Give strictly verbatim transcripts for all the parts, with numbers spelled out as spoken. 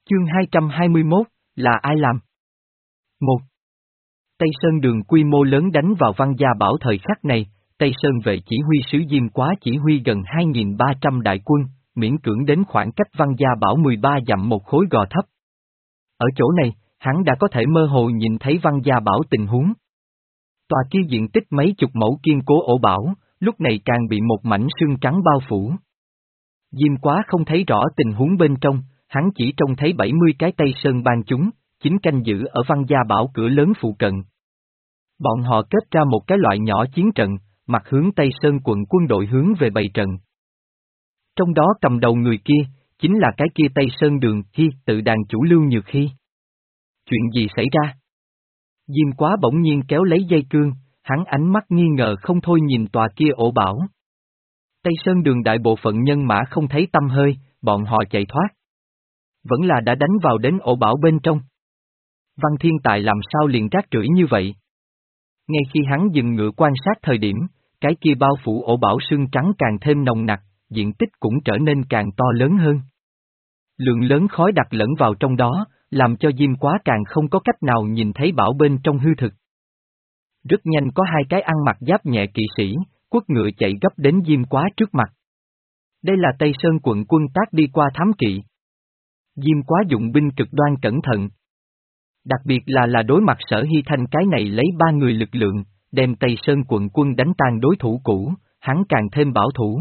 Chương hai trăm hai mươi mốt, là ai làm? Một. Tây Sơn Đường quy mô lớn đánh vào Văn Gia Bảo thời khắc này, Tây Sơn vệ chỉ huy sứ Diêm Quá chỉ huy gần hai nghìn ba trăm đại quân, miễn cưỡng đến khoảng cách Văn Gia Bảo mười ba dặm một khối gò thấp. Ở chỗ này, hắn đã có thể mơ hồ nhìn thấy Văn Gia Bảo tình huống. Tòa kia diện tích mấy chục mẫu kiên cố ổ bảo, lúc này càng bị một mảnh sương trắng bao phủ. Diêm Quá không thấy rõ tình huống bên trong, hắn chỉ trông thấy bảy mươi cái Tây Sơn bang chúng, chính canh giữ ở Văn Gia Bảo cửa lớn phụ cận. Bọn họ kết ra một cái loại nhỏ chiến trận, mặt hướng Tây Sơn quận quân đội hướng về bày trận. Trong đó cầm đầu người kia, chính là cái kia Tây Sơn Đường Hi tự đàn chủ Lưu Nhược Hy. Chuyện gì xảy ra? Diêm Quá bỗng nhiên kéo lấy dây cương, hắn ánh mắt nghi ngờ không thôi nhìn tòa kia ổ bảo. Tây Sơn Đường đại bộ phận nhân mã không thấy tăm hơi, bọn họ chạy thoát. Vẫn là đã đánh vào đến ổ bảo bên trong. Văn Thiên Tài làm sao liền rác rưởi như vậy? Ngay khi hắn dừng ngựa quan sát thời điểm, cái kia bao phủ ổ bảo sương trắng càng thêm nồng nặc, diện tích cũng trở nên càng to lớn hơn. Lượng lớn khói đặc lẫn vào trong đó, làm cho Diêm Quá càng không có cách nào nhìn thấy bảo bên trong hư thực. Rất nhanh có hai cái ăn mặc giáp nhẹ kỵ sĩ, quất ngựa chạy gấp đến Diêm Quá trước mặt. Đây là Tây Sơn quận quân tác đi qua thám kỵ. Diêm Quá dụng binh cực đoan cẩn thận. Đặc biệt là là đối mặt Sở Hy Thanh cái này lấy ba người lực lượng, đem Tây Sơn quận quân đánh tan đối thủ cũ, hắn càng thêm bảo thủ.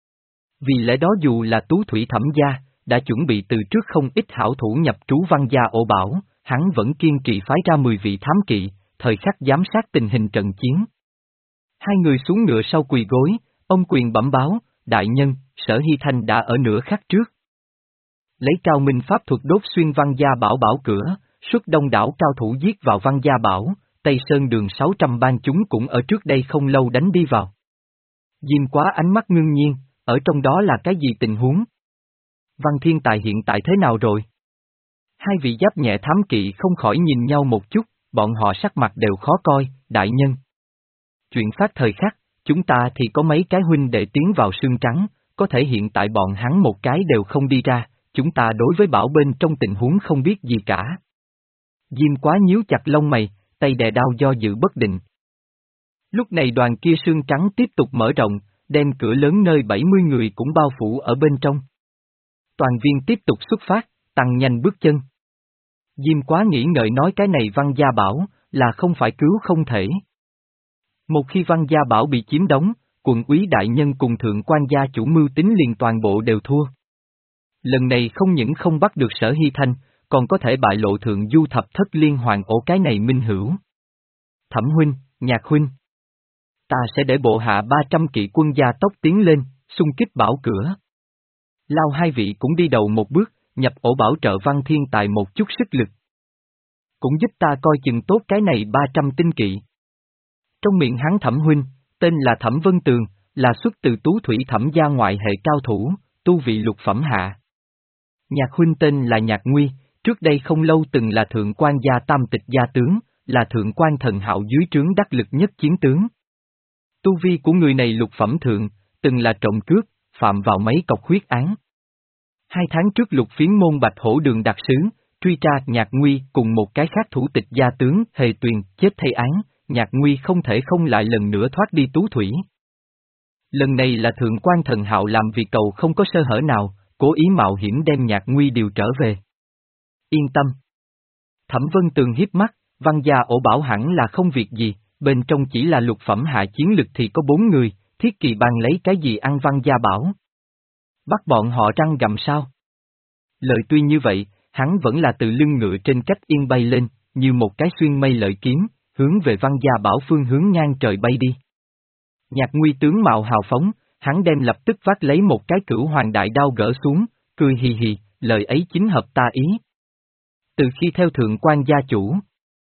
Vì lẽ đó dù là Tú Thủy Thẩm gia, đã chuẩn bị từ trước không ít hảo thủ nhập trú Văn Gia ổ bảo, hắn vẫn kiên trì phái ra mười vị thám kỵ, thời khắc giám sát tình hình trận chiến. Hai người xuống ngựa sau quỳ gối, ông quyền bẩm báo, đại nhân, Sở Hy Thanh đã ở nửa khắc trước. Lấy cao minh pháp thuật đốt xuyên Văn Gia Bảo bảo cửa, xuất đông đảo cao thủ giết vào Văn Gia Bảo, Tây Sơn Đường sáu trăm bang chúng cũng ở trước đây không lâu đánh đi vào. Diêm Quá ánh mắt ngưng nhiên, ở trong đó là cái gì tình huống? Văn Thiên Tài hiện tại thế nào rồi? Hai vị giáp nhẹ thám kỵ không khỏi nhìn nhau một chút, bọn họ sắc mặt đều khó coi, đại nhân. Chuyện phát thời khắc, chúng ta thì có mấy cái huynh đệ tiến vào sương trắng, có thể hiện tại bọn hắn một cái đều không đi ra, chúng ta đối với bảo bên trong tình huống không biết gì cả. Diêm Quá nhíu chặt lông mày, tay đè đao do dự bất định. Lúc này đoàn kia sương trắng tiếp tục mở rộng, đem cửa lớn nơi bảy mươi người cũng bao phủ ở bên trong. Toàn viên tiếp tục xuất phát, tăng nhanh bước chân. Diêm Quá nghĩ ngợi nói cái này Văn Gia Bảo, là không phải cứu không thể. Một khi Văn Gia Bảo bị chiếm đóng, quận úy đại nhân cùng thượng quan gia chủ mưu tính liền toàn bộ đều thua. Lần này không những không bắt được Sở Hy Thanh, còn có thể bại lộ thượng du thập thất liên hoàng ổ cái này minh hữu. Thẩm huynh, Nhạc huynh. Ta sẽ để bộ hạ ba trăm kỵ quân gia tốc tiến lên, xung kích bảo cửa. Lao hai vị cũng đi đầu một bước, nhập ổ bảo trợ Văn Thiên Tài một chút sức lực. Cũng giúp ta coi chừng tốt cái này ba trăm tinh kỵ. Trong miệng hắn Thẩm huynh, tên là Thẩm Vân Tường, là xuất từ Tú Thủy Thẩm gia ngoại hệ cao thủ, tu vị lục phẩm hạ. Nhạc huynh tên là Nhạc Nguy, trước đây không lâu từng là thượng quan gia tam tịch gia tướng, là thượng quan thần hạo dưới trướng đắc lực nhất chiến tướng. Tu vi của người này lục phẩm thượng, từng là trộm cướp, phạm vào mấy cọc huyết án. Hai tháng trước lục phiến môn Bạch Hổ Đường đặc sứ, truy tra Nhạc Nguy cùng một cái khác thủ tịch gia tướng Hề Tuyền chết thay án, Nhạc Nguy không thể không lại lần nữa thoát đi Tú Thủy. Lần này là thượng quan thần hạo làm vì cầu không có sơ hở nào, cố ý mạo hiểm đem Nhạc Nguy điều trở về. Yên tâm. Thẩm Vân Tường hiếp mắt, Văn Gia ổ bảo hẳn là không việc gì, bên trong chỉ là lục phẩm hạ chiến lực thì có bốn người, Thiết Kỳ Bang lấy cái gì ăn Văn Gia Bảo? Bắt bọn họ răng gặm sao? Lợi tuy như vậy, hắn vẫn là từ lưng ngựa trên cách yên bay lên, như một cái xuyên mây lợi kiếm, hướng về Văn Gia Bảo phương hướng ngang trời bay đi. Nhạc Nguy tướng mạo hào phóng, hắn đem lập tức vác lấy một cái cửu hoàng đại đao gỡ xuống, cười hì hì, lời ấy chính hợp ta ý. Từ khi theo thượng quan gia chủ,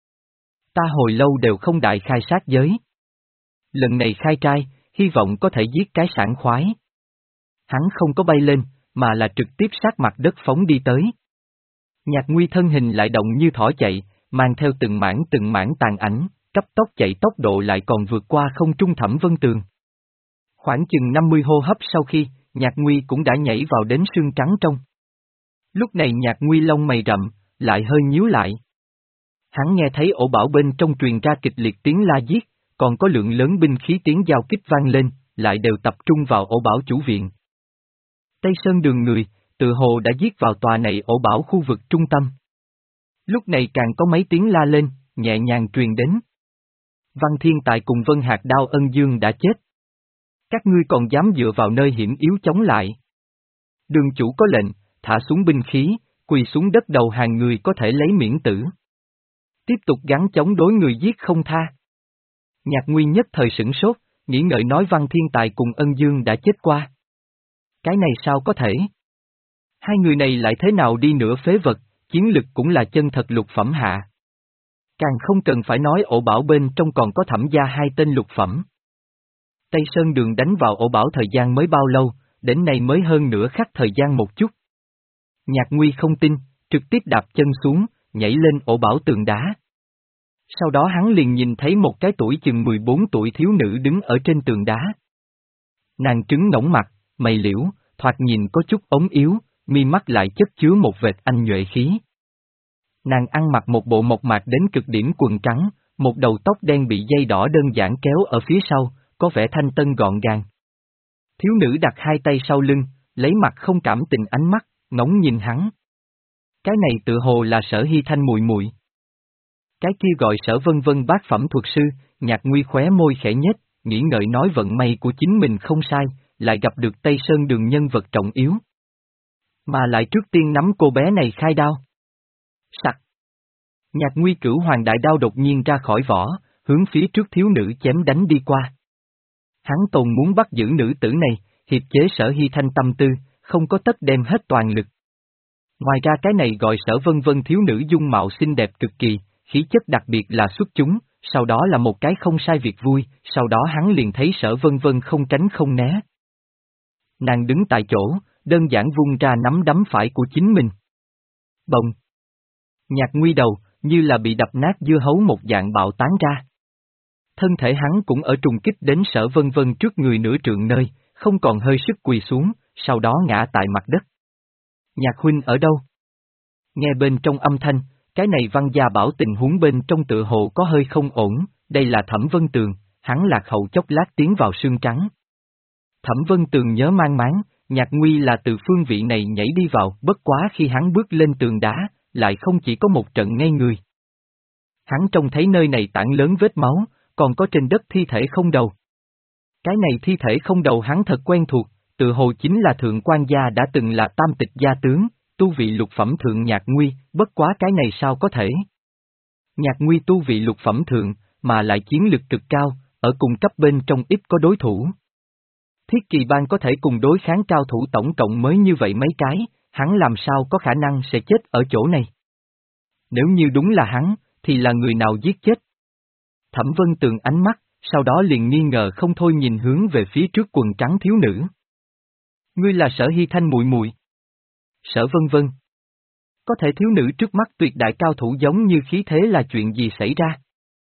ta hồi lâu đều không đại khai sát giới. Lần này khai trai, hy vọng có thể giết cái sảng khoái. Hắn không có bay lên, mà là trực tiếp sát mặt đất phóng đi tới. Nhạc Nguy thân hình lại động như thỏ chạy, mang theo từng mảng từng mảng tàn ảnh, cấp tốc chạy tốc độ lại còn vượt qua không trung Thẩm Vân Tường. Khoảng chừng năm mươi hô hấp sau khi, Nhạc Nguy cũng đã nhảy vào đến sương trắng trong. Lúc này Nhạc Nguy lông mày rậm, lại hơi nhíu lại. Hắn nghe thấy ổ bảo bên trong truyền ra kịch liệt tiếng la giết, còn có lượng lớn binh khí tiếng giao kích vang lên, lại đều tập trung vào ổ bảo chủ viện. Tây Sơn Đường người, tự hồ đã giết vào tòa này ổ bảo khu vực trung tâm. Lúc này càng có mấy tiếng la lên, nhẹ nhàng truyền đến. Văn Thiên Tài cùng Vân Hạc Đao Ân Dương đã chết. Các ngươi còn dám dựa vào nơi hiểm yếu chống lại. Đường chủ có lệnh, thả xuống binh khí, quỳ xuống đất đầu hàng người có thể lấy miễn tử. Tiếp tục gắng chống đối người giết không tha. Nhạc Nguy nhất thời sửng sốt, nghĩ ngợi nói Văn Thiên Tài cùng Ân Dương đã chết qua. Cái này sao có thể? Hai người này lại thế nào đi nữa phế vật, chiến lực cũng là chân thật lục phẩm hạ. Càng không cần phải nói ổ bảo bên trong còn có Thẩm gia hai tên lục phẩm. Tây Sơn Đường đánh vào ổ bảo thời gian mới bao lâu, đến nay mới hơn nửa khắc thời gian một chút. Nhạc Nguy không tin, trực tiếp đạp chân xuống, nhảy lên ổ bảo tường đá. Sau đó hắn liền nhìn thấy một cái tuổi chừng mười bốn tuổi thiếu nữ đứng ở trên tường đá. Nàng trứng ngỗng mặt, mày liễu, thoạt nhìn có chút ống yếu, mi mắt lại chất chứa một vệt anh nhuệ khí. Nàng ăn mặc một bộ mộc mạc đến cực điểm quần trắng, một đầu tóc đen bị dây đỏ đơn giản kéo ở phía sau, có vẻ thanh tân gọn gàng. Thiếu nữ đặt hai tay sau lưng, lấy mặt không cảm tình ánh mắt, ngóng nhìn hắn. Cái này tự hồ là Sở Hy Thanh mùi mùi. Cái kia gọi Sở Vân Vân bát phẩm thuật sư, Nhạc Nguy khóe môi khẽ nhếch, nghĩ ngợi nói vận may của chính mình không sai, lại gặp được Tây Sơn Đường nhân vật trọng yếu. Mà lại trước tiên nắm cô bé này khai đao. Sặc. Nhạc Nguy cửu hoàng đại đao đột nhiên ra khỏi vỏ, hướng phía trước thiếu nữ chém đánh đi qua. Hắn tồn muốn bắt giữ nữ tử này, hiệp chế Sở Hy Thanh tâm tư, không có tất đem hết toàn lực. Ngoài ra cái này gọi Sở Vân Vân thiếu nữ dung mạo xinh đẹp cực kỳ, khí chất đặc biệt là xuất chúng, sau đó là một cái không sai việc vui, sau đó hắn liền thấy Sở Vân Vân không tránh không né. Nàng đứng tại chỗ, đơn giản vung ra nắm đấm phải của chính mình. Bồng! Nhạc Nguy đầu, như là bị đập nát dưa hấu một dạng bạo tán ra. Thân thể hắn cũng ở trùng kích đến Sở Vân Vân trước người nửa trượng nơi, không còn hơi sức quỳ xuống, sau đó ngã tại mặt đất. Nhạc huynh ở đâu? Nghe bên trong âm thanh, cái này Văn gia bảo tình huống bên trong tự hồ có hơi không ổn, đây là Thẩm Vân Tường, hắn lạc hậu chốc lát tiến vào sương trắng. Thẩm Vân Tường nhớ mang máng, Nhạc Nguy là từ phương vị này nhảy đi vào, bất quá khi hắn bước lên tường đá, lại không chỉ có một trận ngay người. Hắn trông thấy nơi này tảng lớn vết máu, còn có trên đất thi thể không đầu. Cái này thi thể không đầu hắn thật quen thuộc, tự hồ chính là thượng quan gia đã từng là tam tịch gia tướng, tu vị lục phẩm thượng Nhạc Nguy, bất quá cái này sao có thể. Nhạc Nguy tu vị lục phẩm thượng, mà lại chiến lực cực cao, ở cùng cấp bên trong ít có đối thủ. Thiết Kỳ Bang có thể cùng đối kháng cao thủ tổng cộng mới như vậy mấy cái, hắn làm sao có khả năng sẽ chết ở chỗ này. Nếu như đúng là hắn, thì là người nào giết chết? Thẩm Vân Tường ánh mắt, sau đó liền nghi ngờ không thôi nhìn hướng về phía trước quần trắng thiếu nữ. Ngươi là Sở Hy Thanh muội muội. Sở Vân Vân. Có thể thiếu nữ trước mắt tuyệt đại cao thủ giống như khí thế là chuyện gì xảy ra?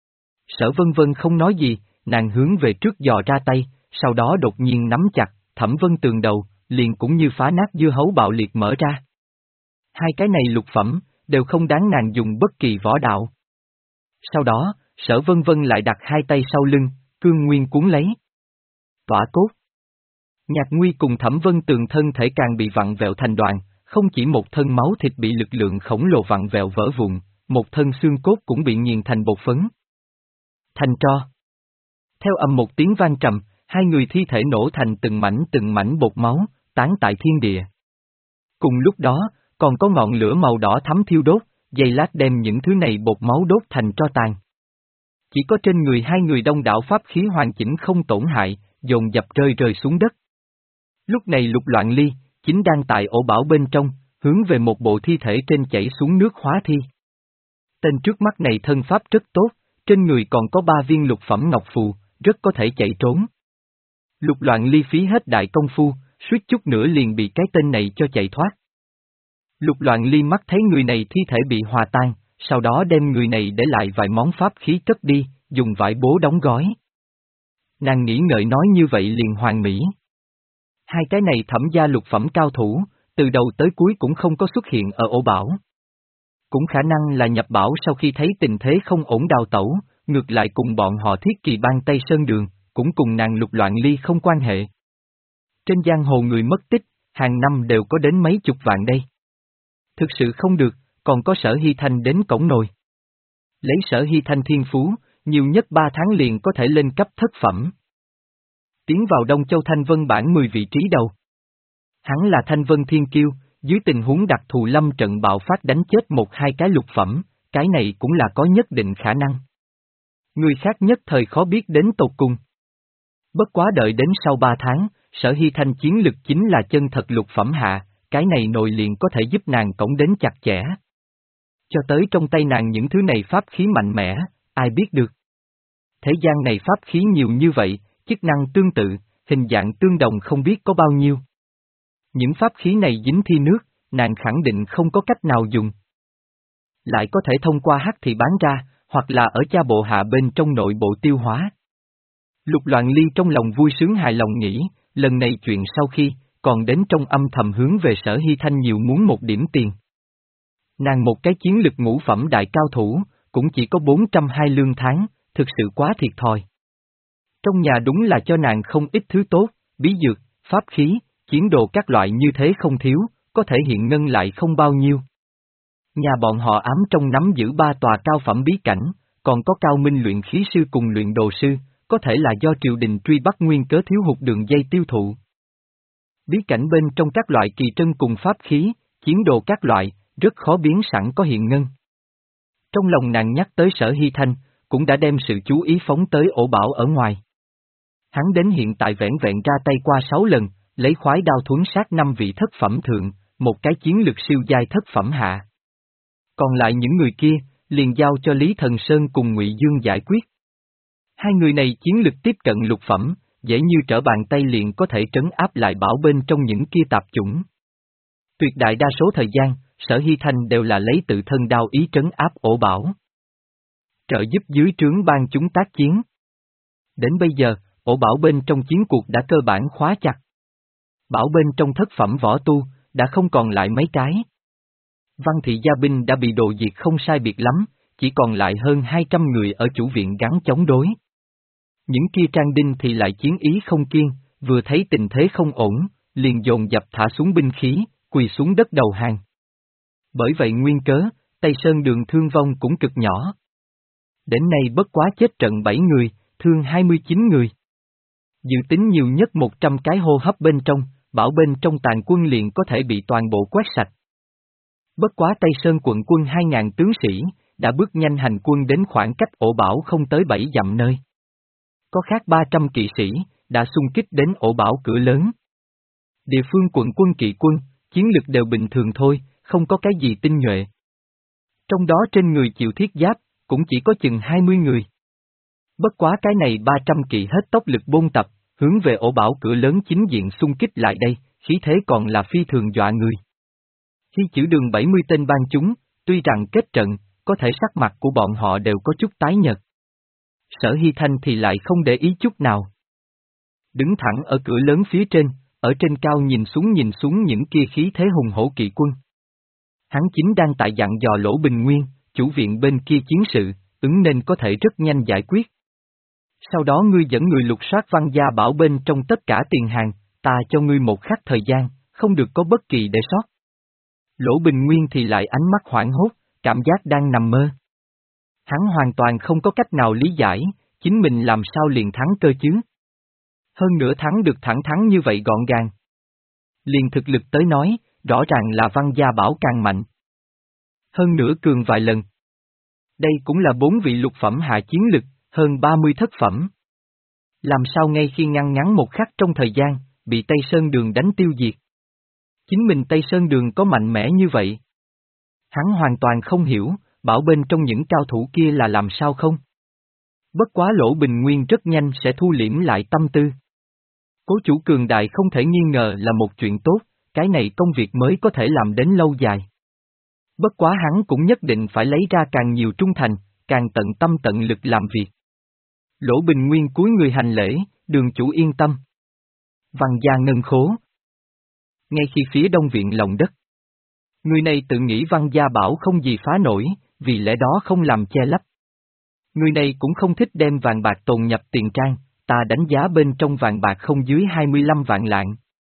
Sở Vân Vân không nói gì, nàng hướng về trước dò ra tay, sau đó đột nhiên nắm chặt, Thẩm Vân Tường đầu, liền cũng như phá nát dưa hấu bạo liệt mở ra. Hai cái này lục phẩm, đều không đáng nàng dùng bất kỳ võ đạo. Sau đó, Sở Vân Vân lại đặt hai tay sau lưng, cương nguyên cuốn lấy. Tỏa cốt. Nhạc Nguy cùng Thẩm Vân Tường thân thể càng bị vặn vẹo thành đoạn, không chỉ một thân máu thịt bị lực lượng khổng lồ vặn vẹo vỡ vụn, một thân xương cốt cũng bị nghiền thành bột phấn. Thành tro. Theo âm một tiếng vang trầm, hai người thi thể nổ thành từng mảnh từng mảnh bột máu, tán tại thiên địa. Cùng lúc đó, còn có ngọn lửa màu đỏ thắm thiêu đốt, giây lát đem những thứ này bột máu đốt thành tro tàn. Chỉ có trên người hai người đông đảo pháp khí hoàn chỉnh không tổn hại, dồn dập rơi rơi xuống đất. Lúc này Lục Loạn Ly, chính đang tại ổ bảo bên trong, hướng về một bộ thi thể trên chảy xuống nước hóa thi. Tên trước mắt này thân pháp rất tốt, trên người còn có ba viên lục phẩm ngọc phù, rất có thể chạy trốn. Lục Loạn Ly phí hết đại công phu, suýt chút nữa liền bị cái tên này cho chạy thoát. Lục Loạn Ly mắt thấy người này thi thể bị hòa tan, sau đó đem người này để lại vài món pháp khí cất đi, dùng vải bố đóng gói. Nàng nghĩ ngợi nói như vậy liền hoàn mỹ. Hai cái này Thẩm gia lục phẩm cao thủ, từ đầu tới cuối cũng không có xuất hiện ở ổ bảo. Cũng khả năng là nhập bảo sau khi thấy tình thế không ổn đào tẩu, ngược lại cùng bọn họ thiết kỳ ban Tây Sơn Đường, cũng cùng nàng Lục Loạn Ly không quan hệ. Trên giang hồ người mất tích, hàng năm đều có đến mấy chục vạn đây. Thực sự không được, còn có Sở Hy Thanh đến cổng nồi. Lấy Sở Hy Thanh thiên phú, nhiều nhất ba tháng liền có thể lên cấp thất phẩm. Tiến vào Đông Châu Thanh Vân bảng mười vị trí đầu. Hắn là Thanh Vân Thiên Kiêu, dưới tình huống đặc thù lâm trận bạo phát đánh chết một hai cái lục phẩm, cái này cũng là có nhất định khả năng. Người khác nhất thời khó biết đến tột cùng. Bất quá đợi đến sau ba tháng, Sở Hy Thanh chiến lực chính là chân thật lục phẩm hạ, cái này nội liền có thể giúp nàng cổng đến chặt chẽ. Cho tới trong tay nàng những thứ này pháp khí mạnh mẽ, ai biết được. Thế gian này pháp khí nhiều như vậy, chức năng tương tự, hình dạng tương đồng không biết có bao nhiêu. Những pháp khí này dính thi nước, nàng khẳng định không có cách nào dùng. Lại có thể thông qua hắc thị bán ra, hoặc là ở cha bộ hạ bên trong nội bộ tiêu hóa. Lục Loạn Ly trong lòng vui sướng hài lòng nghĩ, lần này chuyện sau khi, còn đến trong âm thầm hướng về Sở Hy Thanh nhiều muốn một điểm tiền. Nàng một cái chiến lực ngũ phẩm đại cao thủ, cũng chỉ có bốn trăm hai lương tháng, thực sự quá thiệt thòi. Trong nhà đúng là cho nàng không ít thứ tốt, bí dược, pháp khí, chiến đồ các loại như thế không thiếu, có thể hiện ngân lại không bao nhiêu. Nhà bọn họ ám trong nắm giữ ba tòa cao phẩm bí cảnh, còn có cao minh luyện khí sư cùng luyện đồ sư, có thể là do triều đình truy bắt nguyên cớ thiếu hụt đường dây tiêu thụ. Bí cảnh bên trong các loại kỳ trân cùng pháp khí, chiến đồ các loại, rất khó biến sẵn có hiện ngân. Trong lòng nàng nhắc tới Sở Hy Thanh, cũng đã đem sự chú ý phóng tới ổ bảo ở ngoài. Hắn đến hiện tại vẻn vẹn ra tay qua sáu lần, lấy khoái đao thuấn sát năm vị thất phẩm thượng, một cái chiến lực siêu giai thất phẩm hạ. Còn lại những người kia, liền giao cho Lý Thần Sơn cùng Ngụy Dương giải quyết. Hai người này chiến lực tiếp cận lục phẩm, dễ như trở bàn tay liền có thể trấn áp lại bảo bên trong những kia tạp chủng. Tuyệt đại đa số thời gian, Sở Hy Thanh đều là lấy tự thân đao ý trấn áp ổ bảo. Trợ giúp dưới trướng ban chúng tác chiến. Đến bây giờ, ổ bảo bên trong chiến cuộc đã cơ bản khóa chặt. Bảo bên trong thất phẩm võ tu, đã không còn lại mấy cái. Văn thị gia binh đã bị đồ diệt không sai biệt lắm, chỉ còn lại hơn hai trăm người ở chủ viện gắn chống đối. Những kia trang đinh thì lại chiến ý không kiên, vừa thấy tình thế không ổn, liền dồn dập thả xuống binh khí, quỳ xuống đất đầu hàng. Bởi vậy nguyên cớ, Tây Sơn Đường thương vong cũng cực nhỏ. Đến nay bất quá chết trận bảy người, thương hai mươi chín người. Dự tính nhiều nhất một trăm cái hô hấp bên trong, bảo bên trong tàn quân liền có thể bị toàn bộ quét sạch. Bất quá Tây Sơn quận quân hai ngàn tướng sĩ, đã bước nhanh hành quân đến khoảng cách ổ bảo không tới bảy dặm nơi. Có khác ba trăm kỵ sĩ, đã xung kích đến ổ bảo cửa lớn. Địa phương quận quân kỵ quân, chiến lực đều bình thường thôi, không có cái gì tinh nhuệ. Trong đó trên người chịu thiết giáp, cũng chỉ có chừng hai mươi người. Bất quá cái này ba trăm kỵ hết tốc lực bôn tập, hướng về ổ bảo cửa lớn chính diện xung kích lại đây, khí thế còn là phi thường dọa người. Khi chữ đường bảy mươi tên ban chúng, tuy rằng kết trận, có thể sắc mặt của bọn họ đều có chút tái nhợt. Sở Hy Thanh thì lại không để ý chút nào. Đứng thẳng ở cửa lớn phía trên, ở trên cao nhìn xuống nhìn xuống những kia khí thế hùng hổ kỵ quân. Hắn chính đang tại dặn dò Lỗ Bình Nguyên, chủ viện bên kia chiến sự, ứng nên có thể rất nhanh giải quyết. Sau đó ngươi dẫn người lục soát Văn Gia Bảo bên trong tất cả tiền hàng, ta cho ngươi một khắc thời gian, không được có bất kỳ để sót. Lỗ Bình Nguyên thì lại ánh mắt hoảng hốt, cảm giác đang nằm mơ. Hắn hoàn toàn không có cách nào lý giải, chính mình làm sao liền thắng cơ chứ. Hơn nữa thắng được thẳng thắn như vậy gọn gàng. Liền thực lực tới nói, rõ ràng là Văn Gia Bảo càng mạnh. Hơn nữa cường vài lần. Đây cũng là bốn vị lục phẩm hạ chiến lực, hơn ba mươi thất phẩm. Làm sao ngay khi ngăn ngắn một khắc trong thời gian, bị Tây Sơn Đường đánh tiêu diệt. Chính mình Tây Sơn Đường có mạnh mẽ như vậy. Hắn hoàn toàn không hiểu, bảo bên trong những cao thủ kia là làm sao không. Bất quá Lỗ Bình Nguyên rất nhanh sẽ thu liễm lại tâm tư. Cố chủ cường đại không thể nghi ngờ là một chuyện tốt, cái này công việc mới có thể làm đến lâu dài. Bất quá hắn cũng nhất định phải lấy ra càng nhiều trung thành, càng tận tâm tận lực làm việc. Lỗ Bình Nguyên cúi người hành lễ, đường chủ yên tâm. Văn gia ngân khố. ngay khi phía đông viện lòng đất. Người này tự nghĩ Văn Gia Bảo không gì phá nổi, vì lẽ đó không làm che lấp. Người này cũng không thích đem vàng bạc tồn nhập tiền trang, ta đánh giá bên trong vàng bạc không dưới hai mươi lăm vạn lạng.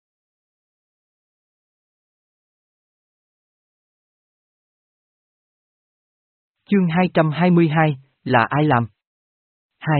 Chương hai trăm hai mươi hai, là ai làm? Hai.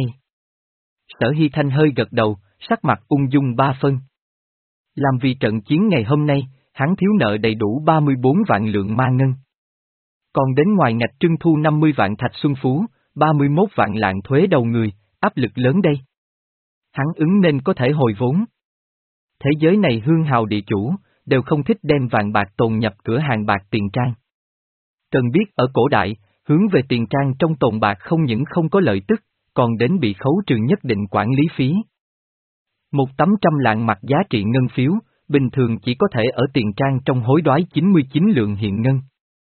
Sở Hy Thanh hơi gật đầu, sắc mặt ung dung ba phân. Làm vì trận chiến ngày hôm nay, hắn thiếu nợ đầy đủ ba mươi bốn vạn lượng ma ngân. Còn đến ngoài ngạch trưng thu năm mươi vạn thạch xuân phú, ba mươi mốt vạn lạng thuế đầu người, áp lực lớn đây. Hắn ứng nên có thể hồi vốn. Thế giới này hương hào địa chủ, đều không thích đem vàng bạc tồn nhập cửa hàng bạc tiền trang. Cần biết ở cổ đại, hướng về tiền trang trong tồn bạc không những không có lợi tức, còn đến bị khấu trừ nhất định quản lý phí. Một tấm trăm lạng mặt giá trị ngân phiếu, bình thường chỉ có thể ở tiền trang trong hối đoái chín mươi chín lượng hiện ngân.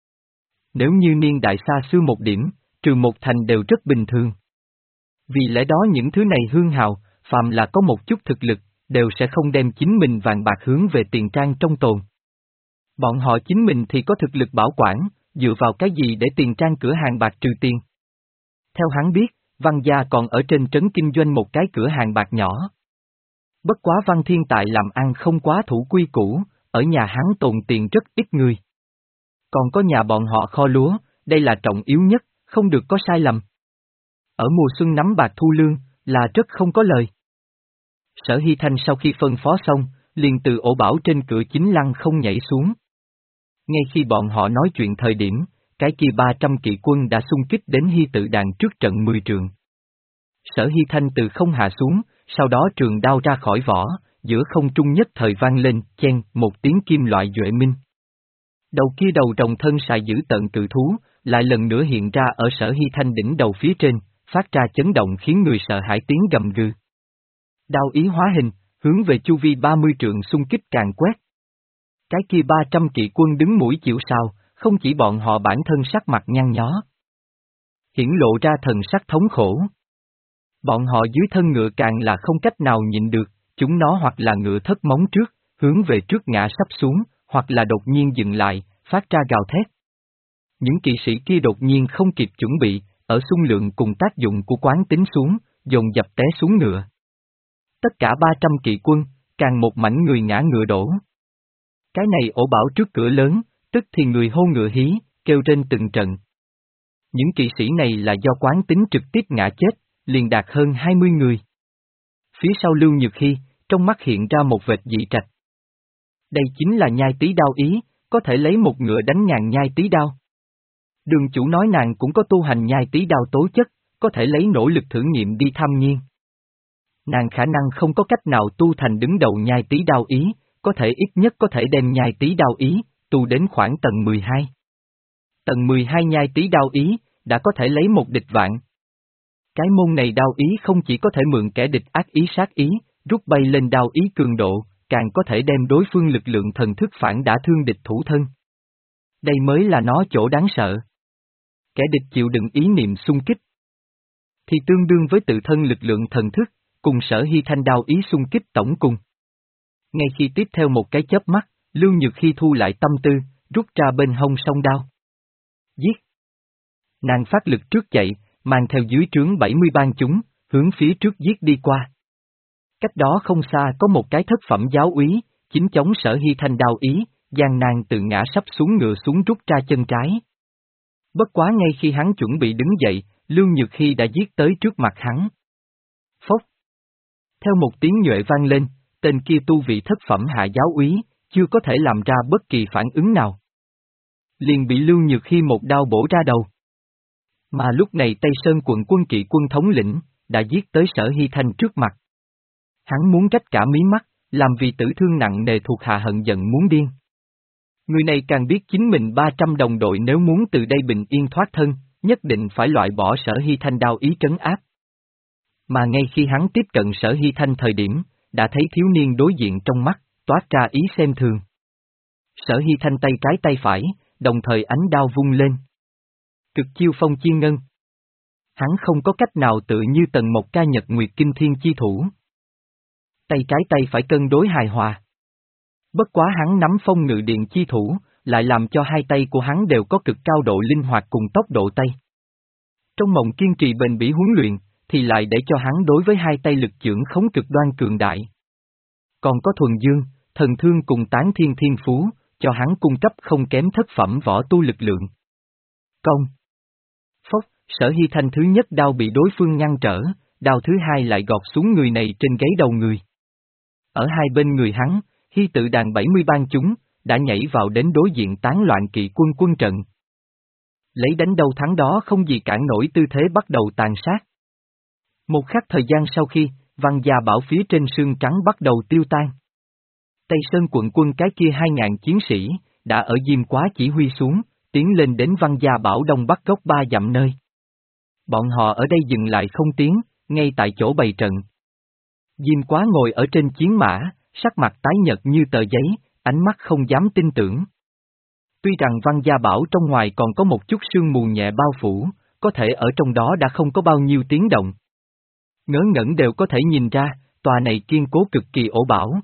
Nếu như niên đại xa xưa một điểm, trừ một thành đều rất bình thường. Vì lẽ đó những thứ này hương hào, phàm là có một chút thực lực, đều sẽ không đem chính mình vàng bạc hướng về tiền trang trong tồn. Bọn họ chính mình thì có thực lực bảo quản, dựa vào cái gì để tiền trang cửa hàng bạc trừ tiền. Theo hắn biết, Văn Gia còn ở trên trấn kinh doanh một cái cửa hàng bạc nhỏ. Bất quá Văn Thiên Tại làm ăn không quá thủ quy củ, ở nhà hắn tồn tiền rất ít người. Còn có nhà bọn họ kho lúa, đây là trọng yếu nhất, không được có sai lầm. Ở mùa xuân nắm bạc thu lương, là rất không có lời. Sở Hy Thanh sau khi phân phó xong, liền từ ổ bảo trên cửa chính lăng không nhảy xuống. Ngay khi bọn họ nói chuyện thời điểm, cái kia ba trăm kỵ quân đã xung kích đến Hy Tự Đàn trước trận mười trượng. Sở Hy Thanh từ không hạ xuống, sau đó trường đao ra khỏi vỏ, giữa không trung nhất thời vang lên, chen, một tiếng kim loại duệ minh. Đầu kia đầu rồng thân sài giữ tận cự thú, lại lần nữa hiện ra ở Sở Hy Thanh đỉnh đầu phía trên, phát ra chấn động khiến người sợ hãi tiếng gầm gừ. Đao ý hóa hình, hướng về chu vi ba mươi trượng xung kích càng quét. Cái kia ba trăm kỵ quân đứng mũi chịu sào, không chỉ bọn họ bản thân sắc mặt nhăn nhó, hiển lộ ra thần sắc thống khổ. Bọn họ dưới thân ngựa càng là không cách nào nhịn được, chúng nó hoặc là ngựa thất móng trước, hướng về trước ngã sắp xuống, hoặc là đột nhiên dừng lại, phát ra gào thét. Những kỵ sĩ kia đột nhiên không kịp chuẩn bị, ở xung lượng cùng tác dụng của quán tính xuống, dồn dập té xuống ngựa. Tất cả ba trăm kỵ quân, càng một mảnh người ngã ngựa đổ. Cái này ổ bảo trước cửa lớn, tức thì người hô ngựa hí, kêu trên từng trận. Những kỵ sĩ này là do quán tính trực tiếp ngã chết, liền đạt hơn hai mươi người. Phía sau Lưu Nhược Hy, trong mắt hiện ra một vệt dị trạch. Đây chính là nhai tí đao ý, có thể lấy một ngựa đánh ngàn nhai tí đao. Đường chủ nói nàng cũng có tu hành nhai tí đao tố chất, có thể lấy nỗ lực thử nghiệm đi tham nghiên. Nàng khả năng không có cách nào tu thành đứng đầu nhai tí đao ý, có thể ít nhất có thể đem nhai tí đao ý, tu đến khoảng tầng mười hai. Tầng mười hai nhai tí đao ý, đã có thể lấy một địch vạn. Cái môn này đao ý không chỉ có thể mượn kẻ địch ác ý sát ý, rút bay lên đao ý cường độ, càng có thể đem đối phương lực lượng thần thức phản đả thương địch thủ thân. Đây mới là nó chỗ đáng sợ. Kẻ địch chịu đựng ý niệm xung kích, thì tương đương với tự thân lực lượng thần thức, cùng Sở Hy Thanh đao ý xung kích tổng cùng. Ngay khi tiếp theo một cái chớp mắt, Lưu Nhược Hy thu lại tâm tư, rút ra bên hông song đao. Giết! Nàng phát lực trước chạy, mang theo dưới trướng bảy mươi ban chúng, hướng phía trước giết đi qua. Cách đó không xa có một cái thất phẩm giáo úy, chính chống Sở Hy Thanh đao ý, gian nan từ ngã sắp xuống ngựa xuống rút ra chân trái. Bất quá ngay khi hắn chuẩn bị đứng dậy, Lưu Nhược Hy đã giết tới trước mặt hắn. Phốc! Theo một tiếng nhuệ vang lên, tên kia tu vị thất phẩm hạ giáo úy, chưa có thể làm ra bất kỳ phản ứng nào. Liền bị Lưu Nhược Hy một đao bổ ra đầu. Mà lúc này Tây Sơn quận quân kỵ quân thống lĩnh, đã giết tới Sở Hy Thanh trước mặt. Hắn muốn rách cả mí mắt, làm vì tử thương nặng nề thuộc hạ hận giận muốn điên. Người này càng biết chính mình ba trăm đồng đội nếu muốn từ đây bình yên thoát thân, nhất định phải loại bỏ Sở Hy Thanh đao ý trấn áp. Mà ngay khi hắn tiếp cận Sở Hy Thanh thời điểm, đã thấy thiếu niên đối diện trong mắt, toát ra ý xem thường. Sở Hy Thanh tay trái tay phải, đồng thời ánh đao vung lên. Cực chiêu phong chiên ngân. Hắn không có cách nào tự như tầng một ca nhật nguyệt kinh thiên chi thủ. Tay trái tay phải cân đối hài hòa. Bất quá hắn nắm phong ngự điện chi thủ, lại làm cho hai tay của hắn đều có cực cao độ linh hoạt cùng tốc độ tay. Trong mộng kiên trì bền bỉ huấn luyện, thì lại để cho hắn đối với hai tay lực chưởng khống cực đoan cường đại. Còn có thuần dương, thần thương cùng tán thiên thiên phú, cho hắn cung cấp không kém thất phẩm võ tu lực lượng. Công. Phốc, Sở Hy Thanh thứ nhất đao bị đối phương ngăn trở, đao thứ hai lại gọt xuống người này trên gáy đầu người. Ở hai bên người hắn, Hy tự đàn bảy mươi ban chúng, đã nhảy vào đến đối diện tán loạn kỵ quân quân trận. Lấy đánh đầu thắng đó không gì cản nổi tư thế bắt đầu tàn sát. Một khắc thời gian sau khi, Văn Gia Bảo phía trên sương trắng bắt đầu tiêu tan. Tây Sơn quận quân cái kia hai ngàn chiến sĩ, đã ở Diêm Quá chỉ huy xuống, tiến lên đến Văn Gia Bảo đông bắc góc ba dặm nơi. Bọn họ ở đây dừng lại không tiến, ngay tại chỗ bày trận. Diêm Quá ngồi ở trên chiến mã, sắc mặt tái nhợt như tờ giấy, ánh mắt không dám tin tưởng. Tuy rằng Văn Gia Bảo trong ngoài còn có một chút sương mù nhẹ bao phủ, có thể ở trong đó đã không có bao nhiêu tiếng động. Ngớ ngẩn đều có thể nhìn ra, tòa này kiên cố cực kỳ ổ bảo.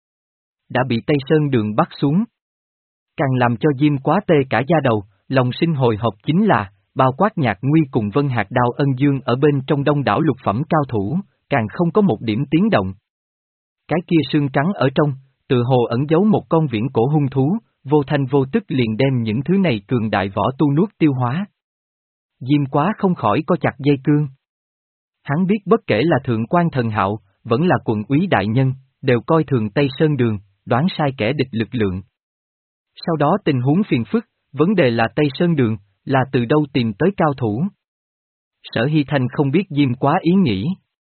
Đã bị Tây Sơn Đường bắt xuống. Càng làm cho Diêm Quá tê cả da đầu, lòng sinh hồi hộp chính là, bao quát Nhạc Nguy cùng Vân Hạc Đao Ân Dương ở bên trong đông đảo lục phẩm cao thủ, càng không có một điểm tiếng động. Cái kia sương trắng ở trong, tự hồ ẩn giấu một con viễn cổ hung thú, vô thanh vô tức liền đem những thứ này cường đại võ tu nuốt tiêu hóa. Diêm Quá không khỏi co chặt dây cương. Hắn biết bất kể là Thượng quan Thần Hạo, vẫn là quận úy đại nhân, đều coi thường Tây Sơn Đường, đoán sai kẻ địch lực lượng. Sau đó tình huống phiền phức, vấn đề là Tây Sơn Đường, là từ đâu tìm tới cao thủ. Sở Hy Thanh không biết Diêm Quá ý nghĩ.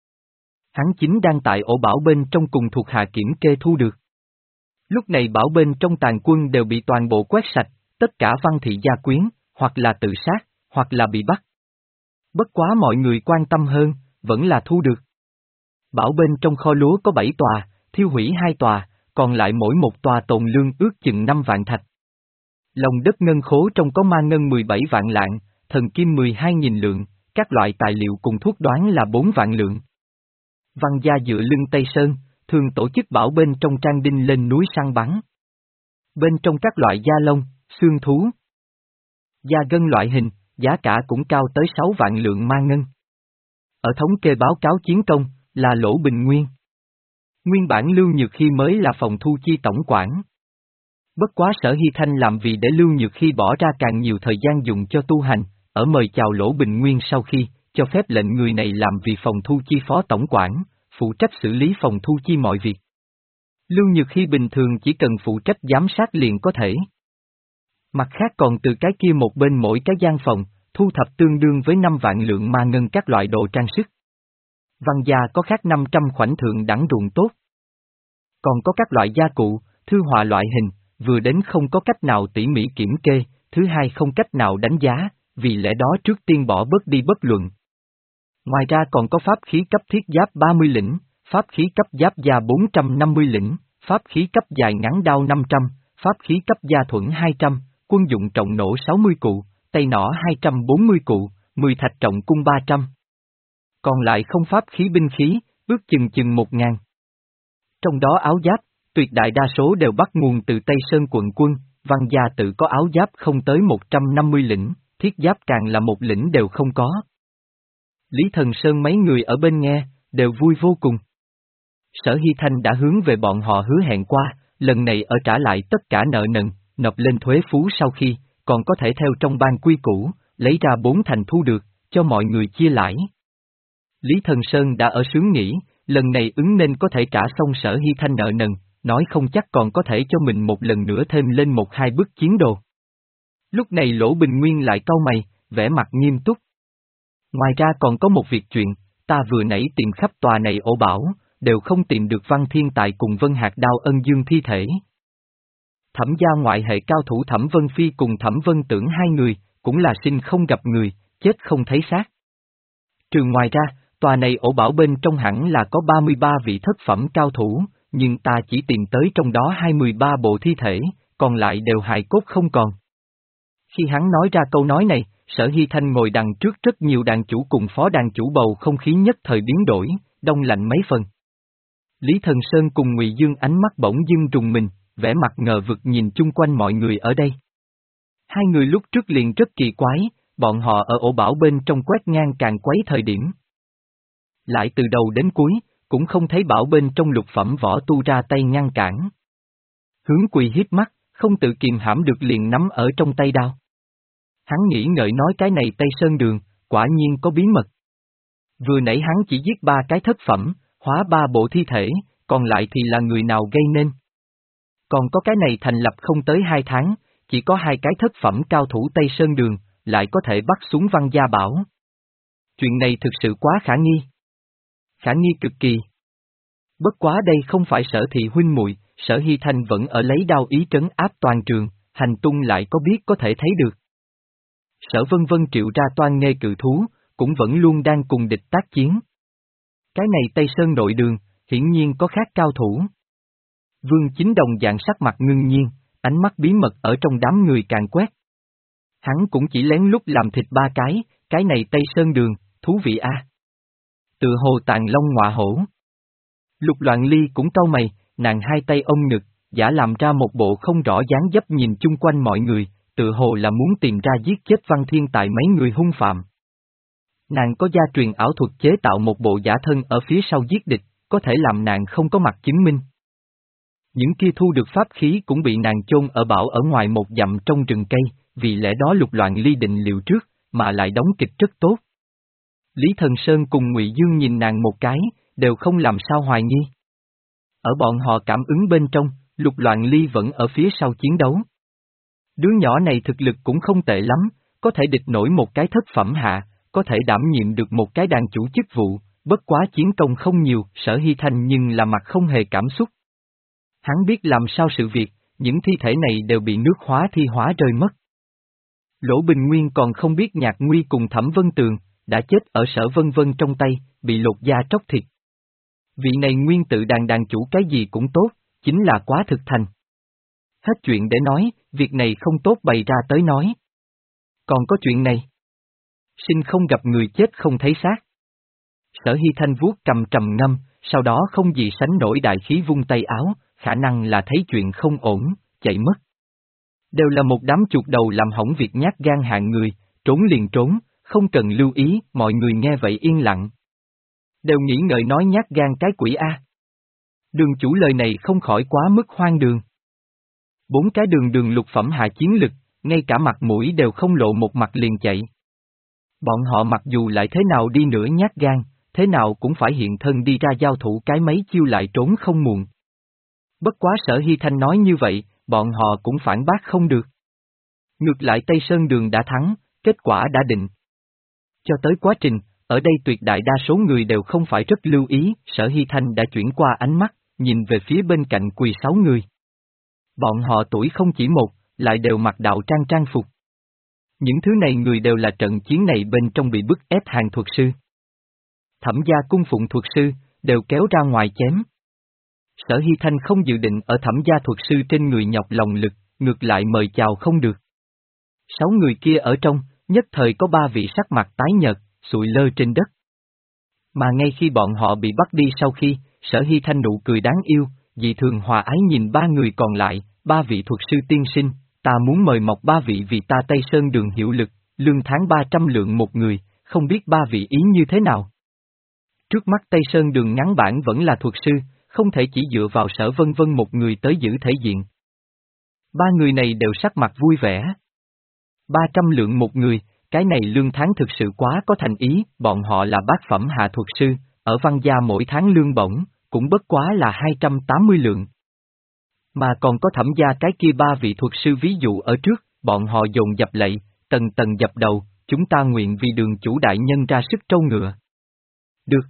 Hắn chính đang tại ổ bảo bên trong cùng thuộc hạ kiểm kê thu được. Lúc này bảo bên trong tàn quân đều bị toàn bộ quét sạch, tất cả văn thị gia quyến, hoặc là tự sát, hoặc là bị bắt. Bất quá mọi người quan tâm hơn, vẫn là thu được. Bảo bên trong kho lúa có bảy tòa, thiêu hủy hai tòa, còn lại mỗi một tòa tồn lương ước chừng năm vạn thạch. Lòng đất ngân khố trong có ma ngân mười bảy vạn lạng, thần kim mười hai nghìn lượng, các loại tài liệu cùng thuốc đoán là bốn vạn lượng. Văn gia dựa lưng Tây Sơn, thường tổ chức bảo bên trong trang đinh lên núi săn bắn. Bên trong các loại da lông, xương thú, da gân loại hình, giá cả cũng cao tới sáu vạn lượng ma ngân. Ở thống kê báo cáo chiến công, là Lỗ Bình Nguyên. Nguyên bản Lưu Nhược Hy mới là phòng thu chi tổng quản. Bất quá Sở Hy Thanh làm vì để Lưu Nhược Hy bỏ ra càng nhiều thời gian dùng cho tu hành, ở mời chào Lỗ Bình Nguyên sau khi, cho phép lệnh người này làm vì phòng thu chi phó tổng quản, phụ trách xử lý phòng thu chi mọi việc. Lưu Nhược Hy bình thường chỉ cần phụ trách giám sát liền có thể. Mặt khác còn từ cái kia một bên mỗi cái gian phòng, thu thập tương đương với năm vạn lượng ma ngân các loại đồ trang sức. Văn gia có khác năm trăm khoảnh thượng đẳng ruộng tốt. Còn có các loại gia cụ, thư họa loại hình, vừa đến không có cách nào tỉ mỉ kiểm kê, thứ hai không cách nào đánh giá, vì lẽ đó trước tiên bỏ bớt đi bất luận. Ngoài ra còn có pháp khí cấp thiết giáp ba mươi lĩnh, pháp khí cấp giáp da bốn trăm năm mươi lĩnh, pháp khí cấp dài ngắn đao năm trăm, pháp khí cấp da thuẫn hai trăm, quân dụng trọng nổ sáu mươi cụ, tay nỏ hai trăm bốn mươi cụ, mười thạch trọng cung ba trăm. Còn lại không pháp khí binh khí, ước chừng chừng một ngàn. Trong đó áo giáp, tuyệt đại đa số đều bắt nguồn từ Tây Sơn quận quân, Văn gia tự có áo giáp không tới một trăm năm mươi lĩnh, thiết giáp càng là một lĩnh đều không có. Lý Thần Sơn mấy người ở bên nghe, đều vui vô cùng. Sở Hy Thanh đã hướng về bọn họ hứa hẹn qua, lần này ở trả lại tất cả nợ nần, nộp lên thuế phú sau khi, còn có thể theo trong ban quy củ, lấy ra bốn thành thu được, cho mọi người chia lãi. Lý Thần Sơn đã ở sướng nghĩ, lần này ứng nên có thể trả xong Sở Hy Thanh nợ nần, nói không chắc còn có thể cho mình một lần nữa thêm lên một hai bức chiến đồ. Lúc này Lỗ Bình Nguyên lại cau mày, vẻ mặt nghiêm túc. Ngoài ra còn có một việc chuyện, ta vừa nãy tìm khắp tòa này ổ bảo, đều không tìm được Văn Thiên Tài cùng Vân Hạc Đao Ân Dương thi thể. Thẩm gia ngoại hệ cao thủ Thẩm Vân Phi cùng Thẩm Vân Tưởng hai người, cũng là sinh không gặp người, chết không thấy xác. Trừ ngoài ra, tòa này ổ bảo bên trong hẳn là có ba mươi ba vị thất phẩm cao thủ, nhưng ta chỉ tìm tới trong đó hai mươi ba bộ thi thể, còn lại đều hài cốt không còn. Khi hắn nói ra câu nói này, Sở Hy Thanh ngồi đằng trước rất nhiều đàn chủ cùng phó đàn chủ bầu không khí nhất thời biến đổi, đông lạnh mấy phần. Lý Thần Sơn cùng Ngụy Dương ánh mắt bỗng dưng rùng mình, vẻ mặt ngờ vực nhìn chung quanh mọi người ở đây. Hai người lúc trước liền rất kỳ quái, bọn họ ở ổ bảo bên trong quét ngang càng quấy thời điểm. Lại từ đầu đến cuối, cũng không thấy bảo bên trong lục phẩm võ tu ra tay ngăn cản. Hướng Quỳ hít mắt, không tự kiềm hãm được liền nắm ở trong tay đao. Hắn nghĩ ngợi nói cái này Tây Sơn Đường, quả nhiên có bí mật. Vừa nãy hắn chỉ giết ba cái thất phẩm, hóa ba bộ thi thể, còn lại thì là người nào gây nên. Còn có cái này thành lập không tới hai tháng, chỉ có hai cái thất phẩm cao thủ Tây Sơn Đường, lại có thể bắt xuống Văn Gia Bảo. Chuyện này thực sự quá khả nghi. Khả nghi cực kỳ. Bất quá đây không phải Sở Thị huynh muội, Sở Hy Thanh vẫn ở lấy đao ý trấn áp toàn trường, hành tung lại có biết có thể thấy được. Sở Vân Vân triệu ra toan nghê cự thú, cũng vẫn luôn đang cùng địch tác chiến. Cái này Tây Sơn nội đường, hiển nhiên có khác cao thủ. Vương Chính Đồng dạng sắc mặt ngưng nhiên, ánh mắt bí mật ở trong đám người càng quét. Hắn cũng chỉ lén lút làm thịt ba cái, cái này Tây Sơn Đường, thú vị a. À. Tự hồ tàn long ngọa hổ. Lục Loạn Ly cũng cau mày, nàng hai tay ôm ngực, giả làm ra một bộ không rõ dáng dấp nhìn chung quanh mọi người, tự hồ là muốn tìm ra giết chết Văn Thiên tại mấy người hung phạm. Nàng có gia truyền ảo thuật chế tạo một bộ giả thân ở phía sau giết địch, có thể làm nàng không có mặt chứng minh. Những kia thu được pháp khí cũng bị nàng chôn ở bảo ở ngoài một dặm trong rừng cây, vì lẽ đó Lục Loạn Ly định liệu trước, mà lại đóng kịch rất tốt. Lý Thần Sơn cùng Ngụy Dương nhìn nàng một cái, đều không làm sao hoài nghi. Ở bọn họ cảm ứng bên trong, Lục Loạn Ly vẫn ở phía sau chiến đấu. Đứa nhỏ này thực lực cũng không tệ lắm, có thể địch nổi một cái thất phẩm hạ, có thể đảm nhiệm được một cái đàn chủ chức vụ, bất quá chiến công không nhiều, Sở Hy Thanh nhưng là mặt không hề cảm xúc. Hắn biết làm sao sự việc, những thi thể này đều bị nước hóa thi hóa rơi mất. Lỗ Bình Nguyên còn không biết Nhạc Nguy cùng Thẩm Vân Tường, đã chết ở Sở Vân Vân trong tay, bị lột da tróc thịt. Vị này nguyên tự đàn đàn chủ cái gì cũng tốt, chính là quá thực thành. Hết chuyện để nói, việc này không tốt bày ra tới nói. Còn có chuyện này. Sinh không gặp người chết không thấy xác. Sở Hy Thanh vuốt cầm trầm ngâm, sau đó không gì sánh nổi đại khí vung tay áo, khả năng là thấy chuyện không ổn, chạy mất. Đều là một đám chuột đầu làm hỏng việc nhát gan hạng người, trốn liền trốn, không cần lưu ý, mọi người nghe vậy yên lặng. Đều nghĩ ngợi nói nhát gan cái quỷ A. Đường chủ lời này không khỏi quá mức hoang đường. Bốn cái đường đường lục phẩm hạ chiến lực, ngay cả mặt mũi đều không lộ một mặt liền chạy. Bọn họ mặc dù lại thế nào đi nữa nhát gan, thế nào cũng phải hiện thân đi ra giao thủ cái mấy chiêu lại trốn không muộn. Bất quá Sở Hy Thanh nói như vậy, bọn họ cũng phản bác không được. Ngược lại Tây Sơn Đường đã thắng, kết quả đã định. Cho tới quá trình, ở đây tuyệt đại đa số người đều không phải rất lưu ý, Sở Hy Thanh đã chuyển qua ánh mắt, nhìn về phía bên cạnh quỳ sáu người. Bọn họ tuổi không chỉ một, lại đều mặc đạo trang trang phục. Những thứ này người đều là trận chiến này bên trong bị bức ép hàng thuật sư. Thẩm gia cung phụng thuật sư, đều kéo ra ngoài chém. Sở Hy Thanh không dự định ở thẩm gia thuật sư trên người nhọc lòng lực, ngược lại mời chào không được. Sáu người kia ở trong, nhất thời có ba vị sắc mặt tái nhợt, sụi lơ trên đất. Mà ngay khi bọn họ bị bắt đi sau khi, Sở Hy Thanh nụ cười đáng yêu, dị thường hòa ái nhìn ba người còn lại, ba vị thuật sư tiên sinh, ta muốn mời mọc ba vị vì ta Tây Sơn Đường hiệu lực, lương tháng ba trăm lượng một người, không biết ba vị ý như thế nào. Trước mắt Tây Sơn Đường ngắn bản vẫn là thuật sư, không thể chỉ dựa vào Sở Vân Vân một người tới giữ thể diện. Ba người này đều sắc mặt vui vẻ. ba trăm lượng một người, cái này lương tháng thực sự quá có thành ý, bọn họ là bát phẩm hạ thuật sư, ở Văn Gia mỗi tháng lương bổng, cũng bất quá là hai trăm tám mươi lượng. Mà còn có Thẩm Gia cái kia ba vị thuật sư ví dụ ở trước, bọn họ dồn dập lạy, tầng tầng dập đầu, chúng ta nguyện vì đường chủ đại nhân ra sức trâu ngựa. Được.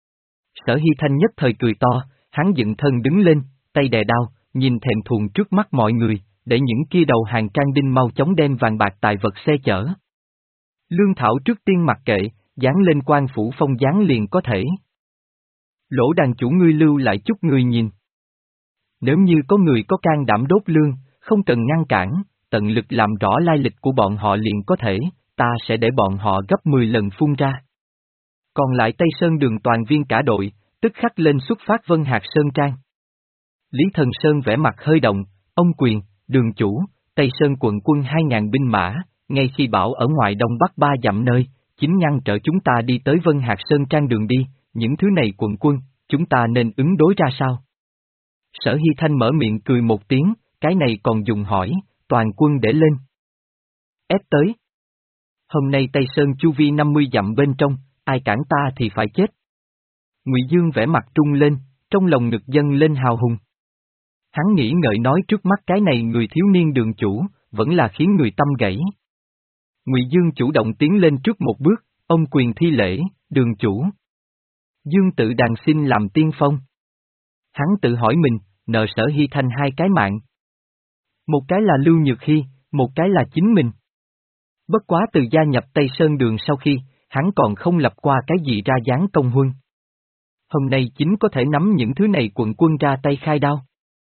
Sở Hy Thanh nhất thời cười to, hắn dựng thân đứng lên, tay đè đao, nhìn thèm thuồng trước mắt mọi người, để những kia đầu hàng trang đinh mau chóng đem vàng bạc tài vật xe chở. Lương Thảo trước tiên mặc kệ, dán lên quan phủ phong dán liền có thể. Lỗ đàn chủ ngươi lưu lại chút người nhìn. Nếu như có người có can đảm đốt lương, không cần ngăn cản, tận lực làm rõ lai lịch của bọn họ liền có thể, ta sẽ để bọn họ gấp mười lần phun ra. Còn lại Tây Sơn Đường toàn viên cả đội, tức khắc lên xuất phát Vân Hạc Sơn Trang. Lý Thần Sơn vẽ mặt hơi động, Ông Quyền, Đường chủ, Tây Sơn quận quân hai ngàn binh mã, ngay khi bảo ở ngoài đông bắc ba dặm nơi, chính ngăn trở chúng ta đi tới Vân Hạc Sơn Trang đường đi, những thứ này quận quân, chúng ta nên ứng đối ra sao? Sở Hy Thanh mở miệng cười một tiếng, cái này còn dùng hỏi, toàn quân để lên. Ép tới. Hôm nay Tây Sơn chu vi năm mươi dặm bên trong, ai cản ta thì phải chết. Ngụy Dương vẽ mặt trung lên, trong lòng ngực dâng lên hào hùng. Hắn nghĩ ngợi nói trước mắt cái này người thiếu niên Đường chủ, vẫn là khiến người tâm gãy. Ngụy Dương chủ động tiến lên trước một bước, ông Quyền thi lễ, Đường chủ. Dương tự đàn xin làm tiên phong. Hắn tự hỏi mình, nợ Sở Hy Thanh hai cái mạng. Một cái là Lưu Nhược Hy, một cái là chính mình. Bất quá từ gia nhập Tây Sơn Đường sau khi, hắn còn không lập qua cái gì ra dáng công huân. Hôm nay chính có thể nắm những thứ này quận quân ra tay khai đao.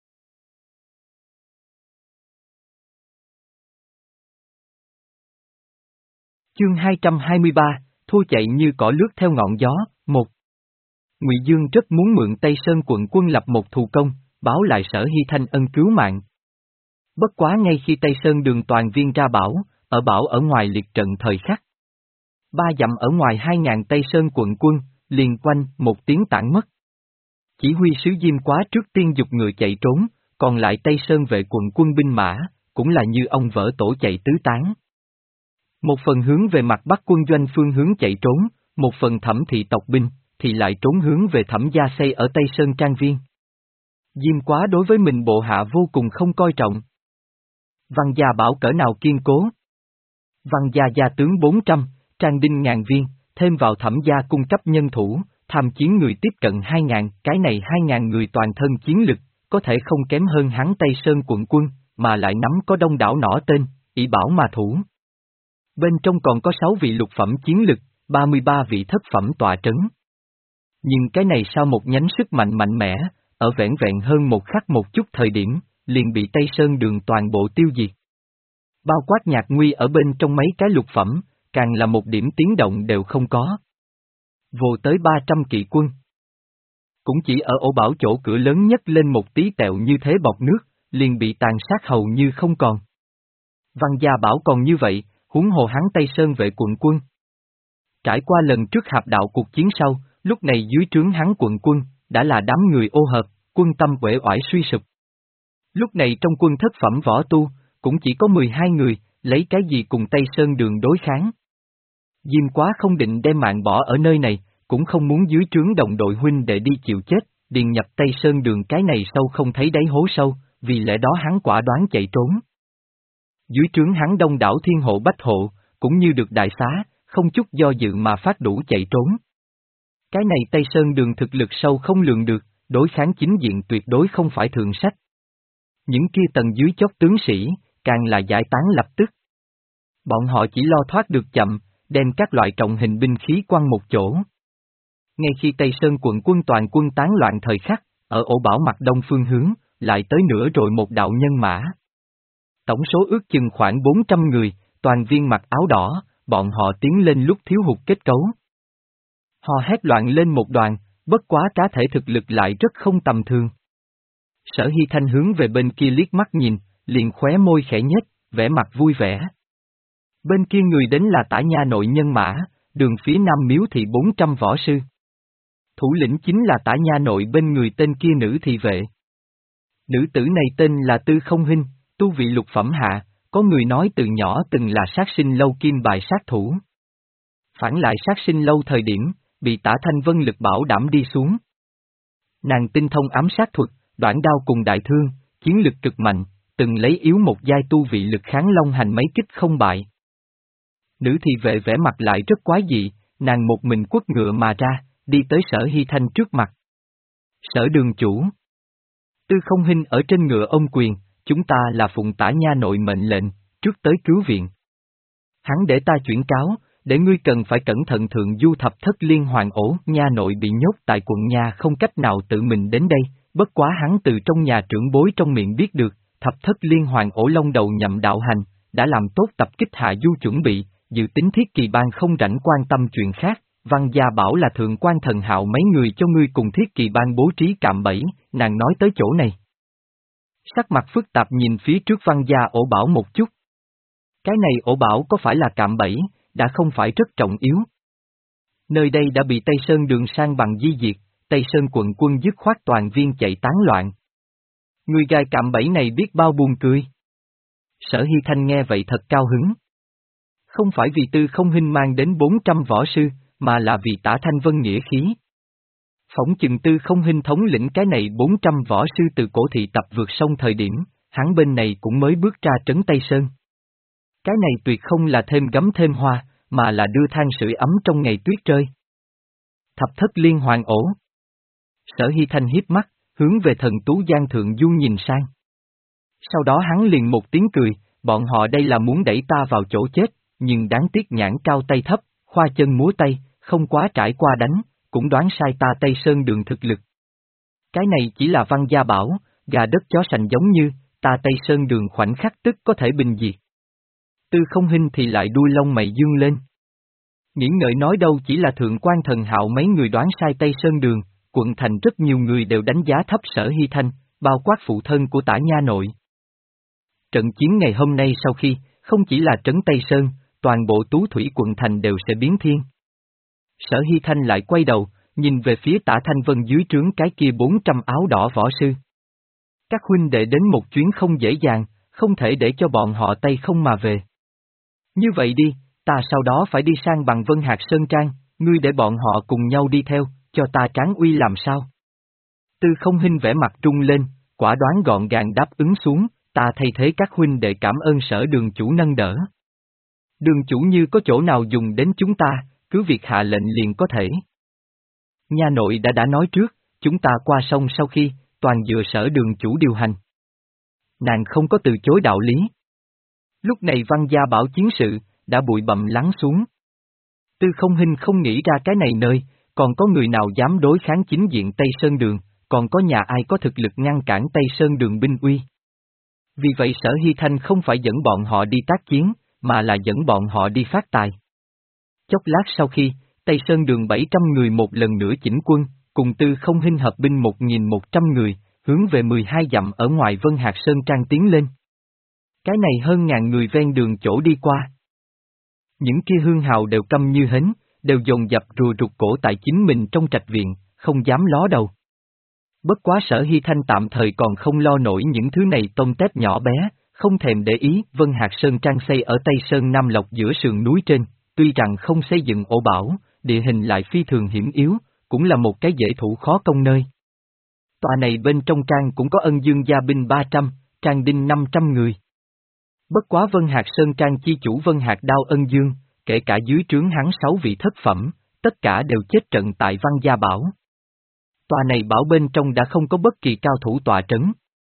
Chương hai trăm hai mươi ba, thua chạy như cỏ lướt theo ngọn gió, một. Ngụy Dương rất muốn mượn Tây Sơn quận quân lập một thù công, báo lại Sở Hy Thanh ân cứu mạng. Bất quá ngay khi Tây Sơn Đường toàn viên ra bảo, ở bảo ở ngoài liệt trận thời khắc. Ba dặm ở ngoài hai ngàn Tây Sơn quận quân, liền quanh một tiếng tản mất. Chỉ huy sứ Diêm Quá trước tiên dục ngựa chạy trốn, còn lại Tây Sơn vệ quận quân binh mã, cũng là như ông vỡ tổ chạy tứ tán. Một phần hướng về mặt Bắc quân doanh phương hướng chạy trốn, một phần Thẩm thị tộc binh, thì lại trốn hướng về Thẩm gia xây ở Tây Sơn Trang Viên. Diêm Quá đối với mình bộ hạ vô cùng không coi trọng. Văn gia bảo cỡ nào kiên cố. Văn gia gia tướng bốn trăm, trang binh ngàn viên, thêm vào Thẩm gia cung cấp nhân thủ, tham chiến người tiếp cận hai ngàn, cái này hai ngàn người toàn thân chiến lực, có thể không kém hơn hắn Tây Sơn quận quân, mà lại nắm có đông đảo nỏ tên, ỷ bảo mà thủ. Bên trong còn có sáu vị lục phẩm chiến lực, ba mươi ba vị thất phẩm tọa trấn. Nhưng cái này sau một nhánh sức mạnh mạnh mẽ, ở vẻn vẹn hơn một khắc một chút thời điểm, liền bị Tây Sơn Đường toàn bộ tiêu diệt. Bao quát Nhạc Nguy ở bên trong mấy cái lục phẩm, càng là một điểm tiếng động đều không có. Vô tới ba trăm kỵ quân. Cũng chỉ ở ổ bảo chỗ cửa lớn nhất lên một tí tẹo như thế bọt nước, liền bị tàn sát hầu như không còn. Văn gia bảo còn như vậy, huống hồ hắn Tây Sơn vệ quận quân. Trải qua lần trước hạp đạo cuộc chiến sau, lúc này dưới trướng hắn quận quân, đã là đám người ô hợp, quân tâm uể oải suy sụp. Lúc này trong quân thất phẩm võ tu, cũng chỉ có mười hai người, lấy cái gì cùng Tây Sơn Đường đối kháng. Diêm Quá không định đem mạng bỏ ở nơi này, cũng không muốn dưới trướng đồng đội huynh để đi chịu chết, điền nhập Tây Sơn Đường cái này sâu không thấy đáy hố sâu, vì lẽ đó hắn quả đoán chạy trốn. Dưới trướng hắn đông đảo thiên hộ bách hộ, cũng như được đại xá, không chút do dự mà phát đủ chạy trốn. Cái này Tây Sơn Đường thực lực sâu không lường được, đối kháng chính diện tuyệt đối không phải thường sách. Những kia tầng dưới chót tướng sĩ, càng là giải tán lập tức. Bọn họ chỉ lo thoát được chậm, đem các loại trọng hình binh khí quăng một chỗ. Ngay khi Tây Sơn quận quân toàn quân tán loạn thời khắc, ở ổ bảo mặt đông phương hướng, lại tới nữa rồi một đạo nhân mã. Tổng số ước chừng khoảng bốn trăm người, toàn viên mặc áo đỏ, bọn họ tiến lên lúc thiếu hụt kết cấu. Họ hét loạn lên một đoàn, bất quá cá thể thực lực lại rất không tầm thường. Sở Hy Thanh hướng về bên kia liếc mắt nhìn, liền khóe môi khẽ nhếch, vẻ mặt vui vẻ. Bên kia người đến là Tả Nha nội nhân mã, đường phía nam miếu thị bốn trăm võ sư. Thủ lĩnh chính là Tả Nha nội bên người tên kia nữ thị vệ. Nữ tử này tên là Tư Không Hinh, tu vị lục phẩm hạ, có người nói từ nhỏ từng là sát sinh lâu kim bài sát thủ. Phản lại sát sinh lâu thời điểm, bị Tả Thanh Vân lực bảo đảm đi xuống. Nàng tinh thông ám sát thuật, đoản đao cùng đại thương, chiến lực cực mạnh, từng lấy yếu một giai tu vị lực kháng long hành mấy kích không bại. Nữ thị vệ vẻ mặt lại rất quái dị, nàng một mình quất ngựa mà ra, đi tới Sở Hy Thanh trước mặt. Sở đường chủ. Tư Không Hinh ở trên ngựa ôm quyền, chúng ta là phụng Tả Nha nội mệnh lệnh, trước tới cứu viện. Hắn để ta chuyển cáo, để ngươi cần phải cẩn thận thượng du thập thất liên hoàng ổ, Nha nội bị nhốt tại quận Nha không cách nào tự mình đến đây, bất quá hắn từ trong nhà trưởng bối trong miệng biết được, thập thất liên hoàng ổ long đầu nhậm đạo hành, đã làm tốt tập kích hạ du chuẩn bị, dự tính Thiết Kỳ Bang không rảnh quan tâm chuyện khác, Văn gia bảo là thượng quan Thần Hạo mấy người cho ngươi cùng Thiết Kỳ Bang bố trí cạm bẫy, nàng nói tới chỗ này. Sắc mặt phức tạp nhìn phía trước Văn gia ổ bảo một chút. Cái này ổ bảo có phải là cạm bẫy, đã không phải rất trọng yếu. Nơi đây đã bị Tây Sơn Đường san bằng di diệt, Tây Sơn quận quân dứt khoát toàn viên chạy tán loạn. Người gài cạm bẫy này biết bao buồn cười. Sở Hy Thanh nghe vậy thật cao hứng. Không phải vì Tư Không Hinh mang đến bốn trăm võ sư, mà là vì Tả Thanh Vân nghĩa khí. Phỏng chừng Tư Không Hinh thống lĩnh cái này bốn trăm võ sư từ cổ thị tập vượt sông thời điểm, hắn bên này cũng mới bước ra trấn Tây Sơn. Cái này tuyệt không là thêm gấm thêm hoa, mà là đưa than sưởi ấm trong ngày tuyết rơi. Thập thất liên hoàn ổ. Sở Hy Thanh hiếp mắt, hướng về thần tú Giang Thượng Du nhìn sang. Sau đó hắn liền một tiếng cười, bọn họ đây là muốn đẩy ta vào chỗ chết, nhưng đáng tiếc nhãn cao tay thấp, khoa chân múa tay, không quá trải qua đánh, cũng đoán sai ta Tây Sơn Đường thực lực. Cái này chỉ là Văn gia bảo, gà đất chó sành giống như, ta Tây Sơn Đường khoảnh khắc tức có thể bình diệt. Tư Không Hinh thì lại đuôi lông mày dương lên. Nghĩ ngợi nói đâu chỉ là thượng quan Thần Hạo mấy người đoán sai Tây Sơn Đường, quận thành rất nhiều người đều đánh giá thấp Sở Hy Thanh, bao quát phụ thân của Tả Nha Nội. Trận chiến ngày hôm nay sau khi, không chỉ là trấn Tây Sơn, toàn bộ Tú Thủy quận thành đều sẽ biến thiên. Sở Hy Thanh lại quay đầu, nhìn về phía Tả Thanh Vân dưới trướng cái kia bốn trăm áo đỏ võ sư. Các huynh đệ đến một chuyến không dễ dàng, không thể để cho bọn họ tay không mà về. Như vậy đi, ta sau đó phải đi sang bằng Vân Hạc Sơn Trang, ngươi để bọn họ cùng nhau đi theo, cho ta tráng uy làm sao? Tư Không Hinh vẻ mặt trung lên, quả đoán gọn gàng đáp ứng xuống, ta thay thế các huynh đệ cảm ơn Sở Đường chủ nâng đỡ. Đường chủ như có chỗ nào dùng đến chúng ta, cứ việc hạ lệnh liền có thể. Nha nội đã đã nói trước, chúng ta qua sông sau khi, toàn dựa Sở Đường chủ điều hành. Nàng không có từ chối đạo lý. Lúc này Văn gia bảo chiến sự, đã bụi bặm lắng xuống. Tư Không Hinh không nghĩ ra cái này nơi, còn có người nào dám đối kháng chính diện Tây Sơn Đường, còn có nhà ai có thực lực ngăn cản Tây Sơn Đường binh uy. Vì vậy Sở Hy Thanh không phải dẫn bọn họ đi tác chiến, mà là dẫn bọn họ đi phát tài. Chốc lát sau khi, Tây Sơn Đường bảy trăm người một lần nữa chỉnh quân, cùng Tư Không Hinh hợp binh một nghìn một trăm người, hướng về mười hai dặm ở ngoài Vân Hạc Sơn Trang tiến lên. Cái này hơn ngàn người ven đường chỗ đi qua. Những kia hương hào đều câm như hến, đều dồn dập rùa rụt cổ tại chính mình trong trạch viện, không dám ló đầu. Bất quá Sở Hy Thanh tạm thời còn không lo nổi những thứ này tôm tép nhỏ bé, không thèm để ý. Vân Hạc Sơn Trang xây ở Tây Sơn Nam Lộc giữa sườn núi trên, tuy rằng không xây dựng ổ bảo, địa hình lại phi thường hiểm yếu, cũng là một cái dễ thủ khó công nơi. Tòa này bên trong trang cũng có ân dương gia binh ba trăm, trang đinh năm trăm người. Bất quá Vân Hạc Sơn Trang chi chủ Vân Hạc Đao Ân Dương, kể cả dưới trướng hắn sáu vị thất phẩm, tất cả đều chết trận tại Văn Gia Bảo. Tòa này bảo bên trong đã không có bất kỳ cao thủ tọa trấn.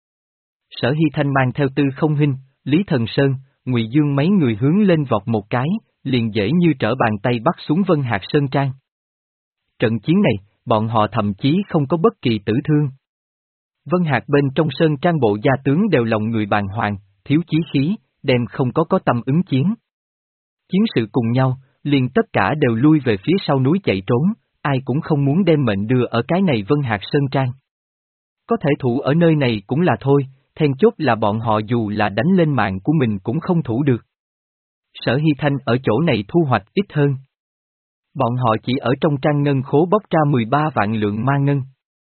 Sở Hy Thanh mang theo Tư Không Hinh, Lý Thần Sơn, Ngụy Dương mấy người hướng lên vọt một cái, liền dễ như trở bàn tay bắt xuống Vân Hạc Sơn Trang. Trận chiến này, bọn họ thậm chí không có bất kỳ tử thương. Vân Hạc bên trong Sơn Trang bộ gia tướng đều lòng người bàng hoàng, thiếu chí khí, đem không có có tâm ứng chiến. Chiến sự cùng nhau, liền tất cả đều lui về phía sau núi chạy trốn, ai cũng không muốn đem mệnh đưa ở cái này Vân Hạc Sơn Trang. Có thể thủ ở nơi này cũng là thôi, then chốt là bọn họ dù là đánh lên mạng của mình cũng không thủ được. Sở Hy Thanh ở chỗ này thu hoạch ít hơn. Bọn họ chỉ ở trong trang ngân khố bóc ra mười ba vạn lượng ma ngân,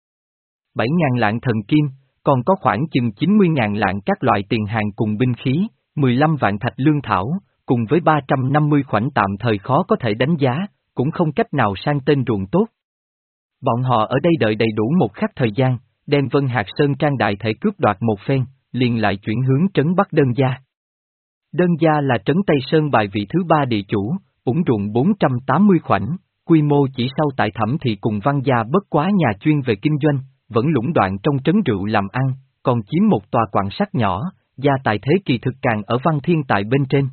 bảy ngàn lạng thần kim, còn có khoảng chừng chín mươi ngàn lạng các loại tiền hàng cùng binh khí, mười lăm vạn thạch lương thảo, cùng với ba trăm năm mươi khoảnh tạm thời khó có thể đánh giá, cũng không cách nào sang tên ruộng tốt. Bọn họ ở đây đợi đầy đủ một khắc thời gian, đem Vân Hạc Sơn Trang đại thể cướp đoạt một phen, liền lại chuyển hướng trấn Bắc Đơn Gia. Đơn Gia là trấn Tây Sơn bài vị thứ ba địa chủ, ủng ruộng bốn trăm tám mươi khoảnh, quy mô chỉ sau tại Thẩm Thị cùng Văn Gia bất quá nhà chuyên về kinh doanh, vẫn lũng đoạn trong trấn rượu làm ăn, còn chiếm một tòa quặng sắt nhỏ, gia tài thế kỳ thực càng ở Văn Thiên tại bên trên.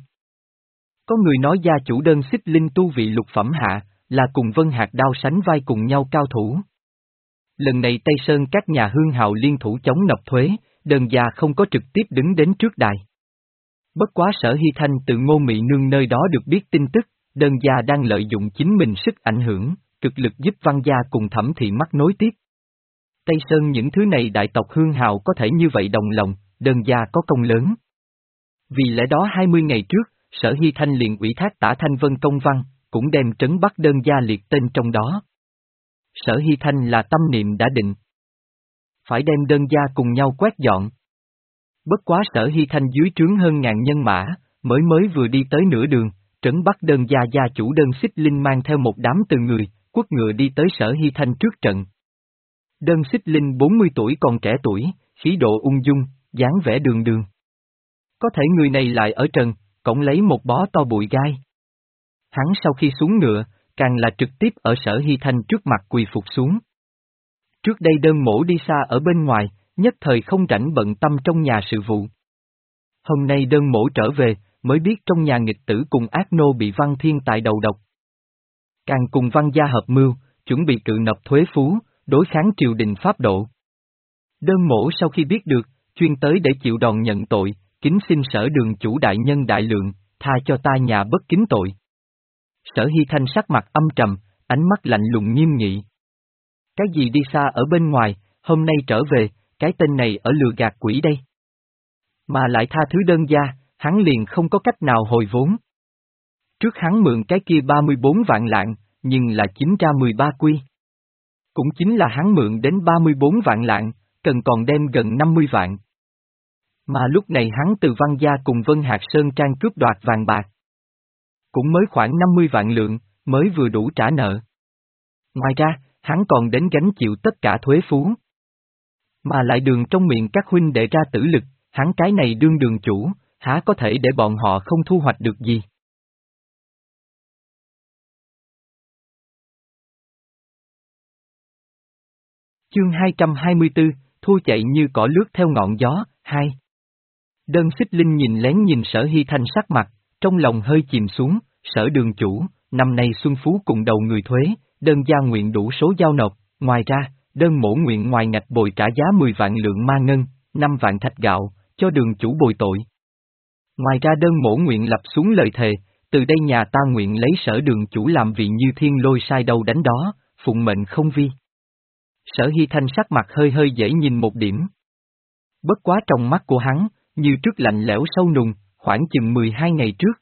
Có người nói gia chủ Đơn Xích Linh tu vị lục phẩm hạ, là cùng Vân Hạc Đao sánh vai cùng nhau cao thủ. Lần này Tây Sơn các nhà hương hào liên thủ chống nộp thuế, Đơn Gia không có trực tiếp đứng đến trước đài. Bất quá Sở Hy Thanh từ Ngô Mị Nương nơi đó được biết tin tức, Đơn Gia đang lợi dụng chính mình sức ảnh hưởng, cực lực giúp Văn Gia cùng Thẩm Thị mắc nối tiếp. Tây Sơn những thứ này đại tộc hương hào có thể như vậy đồng lòng, đơn gia có công lớn. Vì lẽ đó hai mươi ngày trước, Sở Hy Thanh liền ủy thác Tả Thanh Vân công văn, cũng đem trấn Bắc đơn gia liệt tên trong đó. Sở Hy Thanh là tâm niệm đã định. Phải đem đơn gia cùng nhau quét dọn. Bất quá Sở Hy Thanh dưới trướng hơn ngàn nhân mã, mới mới vừa đi tới nửa đường, trấn Bắc đơn gia gia chủ Đơn Xích Linh mang theo một đám từ người, quất ngựa đi tới Sở Hy Thanh trước trận. Đơn Xích Linh bốn mươi tuổi còn trẻ tuổi, khí độ ung dung, dáng vẻ đường đường. Có thể người này lại ở trần, cõng lấy một bó to bụi gai. Hắn sau khi xuống ngựa, càng là trực tiếp ở Sở Hy Thanh trước mặt quỳ phục xuống. Trước đây Đơn mỗ đi xa ở bên ngoài, nhất thời không rảnh bận tâm trong nhà sự vụ. Hôm nay Đơn mỗ trở về, mới biết trong nhà nghịch tử cùng ác nô bị Văn Thiên Tài đầu độc. Càng cùng Văn gia hợp mưu, chuẩn bị cự nộp thuế phú, đối kháng triều đình pháp độ. Đơn mỗ sau khi biết được, chuyên tới để chịu đòn nhận tội, kính xin Sở đường chủ đại nhân đại lượng, tha cho ta nhà bất kính tội. Sở Hy Thanh sắc mặt âm trầm, ánh mắt lạnh lùng nghiêm nghị. Cái gì đi xa ở bên ngoài, hôm nay trở về, cái tên này ở lừa gạt quỷ đây. Mà lại tha thứ đơn gia, hắn liền không có cách nào hồi vốn. Trước hắn mượn cái kia ba mươi bốn vạn lạng, nhưng là chính ra mười ba quy. Cũng chính là hắn mượn đến ba mươi bốn vạn lạng, cần còn đem gần năm mươi vạn. Mà lúc này hắn từ Văn gia cùng Vân Hạc Sơn Trang cướp đoạt vàng bạc. Cũng mới khoảng năm mươi vạn lượng, mới vừa đủ trả nợ. Ngoài ra, hắn còn đến gánh chịu tất cả thuế phú. Mà lại đường trong miệng các huynh đệ ra tử lực, hắn cái này đương đường chủ, há có thể để bọn họ không thu hoạch được gì. Chương hai trăm hai mươi tư, thua chạy như cỏ lướt theo ngọn gió, hai. Đơn Xích Linh nhìn lén nhìn Sở Hy Thanh sắc mặt, trong lòng hơi chìm xuống, Sở đường chủ, năm nay xuân phú cùng đầu người thuế, đơn gia nguyện đủ số giao nộp, ngoài ra, đơn mổ nguyện ngoài ngạch bồi trả giá mười vạn lượng ma ngân, năm vạn thạch gạo, cho đường chủ bồi tội. Ngoài ra đơn mổ nguyện lập xuống lời thề, từ đây nhà ta nguyện lấy Sở đường chủ làm vị như thiên lôi sai đâu đánh đó, phụng mệnh không vi. Sở Hy Thanh sắc mặt hơi hơi dễ nhìn một điểm. Bất quá trong mắt của hắn, như trước lạnh lẽo sâu nùng, khoảng chừng mười hai ngày trước.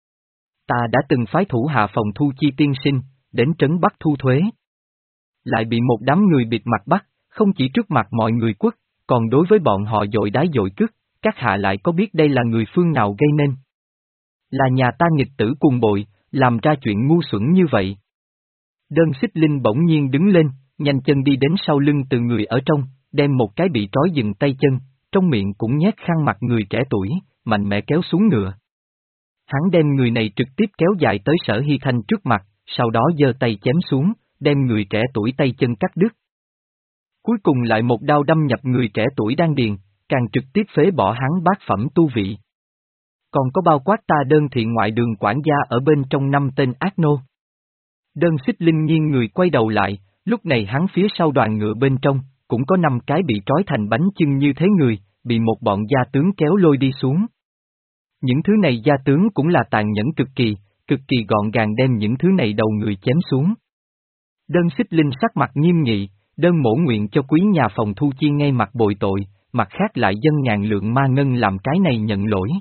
Ta đã từng phái thủ hạ phòng thu chi tiên sinh, đến trấn Bắc thu thuế. Lại bị một đám người bịt mặt bắt, không chỉ trước mặt mọi người quất, còn đối với bọn họ dội đái dội cứt, các hạ lại có biết đây là người phương nào gây nên. Là nhà ta nghịch tử cùng bội, làm ra chuyện ngu xuẩn như vậy. Đơn Xích Linh bỗng nhiên đứng lên, nhanh chân đi đến sau lưng từ người ở trong, đem một cái bị trói dừng tay chân, trong miệng cũng nhét khăn mặt người trẻ tuổi, mạnh mẽ kéo xuống ngựa. Hắn đem người này trực tiếp kéo dài tới Sở Hy Thanh trước mặt, sau đó giơ tay chém xuống, đem người trẻ tuổi tay chân cắt đứt. Cuối cùng lại một đao đâm nhập người trẻ tuổi đang điền, càng trực tiếp phế bỏ hắn bát phẩm tu vị. Còn có bao quát ta đơn thị ngoại đường quản gia ở bên trong năm tên ác nô. Đơn Xích Linh nghiêng người quay đầu lại, lúc này hắn phía sau đoàn ngựa bên trong, cũng có năm cái bị trói thành bánh chưng như thế người, bị một bọn gia tướng kéo lôi đi xuống. Những thứ này gia tướng cũng là tàn nhẫn cực kỳ, cực kỳ gọn gàng đem những thứ này đầu người chém xuống. Đơn Xích Linh sắc mặt nghiêm nghị, đơn mổ nguyện cho quý nhà phòng thu chi ngay mặt bồi tội, mặt khác lại dâng ngàn lượng ma ngân làm cái này nhận lỗi.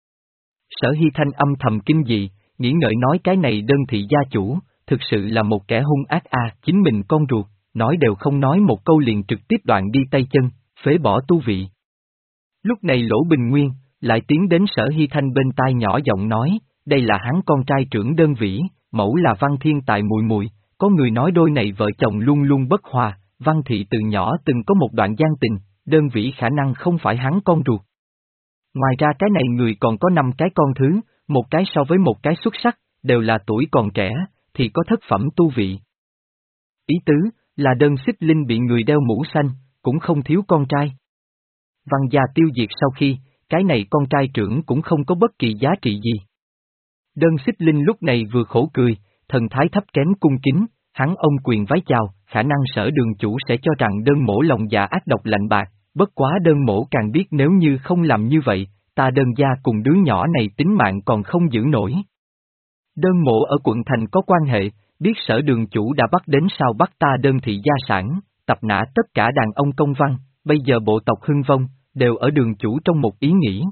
Sở Hy Thanh âm thầm kinh dị, nghĩ ngợi nói cái này đơn thị gia chủ, thực sự là một kẻ hung ác a, à, chính mình con ruột, nói đều không nói một câu liền trực tiếp đoạn đi tay chân, phế bỏ tu vị. Lúc này Lỗ Bình Nguyên, lại tiến đến Sở Hy Thanh bên tai nhỏ giọng nói, đây là hắn con trai trưởng đơn vĩ, mẫu là Văn Thiên Tài mùi mùi, có người nói đôi này vợ chồng luôn luôn bất hòa, Văn Thị từ nhỏ từng có một đoạn gian tình, đơn vĩ khả năng không phải hắn con ruột. Ngoài ra cái này người còn có năm cái con thứ, một cái so với một cái xuất sắc, đều là tuổi còn trẻ, thì có thất phẩm tu vị. Ý tứ, là Đơn Xích Linh bị người đeo mũ xanh, cũng không thiếu con trai. Văn gia tiêu diệt sau khi, cái này con trai trưởng cũng không có bất kỳ giá trị gì. Đơn Xích Linh lúc này vừa khổ cười, thần thái thấp kém cung kính, hắn ông quyền vái chào, khả năng Sở đường chủ sẽ cho rằng đơn mổ lòng dạ ác độc lạnh bạc, bất quá đơn mổ càng biết nếu như không làm như vậy, ta đơn gia cùng đứa nhỏ này tính mạng còn không giữ nổi. Đơn mổ ở quận thành có quan hệ, biết Sở đường chủ đã bắt đến sao bắt ta đơn thị gia sản, tập nã tất cả đàn ông công văn, bây giờ bộ tộc hưng vong, đều ở Đường chủ trong một ý nghĩ.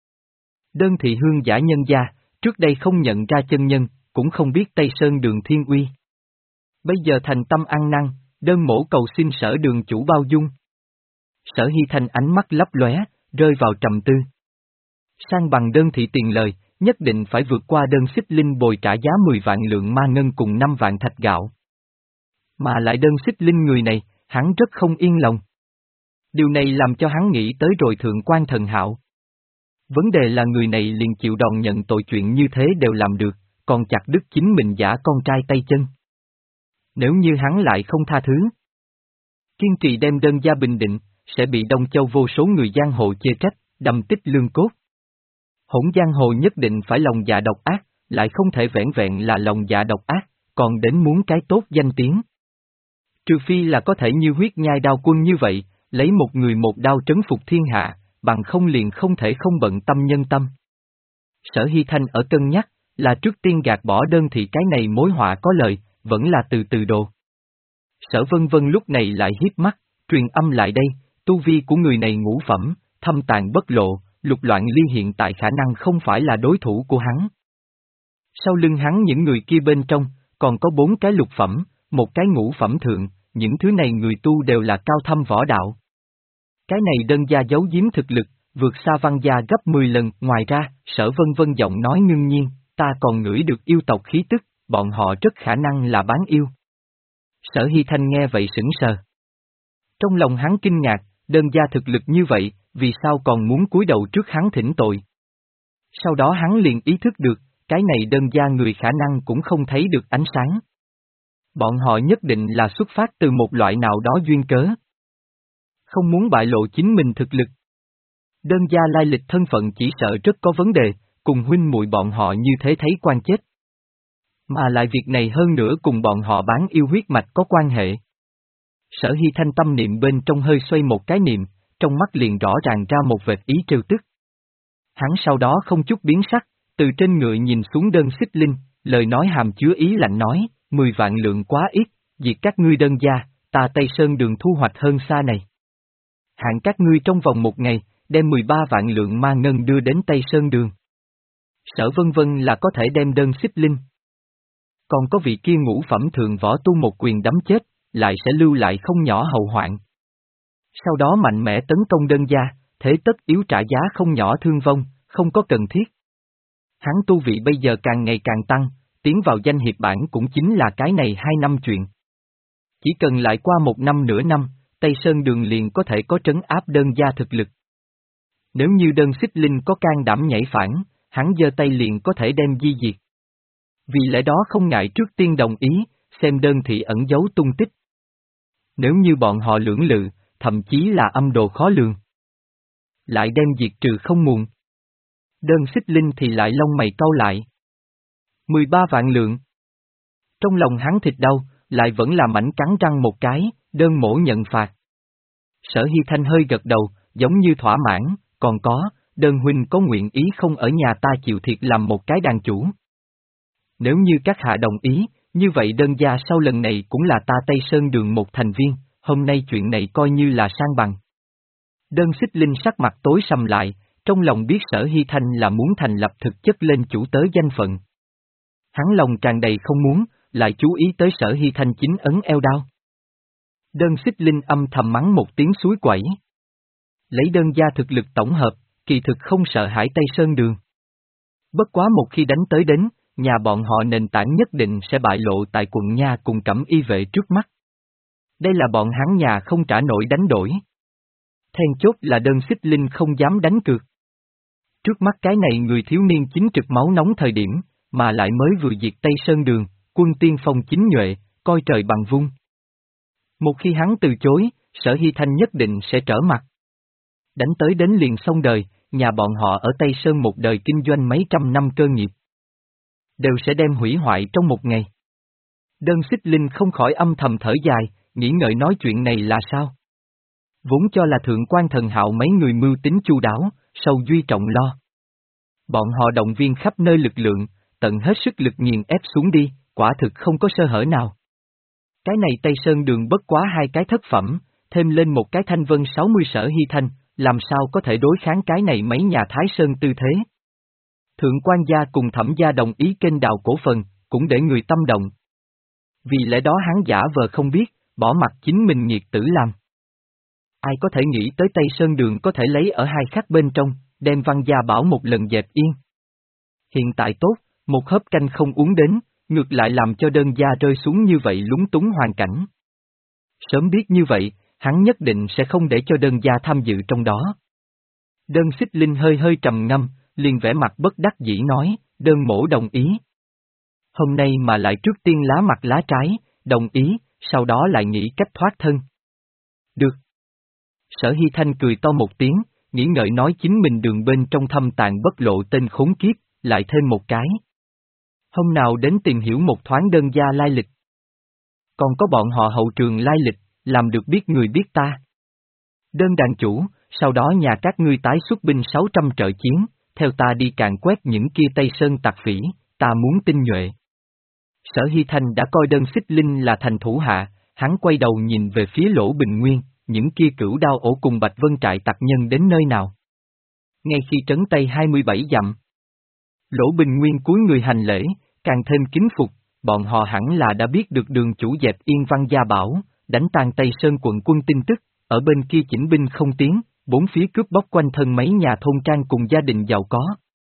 Đơn thị hương giả nhân gia, trước đây không nhận ra chân nhân, cũng không biết Tây Sơn Đường thiên uy. Bây giờ thành tâm ăn năn, đơn mổ cầu xin Sở Đường chủ bao dung. Sở Hy Thanh ánh mắt lấp lóe, rơi vào trầm tư. Sang bằng đơn thị tiền lời, nhất định phải vượt qua đơn xích linh bồi trả giá mười vạn lượng ma ngân cùng năm vạn thạch gạo. Mà lại đơn xích linh người này, hắn rất không yên lòng. Điều này làm cho hắn nghĩ tới rồi thượng quan thần hạo. Vấn đề là người này liền chịu đòn nhận tội chuyện như thế đều làm được, còn chặt đứt chính mình giả con trai tay chân. Nếu như hắn lại không tha thứ, kiên trì đem đơn gia bình định, sẽ bị Đông Châu vô số người giang hồ chê trách, đâm tích lương cốt. Hỗn giang hồ nhất định phải lòng dạ độc ác, lại không thể vẻn vẹn là lòng dạ độc ác, còn đến muốn cái tốt danh tiếng. Trừ phi là có thể như huyết nhai đao quân như vậy, lấy một người một đao trấn phục thiên hạ, bằng không liền không thể không bận tâm nhân tâm. Sở Hy Thanh ở cân nhắc, là trước tiên gạt bỏ đơn thị cái này mối họa có lời, vẫn là từ từ đồ. Sở Vân Vân lúc này lại hiếp mắt, truyền âm lại đây, tu vi của người này ngũ phẩm, thâm tàn bất lộ, Lục Loạn Ly hiện tại khả năng không phải là đối thủ của hắn. Sau lưng hắn những người kia bên trong, còn có bốn cái lục phẩm, một cái ngũ phẩm thượng, những thứ này người tu đều là cao thâm võ đạo. Cái này đơn gia giấu giếm thực lực, vượt xa Văn gia gấp mười lần, ngoài ra, Sở Vân Vân giọng nói ngưng nhiên, ta còn ngửi được yêu tộc khí tức, bọn họ rất khả năng là bán yêu. Sở Hy Thanh nghe vậy sững sờ. Trong lòng hắn kinh ngạc, đơn gia thực lực như vậy, vì sao còn muốn cúi đầu trước hắn thỉnh tội. Sau đó hắn liền ý thức được, cái này đơn gia người khả năng cũng không thấy được ánh sáng. Bọn họ nhất định là xuất phát từ một loại nào đó duyên cớ. Không muốn bại lộ chính mình thực lực. Đơn gia lai lịch thân phận chỉ sợ rất có vấn đề, cùng huynh muội bọn họ như thế thấy quan chết. Mà lại việc này hơn nữa cùng bọn họ bán yêu huyết mạch có quan hệ. Sở Hy Thanh tâm niệm bên trong hơi xoay một cái niệm, trong mắt liền rõ ràng ra một vệt ý trêu tức. Hắn sau đó không chút biến sắc, từ trên ngựa nhìn xuống đơn xích linh, lời nói hàm chứa ý lạnh nói, mười vạn lượng quá ít, diệt các ngươi đơn gia, ta Tây Sơn Đường thu hoạch hơn xa này. Hạn các ngươi trong vòng một ngày, đem mười ba vạn lượng ma ngân đưa đến Tây Sơn Đường. Sở Vân Vân là có thể đem đơn xích linh. Còn có vị kia ngũ phẩm thượng võ tu một quyền đấm chết, lại sẽ lưu lại không nhỏ hậu hoạn. Sau đó mạnh mẽ tấn công đơn gia, thế tất yếu trả giá không nhỏ thương vong, không có cần thiết. Hắn tu vị bây giờ càng ngày càng tăng, tiến vào danh hiệp bảng cũng chính là cái này hai năm chuyện. Chỉ cần lại qua một năm nửa năm, Tây Sơn Đường liền có thể có trấn áp đơn gia thực lực. Nếu như đơn xích linh có can đảm nhảy phản, hắn giơ tay liền có thể đem di diệt. Vì lẽ đó không ngại trước tiên đồng ý, xem đơn thị ẩn giấu tung tích. Nếu như bọn họ lưỡng lự, thậm chí là âm đồ khó lường. Lại đem diệt trừ không muộn. Đơn xích linh thì lại lông mày cau lại. mười ba vạn lượng. Trong lòng hắn thịt đau, lại vẫn là mảnh cắn răng một cái, đơn mổ nhận phạt. Sở Hy Thanh hơi gật đầu, giống như thỏa mãn, còn có, đơn huynh có nguyện ý không ở nhà ta chịu thiệt làm một cái đàn chủ. Nếu như các hạ đồng ý, như vậy đơn gia sau lần này cũng là ta Tây Sơn Đường một thành viên, hôm nay chuyện này coi như là sang bằng. Đơn xích linh sắc mặt tối sầm lại, trong lòng biết Sở Hy Thanh là muốn thành lập thực chất lên chủ tớ danh phận. Hắn lòng tràn đầy không muốn, lại chú ý tới Sở Hy Thanh chính ấn eo đao. Đơn xích linh âm thầm mắng một tiếng suối quẩy. Lấy đơn gia thực lực tổng hợp, kỳ thực không sợ hãi Tây Sơn Đường. Bất quá một khi đánh tới đến, nhà bọn họ nền tảng nhất định sẽ bại lộ tại quận Nha cùng Cẩm Y vệ trước mắt. Đây là bọn hắn nhà không trả nổi đánh đổi. Then chốt là đơn xích linh không dám đánh cược. Trước mắt cái này người thiếu niên chính trực máu nóng thời điểm, mà lại mới vừa diệt Tây Sơn Đường, quân tiên phong chính nhuệ, coi trời bằng vung. Một khi hắn từ chối, Sở Hy Thanh nhất định sẽ trở mặt. Đánh tới đến liền xong đời, nhà bọn họ ở Tây Sơn một đời kinh doanh mấy trăm năm cơ nghiệp. Đều sẽ đem hủy hoại trong một ngày. Đơn xích linh không khỏi âm thầm thở dài, nghĩ ngợi nói chuyện này là sao. Vốn cho là thượng quan thần hạo mấy người mưu tính chu đáo, sâu duy trọng lo. Bọn họ động viên khắp nơi lực lượng, tận hết sức lực nghiền ép xuống đi, quả thực không có sơ hở nào. Cái này Tây Sơn Đường bất quá hai cái thất phẩm, thêm lên một cái thanh vân sáu mươi Sở Hy Thanh, làm sao có thể đối kháng cái này mấy nhà Thái Sơn tư thế. Thượng quan gia cùng Thẩm gia đồng ý kênh đào cổ phần, cũng để người tâm động. Vì lẽ đó hắn giả vờ không biết, bỏ mặt chính mình nghiệt tử làm. Ai có thể nghĩ tới Tây Sơn Đường có thể lấy ở hai khắc bên trong, đem Văn Gia Bảo một lần dẹp yên. Hiện tại tốt, một hớp canh không uống đến, ngược lại làm cho đơn gia rơi xuống như vậy lúng túng hoàn cảnh. Sớm biết như vậy, hắn nhất định sẽ không để cho đơn gia tham dự trong đó. Đơn Xích Linh hơi hơi trầm ngâm, liền vẻ mặt bất đắc dĩ nói, đơn mỗ đồng ý. Hôm nay mà lại trước tiên lá mặt lá trái, đồng ý, sau đó lại nghĩ cách thoát thân. Được. Sở Hy Thanh cười to một tiếng, nghĩ ngợi nói chính mình đường bên trong thâm tàng bất lộ tên khốn kiếp, lại thêm một cái. Hôm nào đến tìm hiểu một thoáng đơn gia lai lịch. Còn có bọn họ hậu trường lai lịch, làm được biết người biết ta. Đơn đàn chủ, sau đó nhà các ngươi tái xuất binh sáu trăm trợ chiến, theo ta đi càn quét những kia Tây Sơn tặc phỉ, ta muốn tinh nhuệ. Sở Hy Thanh đã coi Đơn Xích Linh là thành thủ hạ, hắn quay đầu nhìn về phía Lỗ Bình Nguyên, những kia cửu đao ổ cùng Bạch Vân trại tặc nhân đến nơi nào. Ngay khi trấn Tây hai mươi bảy dặm, Lỗ Bình Nguyên cúi người hành lễ, càng thêm kính phục, bọn họ hẳn là đã biết được đường chủ dẹp Yên Văn Gia Bảo, đánh tan Tây Sơn quận quân tin tức, ở bên kia chỉnh binh không tiến, bốn phía cướp bóc quanh thân mấy nhà thôn trang cùng gia đình giàu có.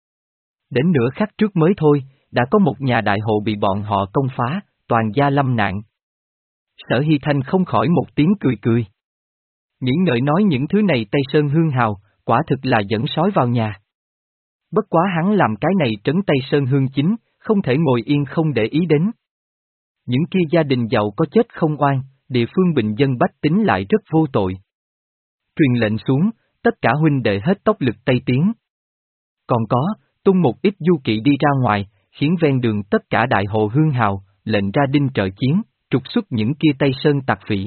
Đến nửa khắc trước mới thôi, đã có một nhà đại hộ bị bọn họ công phá, toàn gia lâm nạn. Sở Hy Thanh không khỏi một tiếng cười cười. Nghĩ ngợi nói những thứ này Tây Sơn hương hào, quả thực là dẫn sói vào nhà. Bất quá hắn làm cái này trấn Tây Sơn hương chính, không thể ngồi yên không để ý đến. Những kia gia đình giàu có chết không oan, địa phương bình dân bách tính lại rất vô tội. Truyền lệnh xuống, tất cả huynh đệ hết tốc lực Tây tiến. Còn có, tung một ít du kỵ đi ra ngoài, khiến ven đường tất cả đại hộ hương hào, lệnh ra đinh trợ chiến, trục xuất những kia Tây Sơn tặc phỉ.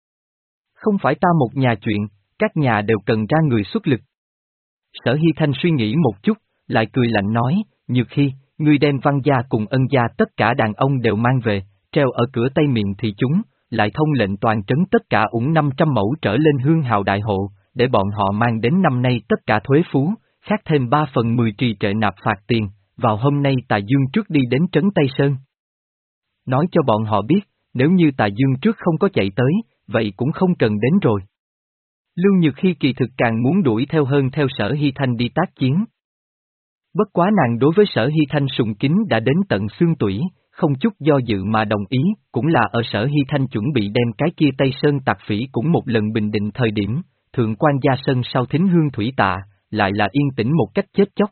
Không phải ta một nhà chuyện, các nhà đều cần ra người xuất lực. Sở Hy Thanh suy nghĩ một chút, lại cười lạnh nói, Nhược Hy, ngươi đem Văn gia cùng Ân gia tất cả đàn ông đều mang về, treo ở cửa Tây miệng thị chúng, lại thông lệnh toàn trấn tất cả ủng năm trăm mẫu trở lên hương hào đại hộ, để bọn họ mang đến năm nay tất cả thuế phú, khác thêm ba phần mười trì trệ nạp phạt tiền, vào hôm nay Tà Dương trước đi đến trấn Tây Sơn. Nói cho bọn họ biết, nếu như Tà Dương trước không có chạy tới, vậy cũng không cần đến rồi. Lưu Nhược Hy kỳ thực càng muốn đuổi theo hơn theo Sở Hy Thanh đi tác chiến. Bất quá nàng đối với Sở Hy Thanh sùng kính đã đến tận xương tủy, không chút do dự mà đồng ý, cũng là ở Sở Hy Thanh chuẩn bị đem cái kia Tây Sơn tặc phỉ cũng một lần bình định thời điểm, Thượng quan Gia Sơn sau thính hương thủy tạ, lại là yên tĩnh một cách chết chóc.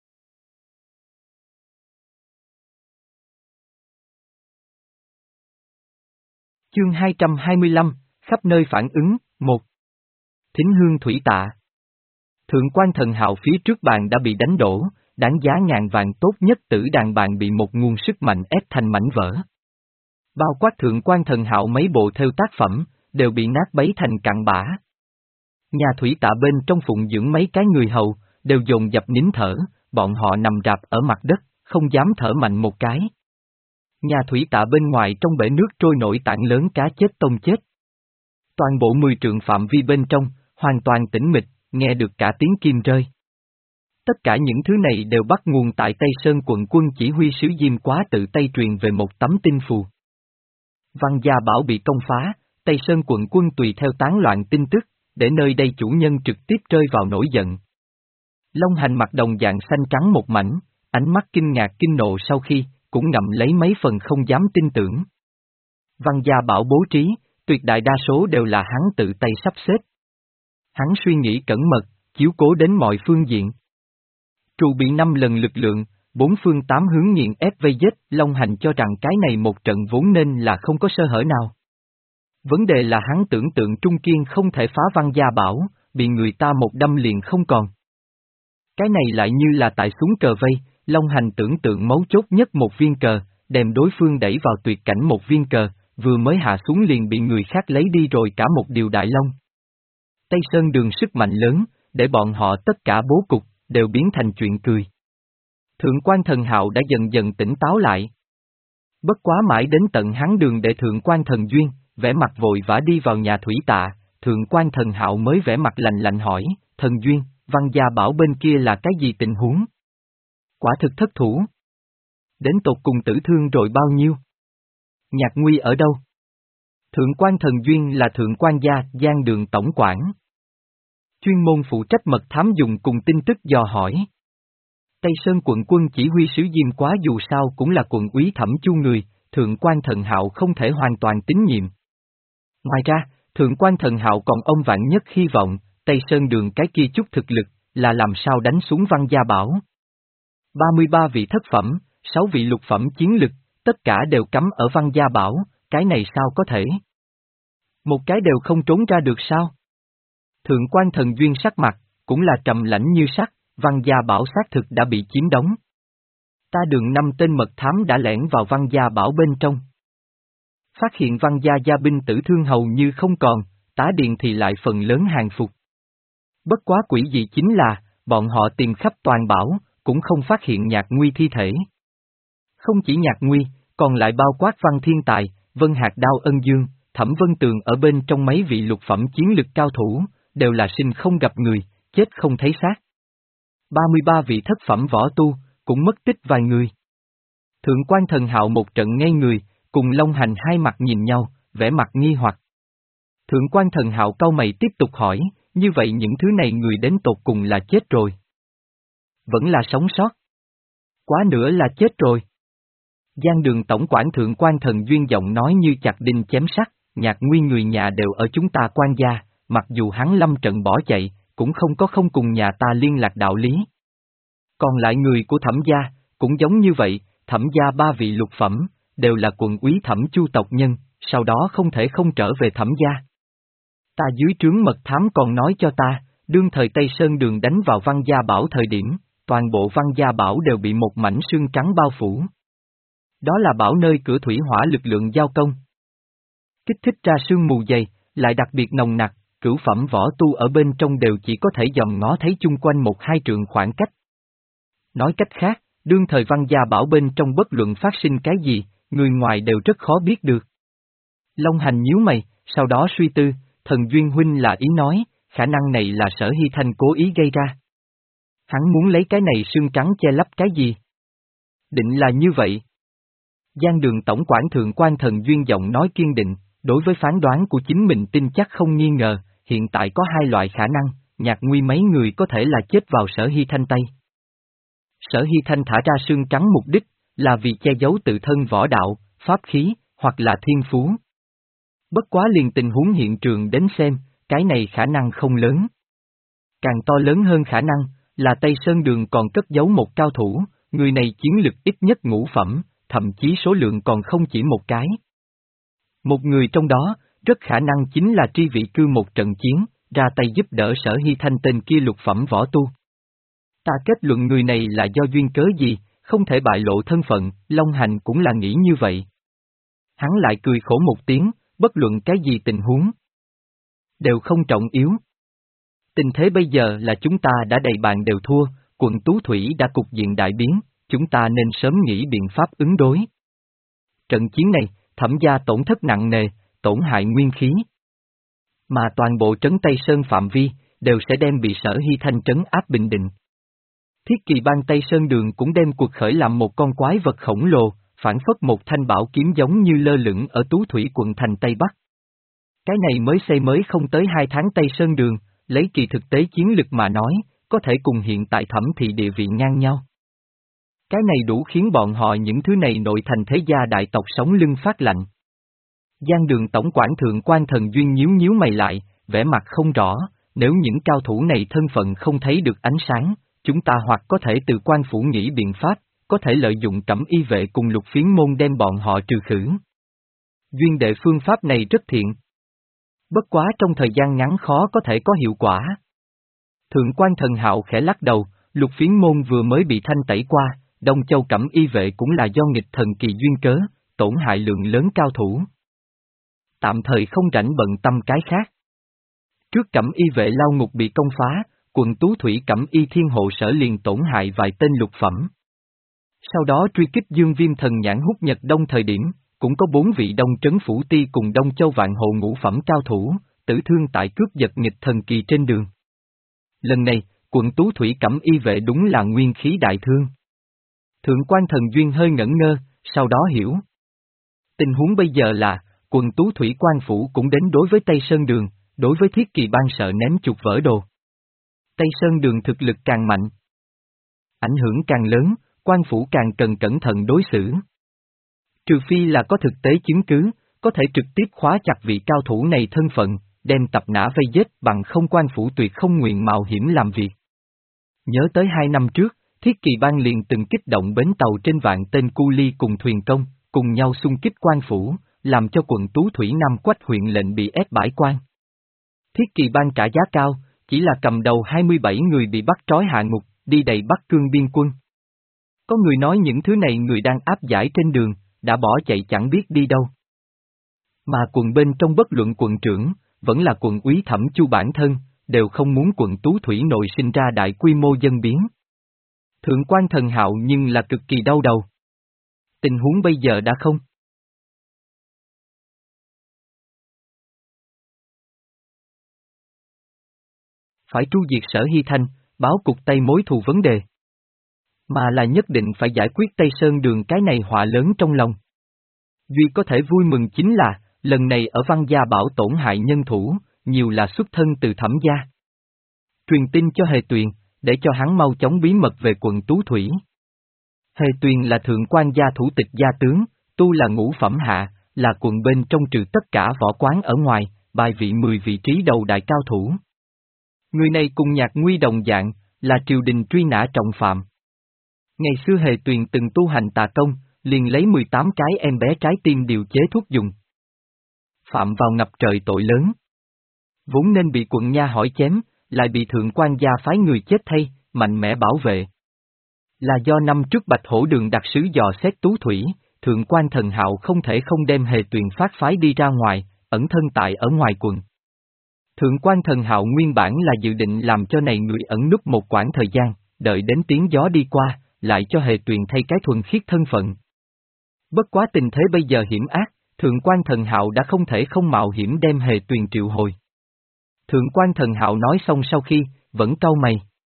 Chương hai trăm hai mươi lăm, khắp nơi phản ứng, một. Thính hương thủy tạ. Thượng quan Thần Hạo phía trước bàn đã bị đánh đổ, đáng giá ngàn vàng tốt nhất tử đàn bàn bị một nguồn sức mạnh ép thành mảnh vỡ. Bao quát Thượng quan Thần Hạo mấy bộ theo tác phẩm, đều bị nát bấy thành cặn bã. Nhà thủy tạ bên trong phụng dưỡng mấy cái người hầu, đều dồn dập nín thở, bọn họ nằm rạp ở mặt đất, không dám thở mạnh một cái. Nhà thủy tạ bên ngoài trong bể nước trôi nổi tảng lớn cá chết tôm chết. Toàn bộ mười trượng phạm vi bên trong, hoàn toàn tĩnh mịch, nghe được cả tiếng kim rơi. Tất cả những thứ này đều bắt nguồn tại Tây Sơn quận quân chỉ huy sứ Diêm Quá tự tay truyền về một tấm tin phù. Văn Gia Bảo bị công phá, Tây Sơn quận quân tùy theo tán loạn tin tức, để nơi đây chủ nhân trực tiếp rơi vào nổi giận. Long Hành mặt đồng dạng xanh trắng một mảnh, ánh mắt kinh ngạc kinh nộ sau khi, cũng ngậm lấy mấy phần không dám tin tưởng. Văn Gia Bảo bố trí, tuyệt đại đa số đều là hắn tự tay sắp xếp. Hắn suy nghĩ cẩn mật, chiếu cố đến mọi phương diện. Trụ bị năm lần lực lượng, bốn phương tám hướng nghiền ép vây giết, Long Hành cho rằng cái này một trận vốn nên là không có sơ hở nào. Vấn đề là hắn tưởng tượng Trung Kiên không thể phá Văn Gia Bảo, bị người ta một đâm liền không còn. Cái này lại như là tại súng cờ vây, Long Hành tưởng tượng mấu chốt nhất một viên cờ, đem đối phương đẩy vào tuyệt cảnh một viên cờ, vừa mới hạ xuống liền bị người khác lấy đi rồi cả một điều đại long. Tây Sơn Đường sức mạnh lớn, để bọn họ tất cả bố cục, đều biến thành chuyện cười. Thượng quan Thần Hạo đã dần dần tỉnh táo lại. Bất quá mãi đến tận hắn đường để Thượng quan Thần Duyên, vẻ mặt vội vã đi vào nhà thủy tạ, Thượng quan Thần Hạo mới vẻ mặt lạnh lạnh hỏi, Thần Duyên, Văn Gia Bảo bên kia là cái gì tình huống? Quả thực thất thủ. Đến tột cùng tử thương rồi bao nhiêu? Nhạc Nguy ở đâu? Thượng quan Thần Duyên là Thượng quan gia, Giang Đường tổng quản. Chuyên môn phụ trách mật thám dùng cùng tin tức dò hỏi. Tây Sơn quận quân chỉ huy sứ Diêm Quá dù sao cũng là quận úy Thẩm Chu người, Thượng quan Thần Hạo không thể hoàn toàn tín nhiệm. Ngoài ra, Thượng quan Thần Hạo còn ông vạn nhất hy vọng, Tây Sơn đường cái kia chút thực lực, là làm sao đánh xuống Văn Gia Bảo. ba mươi ba vị thất phẩm, sáu vị lục phẩm chiến lực, tất cả đều cắm ở Văn Gia Bảo, cái này sao có thể? Một cái đều không trốn ra được sao? Thượng quan Thần Duyên sắc mặt, cũng là trầm lãnh như sắt, Văn Gia Bảo xác thực đã bị chiếm đóng. Ta đường năm tên mật thám đã lẻn vào Văn Gia Bảo bên trong. Phát hiện Văn Gia gia binh tử thương hầu như không còn, tá điện thì lại phần lớn hàng phục. Bất quá quỷ dị chính là, bọn họ tìm khắp toàn bảo, cũng không phát hiện Nhạc Nguy thi thể. Không chỉ Nhạc Nguy, còn lại bao quát Văn Thiên Tài, Vân Hạc Đao Ân Dương, Thẩm Vân Tường ở bên trong mấy vị lục phẩm chiến lực cao thủ, đều là sinh không gặp người, chết không thấy xác. ba mươi ba vị thất phẩm võ tu, cũng mất tích vài người. Thượng quan Thần Hạo một trận ngây người, cùng Long Hành hai mặt nhìn nhau, vẻ mặt nghi hoặc. Thượng quan Thần Hạo cau mày tiếp tục hỏi, như vậy những thứ này người đến tột cùng là chết rồi? Vẫn là sống sót? Quá nữa là chết rồi. Giang Đường tổng quản Thượng quan Thần Duyên giọng nói như chặt đinh chém sắt, Nhạc Nguy người nhà đều ở chúng ta quan gia, mặc dù hắn lâm trận bỏ chạy, cũng không có không cùng nhà ta liên lạc đạo lý. Còn lại người của Thẩm gia, cũng giống như vậy, Thẩm gia ba vị lục phẩm, đều là quận úy Thẩm Chu tộc nhân, sau đó không thể không trở về Thẩm gia. Ta dưới trướng mật thám còn nói cho ta, đương thời Tây Sơn đường đánh vào Văn Gia Bảo thời điểm, toàn bộ Văn Gia Bảo đều bị một mảnh sương trắng bao phủ. Đó là bảo nơi cửa thủy hỏa lực lượng giao công. Kích thích ra sương mù dày, lại đặc biệt nồng nặc, cửu phẩm võ tu ở bên trong đều chỉ có thể dòm ngó thấy chung quanh một hai trượng khoảng cách. Nói cách khác, đương thời Văn Gia Bảo bên trong bất luận phát sinh cái gì, người ngoài đều rất khó biết được. Long Hành nhíu mày, sau đó suy tư, Thần Duyên huynh là ý nói, khả năng này là Sở Hy Thanh cố ý gây ra. Hắn muốn lấy cái này sương trắng che lấp cái gì? Định là như vậy. Giang Đường tổng quản Thượng quan Thần Duyên giọng nói kiên định, đối với phán đoán của chính mình tin chắc không nghi ngờ, hiện tại có hai loại khả năng, Nhạc Nguy mấy người có thể là chết vào Sở Hy Thanh tay. Sở Hy Thanh thả ra sương trắng mục đích, là vì che giấu tự thân võ đạo, pháp khí, hoặc là thiên phú. Bất quá liền tình huống hiện trường đến xem, cái này khả năng không lớn. Càng to lớn hơn khả năng, là Tây Sơn Đường còn cất giấu một cao thủ, người này chiến lực ít nhất ngũ phẩm, thậm chí số lượng còn không chỉ một cái. Một người trong đó, rất khả năng chính là tri vị cư một trận chiến, ra tay giúp đỡ Sở Hy Thanh tên kia lục phẩm võ tu. Ta kết luận người này là do duyên cớ gì, không thể bại lộ thân phận, Long Hành cũng là nghĩ như vậy. Hắn lại cười khổ một tiếng, bất luận cái gì tình huống, đều không trọng yếu. Tình thế bây giờ là chúng ta đã đầy bàn đều thua, quận Tú Thủy đã cục diện đại biến, chúng ta nên sớm nghĩ biện pháp ứng đối. Trận chiến này, Thẩm gia tổn thất nặng nề, tổn hại nguyên khí. Mà toàn bộ trấn Tây Sơn phạm vi, đều sẽ đem bị Sở Hy Thanh trấn áp bình định. Thiết Kỳ Bang Tây Sơn Đường cũng đem cuộc khởi làm một con quái vật khổng lồ, phản phất một thanh bảo kiếm giống như lơ lửng ở Tú Thủy quận thành Tây Bắc. Cái này mới xây mới không tới hai tháng Tây Sơn Đường, lấy kỳ thực tế chiến lực mà nói, có thể cùng hiện tại Thẩm thị địa vị ngang nhau. Cái này đủ khiến bọn họ những thứ này nội thành thế gia đại tộc sống lưng phát lạnh. Giang Đường tổng quản Thượng quan Thần Duyên nhíu nhíu mày lại, vẻ mặt không rõ, nếu những cao thủ này thân phận không thấy được ánh sáng, chúng ta hoặc có thể từ quan phủ nghĩ biện pháp, có thể lợi dụng Cẩm Y vệ cùng Lục Phiến môn đem bọn họ trừ khử. Duyên đệ phương pháp này rất thiện. Bất quá trong thời gian ngắn khó có thể có hiệu quả. Thượng quan Thần Hạo khẽ lắc đầu, Lục Phiến môn vừa mới bị thanh tẩy qua, Đông Châu Cẩm Y vệ cũng là do nghịch thần kỳ duyên cớ, tổn hại lượng lớn cao thủ. Tạm thời không rảnh bận tâm cái khác. Trước Cẩm Y vệ lao ngục bị công phá, quận Tú Thủy Cẩm Y thiên hộ sở liền tổn hại vài tên lục phẩm. Sau đó truy kích Dương Viêm thần nhãn hút Nhật Đông thời điểm, cũng có bốn vị Đông Trấn Phủ Ti cùng Đông Châu Vạn Hộ ngũ phẩm cao thủ, tử thương tại cướp giật nghịch thần kỳ trên đường. Lần này, quận Tú Thủy Cẩm Y vệ đúng là nguyên khí đại thương. Thượng quan Thần Duyên hơi ngẩn ngơ, sau đó hiểu. Tình huống bây giờ là, quận Tú Thủy quan phủ cũng đến đối với Tây Sơn Đường, đối với Thiết Kỳ Bang sợ ném chuột vỡ đồ. Tây Sơn Đường thực lực càng mạnh, ảnh hưởng càng lớn, quan phủ càng cần cẩn thận đối xử. Trừ phi là có thực tế chứng cứ, có thể trực tiếp khóa chặt vị cao thủ này thân phận, đem tập nã vây giết, bằng không quan phủ tuyệt không nguyện mạo hiểm làm việc. Nhớ tới hai năm trước, Thiết Kỳ Bang liền từng kích động bến tàu trên vạn tên cu ly cùng thuyền công, cùng nhau xung kích quan phủ, làm cho quận Tú Thủy Nam Quách huyện lệnh bị ép bãi quan. Thiết Kỳ Bang trả giá cao, chỉ là cầm đầu hai mươi bảy người bị bắt trói hạ ngục, đi đầy Bắc Cương biên quân. Có người nói những thứ này người đang áp giải trên đường, đã bỏ chạy chẳng biết đi đâu. Mà quận bên trong bất luận quận trưởng, vẫn là quận úy Thẩm Chu bản thân, đều không muốn quận Tú Thủy nội sinh ra đại quy mô dân biến. Thượng quan Thần Hạo nhưng là cực kỳ đau đầu. Tình huống bây giờ đã không. Phải tru diệt Sở Hy Thanh, báo cục Tây mối thù vấn đề. Mà là nhất định phải giải quyết Tây Sơn Đường cái này họa lớn trong lòng. Duy có thể vui mừng chính là, lần này ở Văn Gia Bảo tổn hại nhân thủ, nhiều là xuất thân từ Thẩm gia. Truyền tin cho Hề Tuyền, để cho hắn mau chóng bí mật về quận Tú Thủy. Hề Tuyền là thượng quan gia thủ tịch gia tướng, tu là ngũ phẩm hạ, là quận bên trong trừ tất cả võ quán ở ngoài, bài vị mười vị trí đầu đại cao thủ. Người này cùng Nhạc Nguy đồng dạng, là triều đình truy nã trọng phạm. Ngày xưa Hề Tuyền từng tu hành tà công, liền lấy mười tám cái em bé trái tim điều chế thuốc dùng. Phạm vào ngập trời tội lớn. Vốn nên bị quận nha hỏi chém, lại bị thượng quan gia phái người chết thay, mạnh mẽ bảo vệ. Là do năm trước Bạch Hổ Đường đặc sứ dò xét Tú Thủy, thượng quan Thần Hạo không thể không đem Hề Tuyền phát phái đi ra ngoài, ẩn thân tại ở ngoài quận. Thượng quan Thần Hạo nguyên bản là dự định làm cho này người ẩn núp một quãng thời gian, đợi đến tiếng gió đi qua, lại cho Hề Tuyền thay cái thuần khiết thân phận. Bất quá tình thế bây giờ hiểm ác, thượng quan Thần Hạo đã không thể không mạo hiểm đem Hề Tuyền triệu hồi. Thượng quan Thần Hạo nói xong sau khi, vẫn cau mày.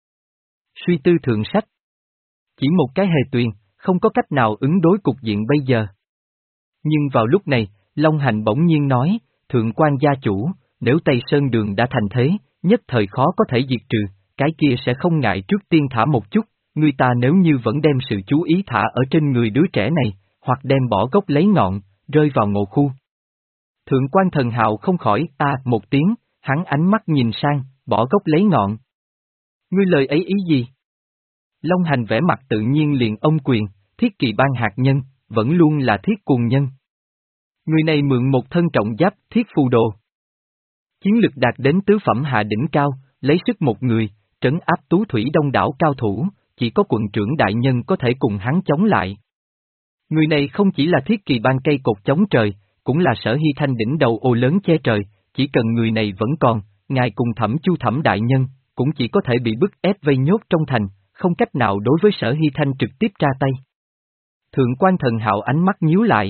Suy tư thượng sách. Chỉ một cái Hề Tuyền, không có cách nào ứng đối cục diện bây giờ. Nhưng vào lúc này, Long Hành bỗng nhiên nói, thượng quan gia chủ, nếu Tây Sơn Đường đã thành thế, nhất thời khó có thể diệt trừ, cái kia sẽ không ngại trước tiên thả một chút, người ta nếu như vẫn đem sự chú ý thả ở trên người đứa trẻ này, hoặc đem bỏ gốc lấy ngọn, rơi vào ngộ khu. Thượng quan Thần Hạo không khỏi ta à, một tiếng, hắn ánh mắt nhìn sang, bỏ gốc lấy ngọn. Ngươi lời ấy ý gì? Long Hành vẻ mặt tự nhiên liền ông quyền, Thiết Kỳ Bang hạt nhân, vẫn luôn là thiết cuồng nhân. Người này mượn một thân trọng giáp thiết phù đồ. Chiến lực đạt đến tứ phẩm hạ đỉnh cao, lấy sức một người, trấn áp Tú Thủy đông đảo cao thủ, chỉ có quận trưởng đại nhân có thể cùng hắn chống lại. Người này không chỉ là Thiết Kỳ Bang cây cột chống trời, cũng là Sở Hy Thanh đỉnh đầu ô lớn che trời, chỉ cần người này vẫn còn, ngài cùng Thẩm Chu Thẩm đại nhân, cũng chỉ có thể bị bức ép vây nhốt trong thành, không cách nào đối với Sở Hy Thanh trực tiếp ra tay. Thượng quan Thần Hạo ánh mắt nhíu lại.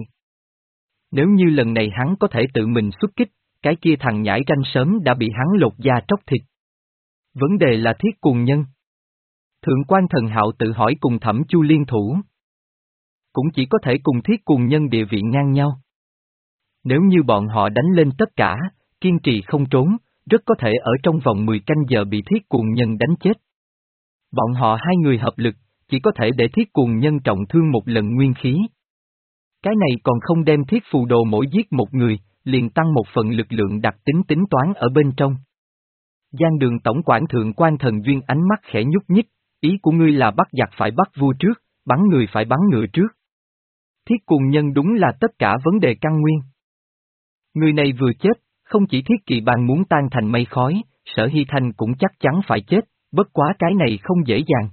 Nếu như lần này hắn có thể tự mình xuất kích, cái kia thằng nhãi ranh sớm đã bị hắn lột da tróc thịt. Vấn đề là thiết cuồng nhân. Thượng quan Thần Hạo tự hỏi cùng Thẩm Chu liên thủ. Cũng chỉ có thể cùng thiết cuồng nhân địa vị ngang nhau. Nếu như bọn họ đánh lên tất cả, kiên trì không trốn, rất có thể ở trong vòng mười canh giờ bị thiết cuồng nhân đánh chết. Bọn họ hai người hợp lực, chỉ có thể để thiết cuồng nhân trọng thương một lần nguyên khí. Cái này còn không đem thiết phù đồ mỗi giết một người, liền tăng một phần lực lượng đặc tính tính toán ở bên trong. Giang Đường tổng quản thượng quan Thần Duyên ánh mắt khẽ nhúc nhích, ý của ngươi là bắt giặc phải bắt vua trước, bắn người phải bắn ngựa trước. Thiết cuồng nhân đúng là tất cả vấn đề căn nguyên. Người này vừa chết, không chỉ Thiết Kỳ Bang muốn tan thành mây khói, Sở Hy Thanh cũng chắc chắn phải chết, bất quá cái này không dễ dàng.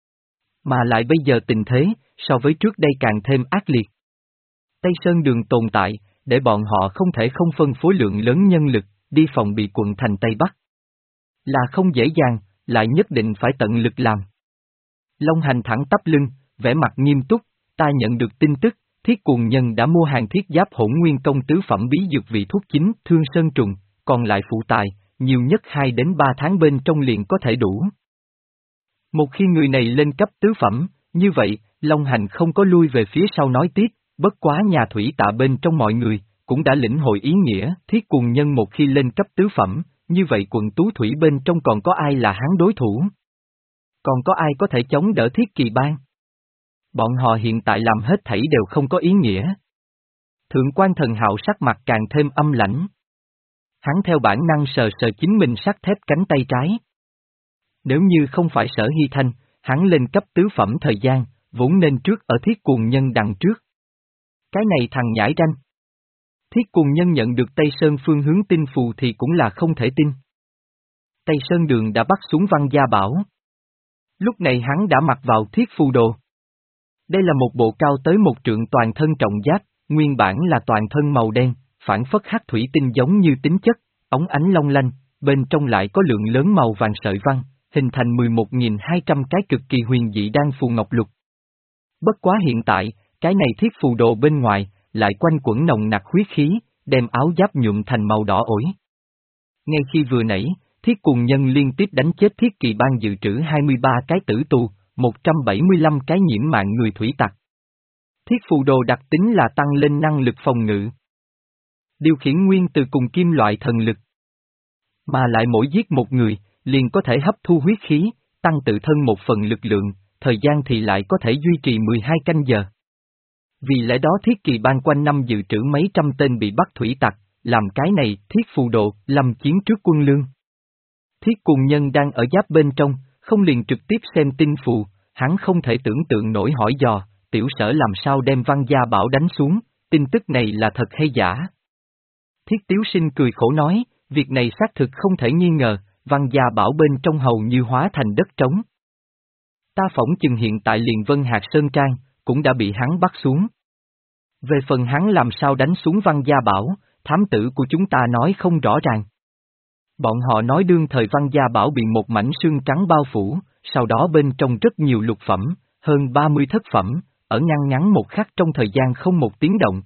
Mà lại bây giờ tình thế, so với trước đây càng thêm ác liệt. Tây Sơn Đường tồn tại, để bọn họ không thể không phân phối lượng lớn nhân lực, đi phòng bị quận thành Tây Bắc. Là không dễ dàng, lại nhất định phải tận lực làm. Long Hành thẳng tắp lưng, vẻ mặt nghiêm túc, ta nhận được tin tức, thiết cuồng nhân đã mua hàng thiết giáp hỗn nguyên công tứ phẩm bí dược vị thuốc chính, thương sơn trùng, còn lại phụ tài, nhiều nhất hai đến ba tháng bên trong liền có thể đủ. Một khi người này lên cấp tứ phẩm, như vậy, Long Hành không có lui về phía sau nói tiếp, bất quá nhà thủy tạ bên trong mọi người, cũng đã lĩnh hội ý nghĩa, Thiết Cuồng Nhân một khi lên cấp tứ phẩm, như vậy quận Tú Thủy bên trong còn có ai là hắn đối thủ? Còn có ai có thể chống đỡ Thiết Kỳ Bang? Bọn họ hiện tại làm hết thảy đều không có ý nghĩa. Thượng quan Thần Hạo sắc mặt càng thêm âm lãnh. Hắn theo bản năng sờ sờ chính mình sắt thép cánh tay trái. Nếu như không phải Sở Hy Thanh, hắn lên cấp tứ phẩm thời gian, vốn nên trước ở Thiết Cuồng Nhân đằng trước. Cái này thằng nhãi ranh. Thiết Cuồng Nhân nhận được Tây Sơn phương hướng tinh phù thì cũng là không thể tin. Tây Sơn Đường đã bắt xuống Văn Gia Bảo. Lúc này hắn đã mặc vào thiết phù đồ. Đây là một bộ cao tới một trượng toàn thân trọng giáp, nguyên bản là toàn thân màu đen, phản phất hắc thủy tinh giống như tính chất, óng ánh long lanh, bên trong lại có lượng lớn màu vàng sợi văn, hình thành mười một nghìn hai trăm cái cực kỳ huyền dị đan phù ngọc lục. Bất quá hiện tại, cái này thiết phù đồ bên ngoài, lại quanh quẩn nồng nặc huyết khí, đem áo giáp nhuộm thành màu đỏ ổi. Ngay khi vừa nãy, Thiết Cuồng Nhân liên tiếp đánh chết Thiết Kỳ Bang dự trữ hai mươi ba cái tử tù, một trăm bảy mươi lăm cái nhiễm mạng người thủy tặc. Thiết phù đồ đặc tính là tăng lên năng lực phòng ngự. Điều khiển nguyên từ cùng kim loại thần lực. Mà lại mỗi giết một người, liền có thể hấp thu huyết khí, tăng tự thân một phần lực lượng, thời gian thì lại có thể duy trì mười hai canh giờ. Vì lẽ đó Thiết Kỳ Bang quanh năm dự trữ mấy trăm tên bị bắt thủy tặc, làm cái này thiết phù đồ, lâm chiến trước quân lương. Thiết Cuồng Nhân đang ở giáp bên trong, không liền trực tiếp xem tinh phù, hắn không thể tưởng tượng nổi hỏi dò, tiểu Sở làm sao đem Văn Gia Bảo đánh xuống, tin tức này là thật hay giả. Thiết Tiếu Sinh cười khổ nói, việc này xác thực không thể nghi ngờ, Văn Gia Bảo bên trong hầu như hóa thành đất trống. Ta phỏng chừng hiện tại liền Vân Hạc Sơn Trang, cũng đã bị hắn bắt xuống. Về phần hắn làm sao đánh xuống Văn Gia Bảo, thám tử của chúng ta nói không rõ ràng. Bọn họ nói đương thời Văn Gia Bảo bị một mảnh sương trắng bao phủ, sau đó bên trong rất nhiều lục phẩm, hơn ba mươi thất phẩm, ở ngăn ngắn một khắc trong thời gian không một tiếng động.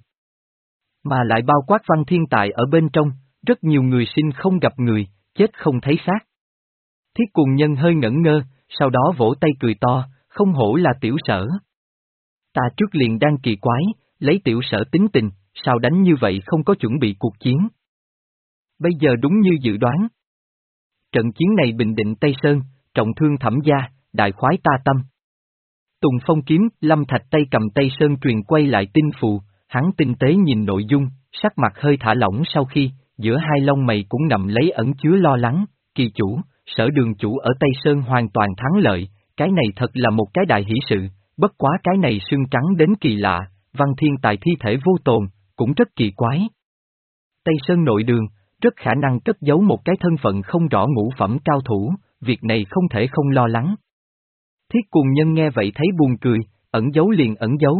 Mà lại bao quát Văn Thiên Tài ở bên trong, rất nhiều người sinh không gặp người, chết không thấy xác. Thiết Cuồng Nhân hơi ngẩn ngơ, sau đó vỗ tay cười to, không hổ là tiểu Sở. Ta trước liền đang kỳ quái, lấy tiểu Sở tính tình, sao đánh như vậy không có chuẩn bị cuộc chiến. Bây giờ đúng như dự đoán. Trận chiến này bình định Tây Sơn, trọng thương Thẩm gia, đại khoái ta tâm. Tùng Phong kiếm, Lâm Thạch Tây cầm Tây Sơn truyền quay lại tinh phù, hắn tinh tế nhìn nội dung, sắc mặt hơi thả lỏng sau khi, giữa hai lông mày cũng ngậm lấy ẩn chứa lo lắng, kỳ chủ, Sở Đường chủ ở Tây Sơn hoàn toàn thắng lợi, cái này thật là một cái đại hỷ sự, bất quá cái này sương trắng đến kỳ lạ, Văn Thiên Tài thi thể vô tồn, cũng rất kỳ quái. Tây Sơn nội đường, rất khả năng cất giấu một cái thân phận không rõ ngũ phẩm cao thủ, việc này không thể không lo lắng. Thiết Cuồng Nhân nghe vậy thấy buồn cười, ẩn giấu liền ẩn giấu.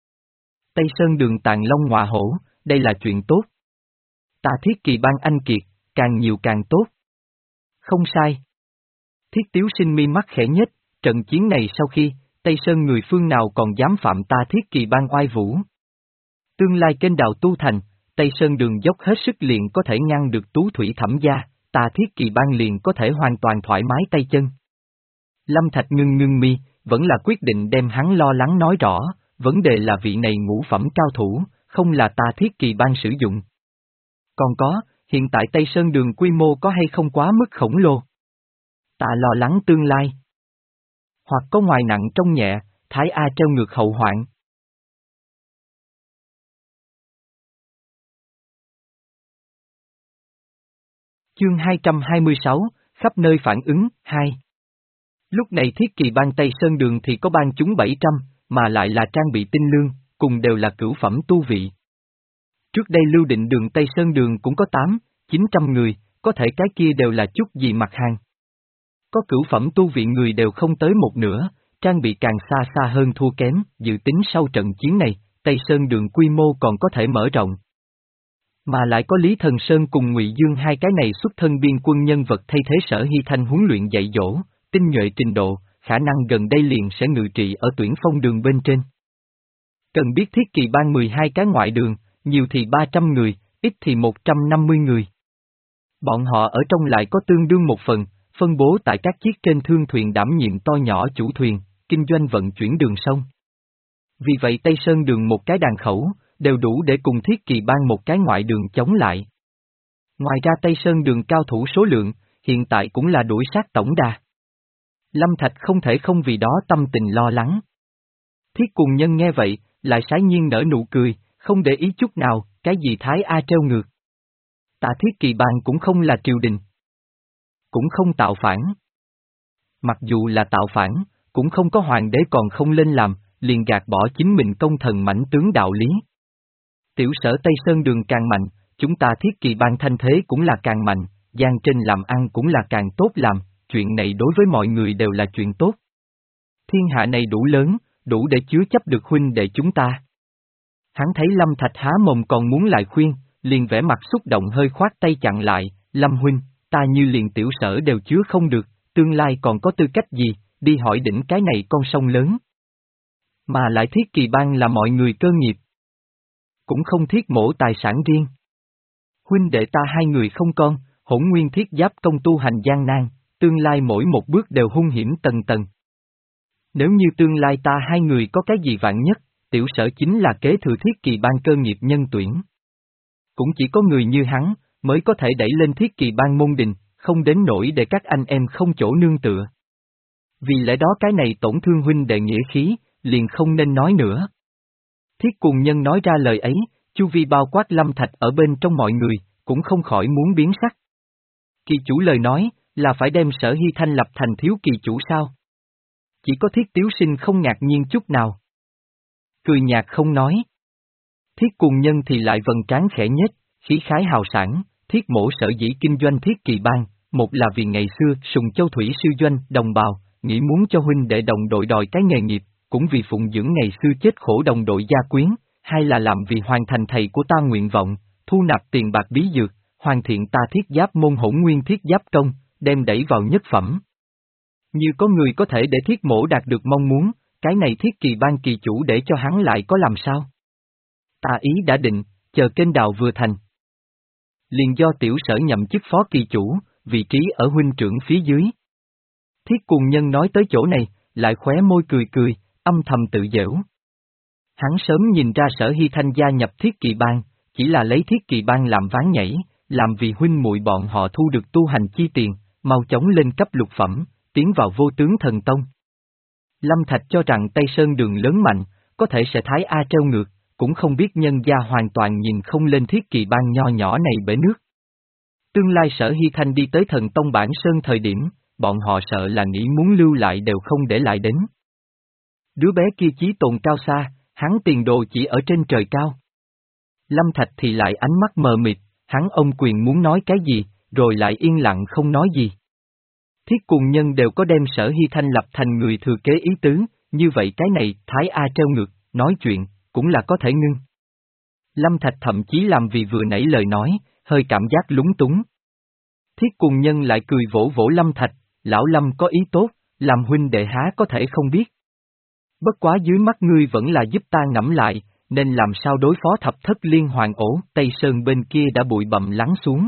Tây Sơn đường tàn long ngọa hổ, đây là chuyện tốt. Ta Thiết Kỳ Bang anh kiệt, càng nhiều càng tốt. Không sai. Thiết Tiếu Sinh mi mắt khẽ nhếch, trận chiến này sau khi, Tây Sơn người phương nào còn dám phạm ta Thiết Kỳ Bang oai vũ. Tương lai kênh đào tu thành, Tây Sơn đường dốc hết sức liền có thể ngăn được Tú Thủy Thẩm gia, ta Thiết Kỳ Bang liền có thể hoàn toàn thoải mái tay chân. Lâm Thạch ngưng ngưng mi, vẫn là quyết định đem hắn lo lắng nói rõ, vấn đề là vị này ngũ phẩm cao thủ, không là ta Thiết Kỳ Bang sử dụng. Còn có, hiện tại Tây Sơn đường quy mô có hay không quá mức khổng lồ? Ta lo lắng tương lai. Hoặc có ngoài nặng trong nhẹ, Thái A treo ngược hậu hoạn. Chương hai trăm hai mươi sáu, khắp nơi phản ứng, hai. Lúc này Thiết Kỳ Bang Tây Sơn đường thì có bang chúng bảy trăm, mà lại là trang bị tinh lương, cùng đều là cửu phẩm tu vị. Trước đây Lưu Định đường Tây Sơn đường cũng có tám, chín trăm người, có thể cái kia đều là chút gì mặt hàng. Có cửu phẩm tu vị người đều không tới một nửa, trang bị càng xa xa hơn thua kém, dự tính sau trận chiến này, Tây Sơn đường quy mô còn có thể mở rộng. Mà lại có Lý Thần Sơn cùng Ngụy Dương hai cái này xuất thân biên quân nhân vật thay thế Sở Hy Thanh huấn luyện dạy dỗ, tinh nhuệ trình độ, khả năng gần đây liền sẽ ngự trị ở tuyển phong đường bên trên. Cần biết Thiết Kỳ Bang mười hai cái ngoại đường, nhiều thì ba trăm người, ít thì một trăm năm mươi người. Bọn họ ở trong lại có tương đương một phần, phân bố tại các chiếc trên thương thuyền đảm nhiệm to nhỏ chủ thuyền, kinh doanh vận chuyển đường sông. Vì vậy Tây Sơn Đường một cái đàn khẩu, đều đủ để cùng Thiết Kỳ Bang một cái ngoại đường chống lại. Ngoài ra Tây Sơn Đường cao thủ số lượng, hiện tại cũng là đuổi sát tổng đà. Lâm Thạch không thể không vì đó tâm tình lo lắng. Thiết Cùng Nhân nghe vậy, lại sái nhiên nở nụ cười, không để ý chút nào, cái gì Thái A treo ngược. Ta Thiết Kỳ Bang cũng không là triều đình. Cũng không tạo phản. Mặc dù là tạo phản, cũng không có hoàng đế còn không lên làm, liền gạt bỏ chính mình công thần mãnh tướng đạo lý. Tiểu sở Tây Sơn Đường càng mạnh, chúng ta Thiết Kỳ Bang thanh thế cũng là càng mạnh, gian trên làm ăn cũng là càng tốt làm, chuyện này đối với mọi người đều là chuyện tốt. Thiên hạ này đủ lớn, đủ để chứa chấp được huynh đệ chúng ta. Hắn thấy Lâm Thạch há mồm còn muốn lại khuyên, liền vẻ mặt xúc động hơi khoát tay chặn lại, Lâm huynh, ta như liền tiểu sở đều chứa không được, tương lai còn có tư cách gì, đi hỏi đỉnh cái này con sông lớn. Mà lại Thiết Kỳ Bang là mọi người cơ nghiệp. Cũng không thiết mổ tài sản riêng. Huynh đệ ta hai người không con, hỗn nguyên thiết giáp công tu hành gian nan, tương lai mỗi một bước đều hung hiểm tầng tầng. Nếu như tương lai ta hai người có cái gì vạn nhất, tiểu sở chính là kế thừa Thiết Kỳ Bang cơ nghiệp nhân tuyển. Cũng chỉ có người như hắn, mới có thể đẩy lên Thiết Kỳ Bang môn đình, không đến nỗi để các anh em không chỗ nương tựa. Vì lẽ đó cái này tổn thương huynh đệ nghĩa khí, liền không nên nói nữa. Thiết Cùng Nhân nói ra lời ấy, chu vi bao quát Lâm Thạch ở bên trong mọi người, cũng không khỏi muốn biến sắc. Kỳ chủ lời nói, là phải đem Sở Hy Thanh lập thành thiếu kỳ chủ sao? Chỉ có Thiết Tiếu Sinh không ngạc nhiên chút nào. Cười nhạt không nói. Thiết Cùng Nhân thì lại vần trán khẽ nhếch, khí khái hào sản, Thiết mổ sở dĩ kinh doanh Thiết Kỳ Bang, một là vì ngày xưa Sùng Châu Thủy sư doanh, đồng bào, nghĩ muốn cho huynh đệ đồng đội đòi cái nghề nghiệp, cũng vì phụng dưỡng ngày xưa chết khổ đồng đội gia quyến, hai là làm vì hoàn thành thầy của ta nguyện vọng, thu nạp tiền bạc bí dược, hoàn thiện ta thiết giáp môn hỗn nguyên thiết giáp công, đem đẩy vào nhất phẩm. Như có người có thể để Thiết mổ đạt được mong muốn, cái này Thiết Kỳ Bang kỳ chủ để cho hắn lại có làm sao? Ta ý đã định, chờ kênh đào vừa thành. Liền do tiểu sở nhậm chức phó kỳ chủ, vị trí ở huynh trưởng phía dưới. Thiết Cùng Nhân nói tới chỗ này, lại khóe môi cười cười, âm thầm tự giễu. Hắn sớm nhìn ra Sở Hy Thanh gia nhập Thiết Kỳ Bang, chỉ là lấy Thiết Kỳ Bang làm ván nhảy, làm vì huynh muội bọn họ thu được tu hành chi tiền, mau chóng lên cấp lục phẩm, tiến vào vô tướng thần tông. Lâm Thạch cho rằng Tây Sơn Đường lớn mạnh, có thể sẽ Thái A treo ngược, cũng không biết nhân gia hoàn toàn nhìn không lên Thiết Kỳ Bang nho nhỏ này bể nước. Tương lai Sở Hy Thanh đi tới thần tông bản sơn thời điểm, bọn họ sợ là nghĩ muốn lưu lại đều không để lại đến. Đứa bé kia chí tồn cao xa, hắn tiền đồ chỉ ở trên trời cao. Lâm Thạch thì lại ánh mắt mờ mịt, hắn ông quyền muốn nói cái gì, rồi lại yên lặng không nói gì. Thiết Cùng Nhân đều có đem Sở Hy Thanh lập thành người thừa kế ý tứ, như vậy cái này Thái A treo ngược, nói chuyện, cũng là có thể ngưng. Lâm Thạch thậm chí làm vì vừa nãy lời nói, hơi cảm giác lúng túng. Thiết Cùng Nhân lại cười vỗ vỗ Lâm Thạch, lão Lâm có ý tốt, làm huynh đệ há có thể không biết. Bất quá dưới mắt ngươi vẫn là giúp ta ngẫm lại, nên làm sao đối phó thập thất liên hoàng ổ, Tây Sơn bên kia đã bụi bặm lắng xuống.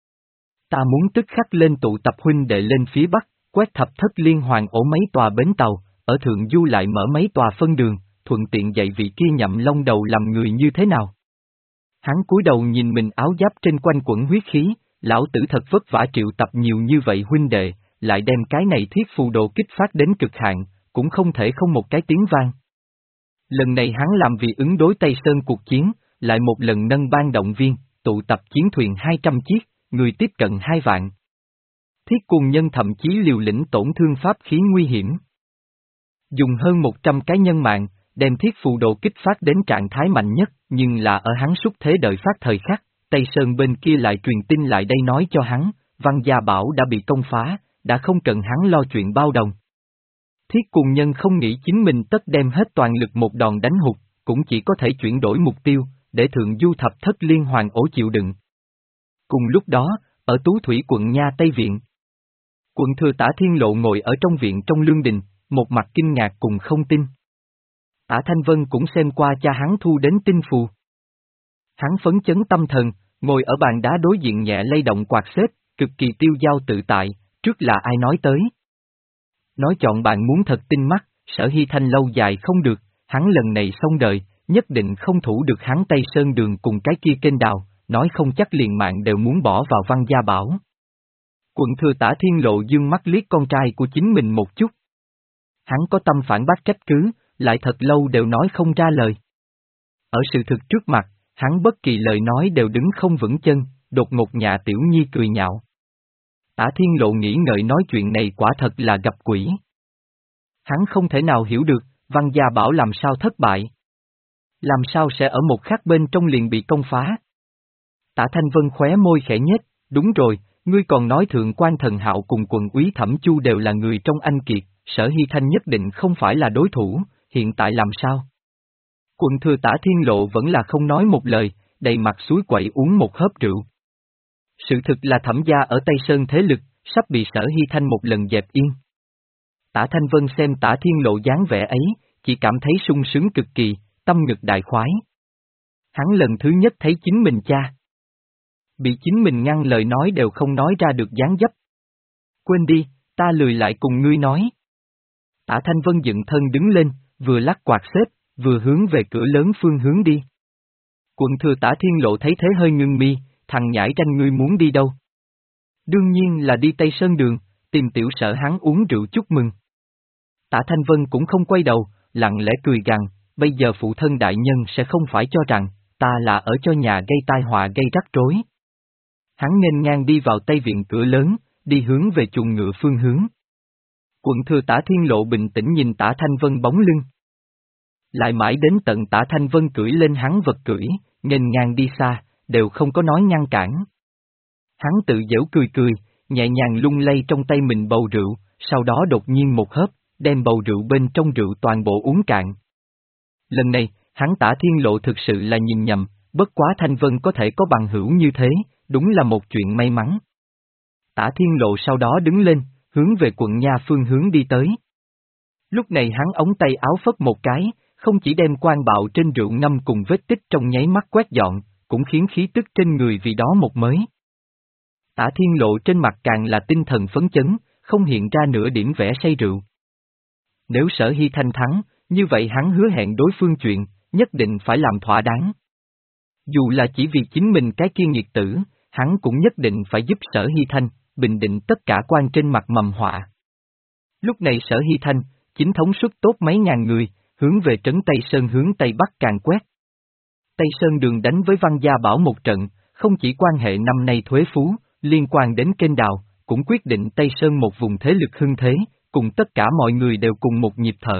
Ta muốn tức khắc lên tụ tập huynh đệ lên phía bắc, quét thập thất liên hoàng ổ mấy tòa bến tàu, ở thượng du lại mở mấy tòa phân đường, thuận tiện dạy vị kia nhậm long đầu làm người như thế nào. Hắn cúi đầu nhìn mình áo giáp trên quanh quẩn huyết khí, lão tử thật vất vả triệu tập nhiều như vậy huynh đệ, lại đem cái này thiết phù đồ kích phát đến cực hạn, cũng không thể không một cái tiếng vang. Lần này hắn làm vì ứng đối Tây Sơn cuộc chiến, lại một lần nâng ban động viên, tụ tập chiến thuyền hai trăm chiếc, người tiếp cận hai vạn. Thiết Cùng Nhân thậm chí liều lĩnh tổn thương pháp khí nguy hiểm. Dùng hơn một trăm cái nhân mạng, đem thiết phù đồ kích phát đến trạng thái mạnh nhất, nhưng là ở hắn xúc thế đợi phát thời khắc, Tây Sơn bên kia lại truyền tin lại đây nói cho hắn, Văn Gia Bảo đã bị công phá, đã không cần hắn lo chuyện bao đồng. Thiết Cùng Nhân không nghĩ chính mình tất đem hết toàn lực một đòn đánh hụt, cũng chỉ có thể chuyển đổi mục tiêu, để thượng du thập thất liên hoàng ổ chịu đựng. Cùng lúc đó, ở Tú Thủy quận Nha Tây Viện, quận thừa Tả Thiên Lộ ngồi ở trong viện trong lương đình, một mặt kinh ngạc cùng không tin. Tả Thanh Vân cũng xem qua cha hắn thu đến tinh phù. Hắn phấn chấn tâm thần, Ngồi ở bàn đá đối diện nhẹ lay động quạt xếp, cực kỳ tiêu dao tự tại, trước là ai nói tới. Nói chọn bạn muốn thật tinh mắt, Sở Hy Thanh lâu dài không được, hắn lần này xong đời, nhất định không thủ được hắn Tây Sơn Đường cùng cái kia kênh đào, nói không chắc liền mạng đều muốn bỏ vào Văn Gia Bảo. Quận thừa Tả Thiên Lộ dương mắt liếc con trai của chính mình một chút. Hắn có tâm phản bác trách cứ, lại thật lâu đều nói không ra lời. Ở sự thực trước mặt, hắn bất kỳ lời nói đều đứng không vững chân, đột ngột Nhạ Tiểu Nhi cười nhạo. Tả Thiên Lộ nghĩ ngợi nói chuyện này quả thật là gặp quỷ. Hắn không thể nào hiểu được, Văn Gia Bảo làm sao thất bại. Làm sao sẽ ở một khắc bên trong liền bị công phá. Tả Thanh Vân khóe môi khẽ nhếch, đúng rồi, ngươi còn nói thượng quan Thần Hạo cùng quận úy Thẩm Chu đều là người trong anh kiệt, Sở Hy Thanh nhất định không phải là đối thủ, hiện tại làm sao? Quận thừa Tả Thiên Lộ vẫn là không nói một lời, đầy mặt suối quậy uống một hớp rượu. Sự thực là Thẩm gia ở Tây Sơn thế lực, sắp bị Sở Hy Thanh một lần dẹp yên. Tả Thanh Vân xem Tả Thiên Lộ dáng vẻ ấy, chỉ cảm thấy sung sướng cực kỳ, tâm ngực đại khoái. Hắn lần thứ nhất thấy chính mình cha. Bị chính mình ngăn lời nói đều không nói ra được dáng dấp. Quên đi, ta lười lại cùng ngươi nói. Tả Thanh Vân dựng thân đứng lên, vừa lắc quạt xếp, vừa hướng về cửa lớn phương hướng đi. Quận thừa Tả Thiên Lộ thấy thế hơi ngưng mi, thằng nhãi tranh ngươi muốn đi đâu? Đương nhiên là đi Tây Sơn Đường, tìm tiểu Sở hắn uống rượu chúc mừng. Tả Thanh Vân cũng không quay đầu, lặng lẽ cười gằn, bây giờ phụ thân đại nhân sẽ không phải cho rằng, ta là ở cho nhà gây tai họa gây rắc rối. Hắn nghênh ngang đi vào Tây viện cửa lớn, đi hướng về chuồng ngựa phương hướng. Quận thừa Tả Thiên Lộ bình tĩnh nhìn Tả Thanh Vân bóng lưng. Lại mãi đến tận Tả Thanh Vân cưỡi lên hắn vật cưỡi, nghênh ngang đi xa, đều không có nói ngăn cản. Hắn tự giễu cười cười, nhẹ nhàng lung lay trong tay mình bầu rượu, sau đó đột nhiên một hớp, đem bầu rượu bên trong rượu toàn bộ uống cạn. Lần này, hắn Tả Thiên Lộ thực sự là nhìn nhầm, bất quá Thanh Vân có thể có bằng hữu như thế, đúng là một chuyện may mắn. Tả Thiên Lộ sau đó đứng lên, hướng về quận nha phương hướng đi tới. Lúc này hắn ống tay áo phất một cái, không chỉ đem quan bạo trên rượu ngâm cùng vết tích trong nháy mắt quét dọn, cũng khiến khí tức trên người vì đó một mới. Tả Thiên Lộ trên mặt càng là tinh thần phấn chấn, không hiện ra nửa điểm vẻ say rượu. Nếu Sở Hy Thanh thắng, như vậy hắn hứa hẹn đối phương chuyện, nhất định phải làm thỏa đáng. Dù là chỉ vì chính mình cái kia nghiệt tử, hắn cũng nhất định phải giúp Sở Hy Thanh, bình định tất cả quan trên mặt mầm họa. Lúc này Sở Hy Thanh, chính thống suất tốt mấy ngàn người, hướng về trấn Tây Sơn hướng Tây Bắc càng quét. Tây Sơn Đường đánh với Văn Gia Bảo một trận, không chỉ quan hệ năm nay thuế phú, liên quan đến kênh đào, cũng quyết định Tây Sơn một vùng thế lực hưng thế, cùng tất cả mọi người đều cùng một nhịp thở.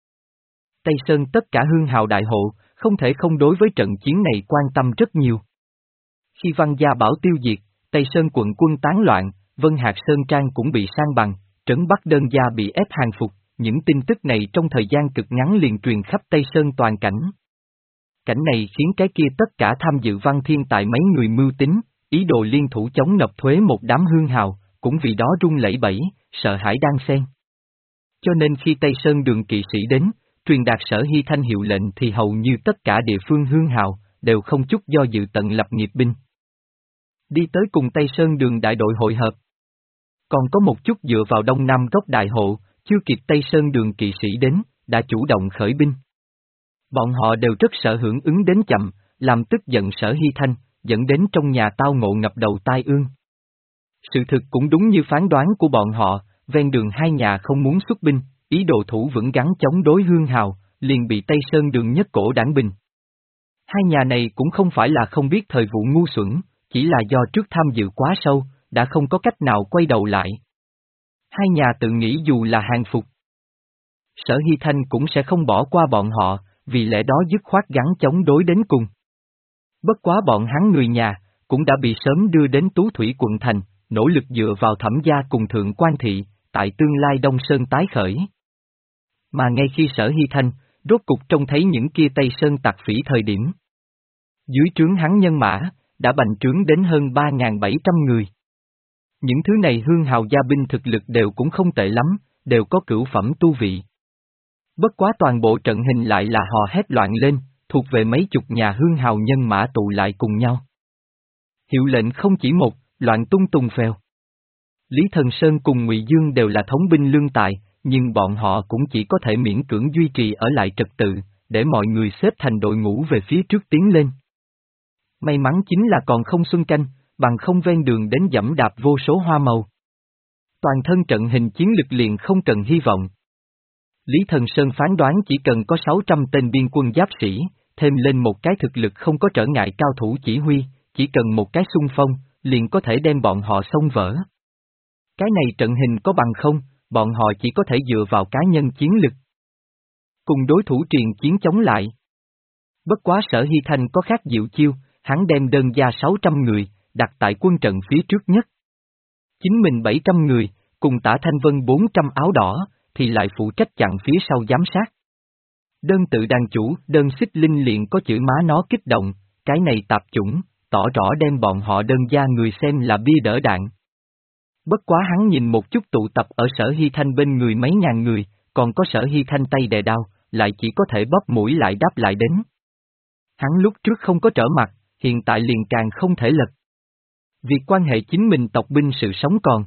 Tây Sơn tất cả hương hào đại hộ, không thể không đối với trận chiến này quan tâm rất nhiều. Khi Văn Gia Bảo tiêu diệt, Tây Sơn quận quân tán loạn, Vân Hạc Sơn Trang cũng bị san bằng, trấn Bắc Đơn Gia bị ép hàng phục, những tin tức này trong thời gian cực ngắn liền truyền khắp Tây Sơn toàn cảnh. Cảnh này khiến cái kia tất cả tham dự Văn Thiên tại mấy người mưu tính, ý đồ liên thủ chống nộp thuế một đám hương hào, cũng vì đó run lẩy bẩy, sợ hãi đan xen. Cho nên khi Tây Sơn Đường kỵ sĩ đến, truyền đạt Sở Hy Thanh hiệu lệnh thì hầu như tất cả địa phương hương hào, đều không chút do dự tận lập nghiệp binh. Đi tới cùng Tây Sơn Đường đại đội hội hợp. Còn có một chút dựa vào đông nam góc đại hộ, chưa kịp Tây Sơn Đường kỵ sĩ đến, đã chủ động khởi binh. Bọn họ đều rất sợ hưởng ứng đến chậm, làm tức giận Sở Hy Thanh, dẫn đến trong nhà tao ngộ ngập đầu tai ương. Sự thực cũng đúng như phán đoán của bọn họ, ven đường hai nhà không muốn xuất binh, ý đồ thủ vững gắn chống đối hương hào, liền bị Tây Sơn Đường nhất cổ đảng bình. Hai nhà này cũng không phải là không biết thời vụ ngu xuẩn, chỉ là do trước tham dự quá sâu, đã không có cách nào quay đầu lại. Hai nhà tự nghĩ dù là hàng phục, Sở Hy Thanh cũng sẽ không bỏ qua bọn họ, vì lẽ đó dứt khoát gắn chống đối đến cùng. Bất quá bọn hắn người nhà, cũng đã bị sớm đưa đến Tú Thủy quận thành, nỗ lực dựa vào Thẩm gia cùng Thượng Quan Thị, tại tương lai Đông Sơn tái khởi. Mà ngay khi Sở Hy Thanh, rốt cục trông thấy những kia Tây Sơn tặc phỉ thời điểm. Dưới trướng hắn nhân mã, đã bành trướng đến hơn ba nghìn bảy trăm người. Những thứ này hương hào gia binh thực lực đều cũng không tệ lắm, đều có cửu phẩm tu vị. Bất quá toàn bộ trận hình lại là hò hét loạn lên, thuộc về mấy chục nhà hương hào nhân mã tụ lại cùng nhau. Hiệu lệnh không chỉ một, loạn tung tùng phèo. Lý Thần Sơn cùng Ngụy Dương đều là thống binh lương tài, nhưng bọn họ cũng chỉ có thể miễn cưỡng duy trì ở lại trật tự, để mọi người xếp thành đội ngũ về phía trước tiến lên. May mắn chính là còn không xuân canh, bằng không ven đường đến dẫm đạp vô số hoa màu. Toàn thân trận hình chiến lực liền không cần hy vọng. Lý Thần Sơn phán đoán chỉ cần có sáu trăm tên biên quân giáp sĩ, thêm lên một cái thực lực không có trở ngại cao thủ chỉ huy, chỉ cần một cái xung phong, liền có thể đem bọn họ xông vỡ. Cái này trận hình có bằng không, bọn họ chỉ có thể dựa vào cá nhân chiến lực. Cùng đối thủ triền chiến chống lại. Bất quá Sở Hy Thanh có khác diệu chiêu, hắn đem đơn gia sáu trăm người, đặt tại quân trận phía trước nhất. Chính mình bảy trăm người, cùng Tả Thanh Vân bốn trăm áo đỏ, thì lại phụ trách chặn phía sau giám sát. Đơn tự đàn chủ, đơn xích linh liền có chửi má nó kích động, cái này tạp chủng, tỏ rõ đem bọn họ đơn gia người xem là bia đỡ đạn. Bất quá hắn nhìn một chút tụ tập ở Sở Hy Thanh bên người mấy ngàn người, còn có Sở Hy Thanh tay đè đao, lại chỉ có thể bóp mũi lại đáp lại đến. Hắn lúc trước không có trở mặt, hiện tại liền càng không thể lật. Việc quan hệ chính mình tộc binh sự sống còn.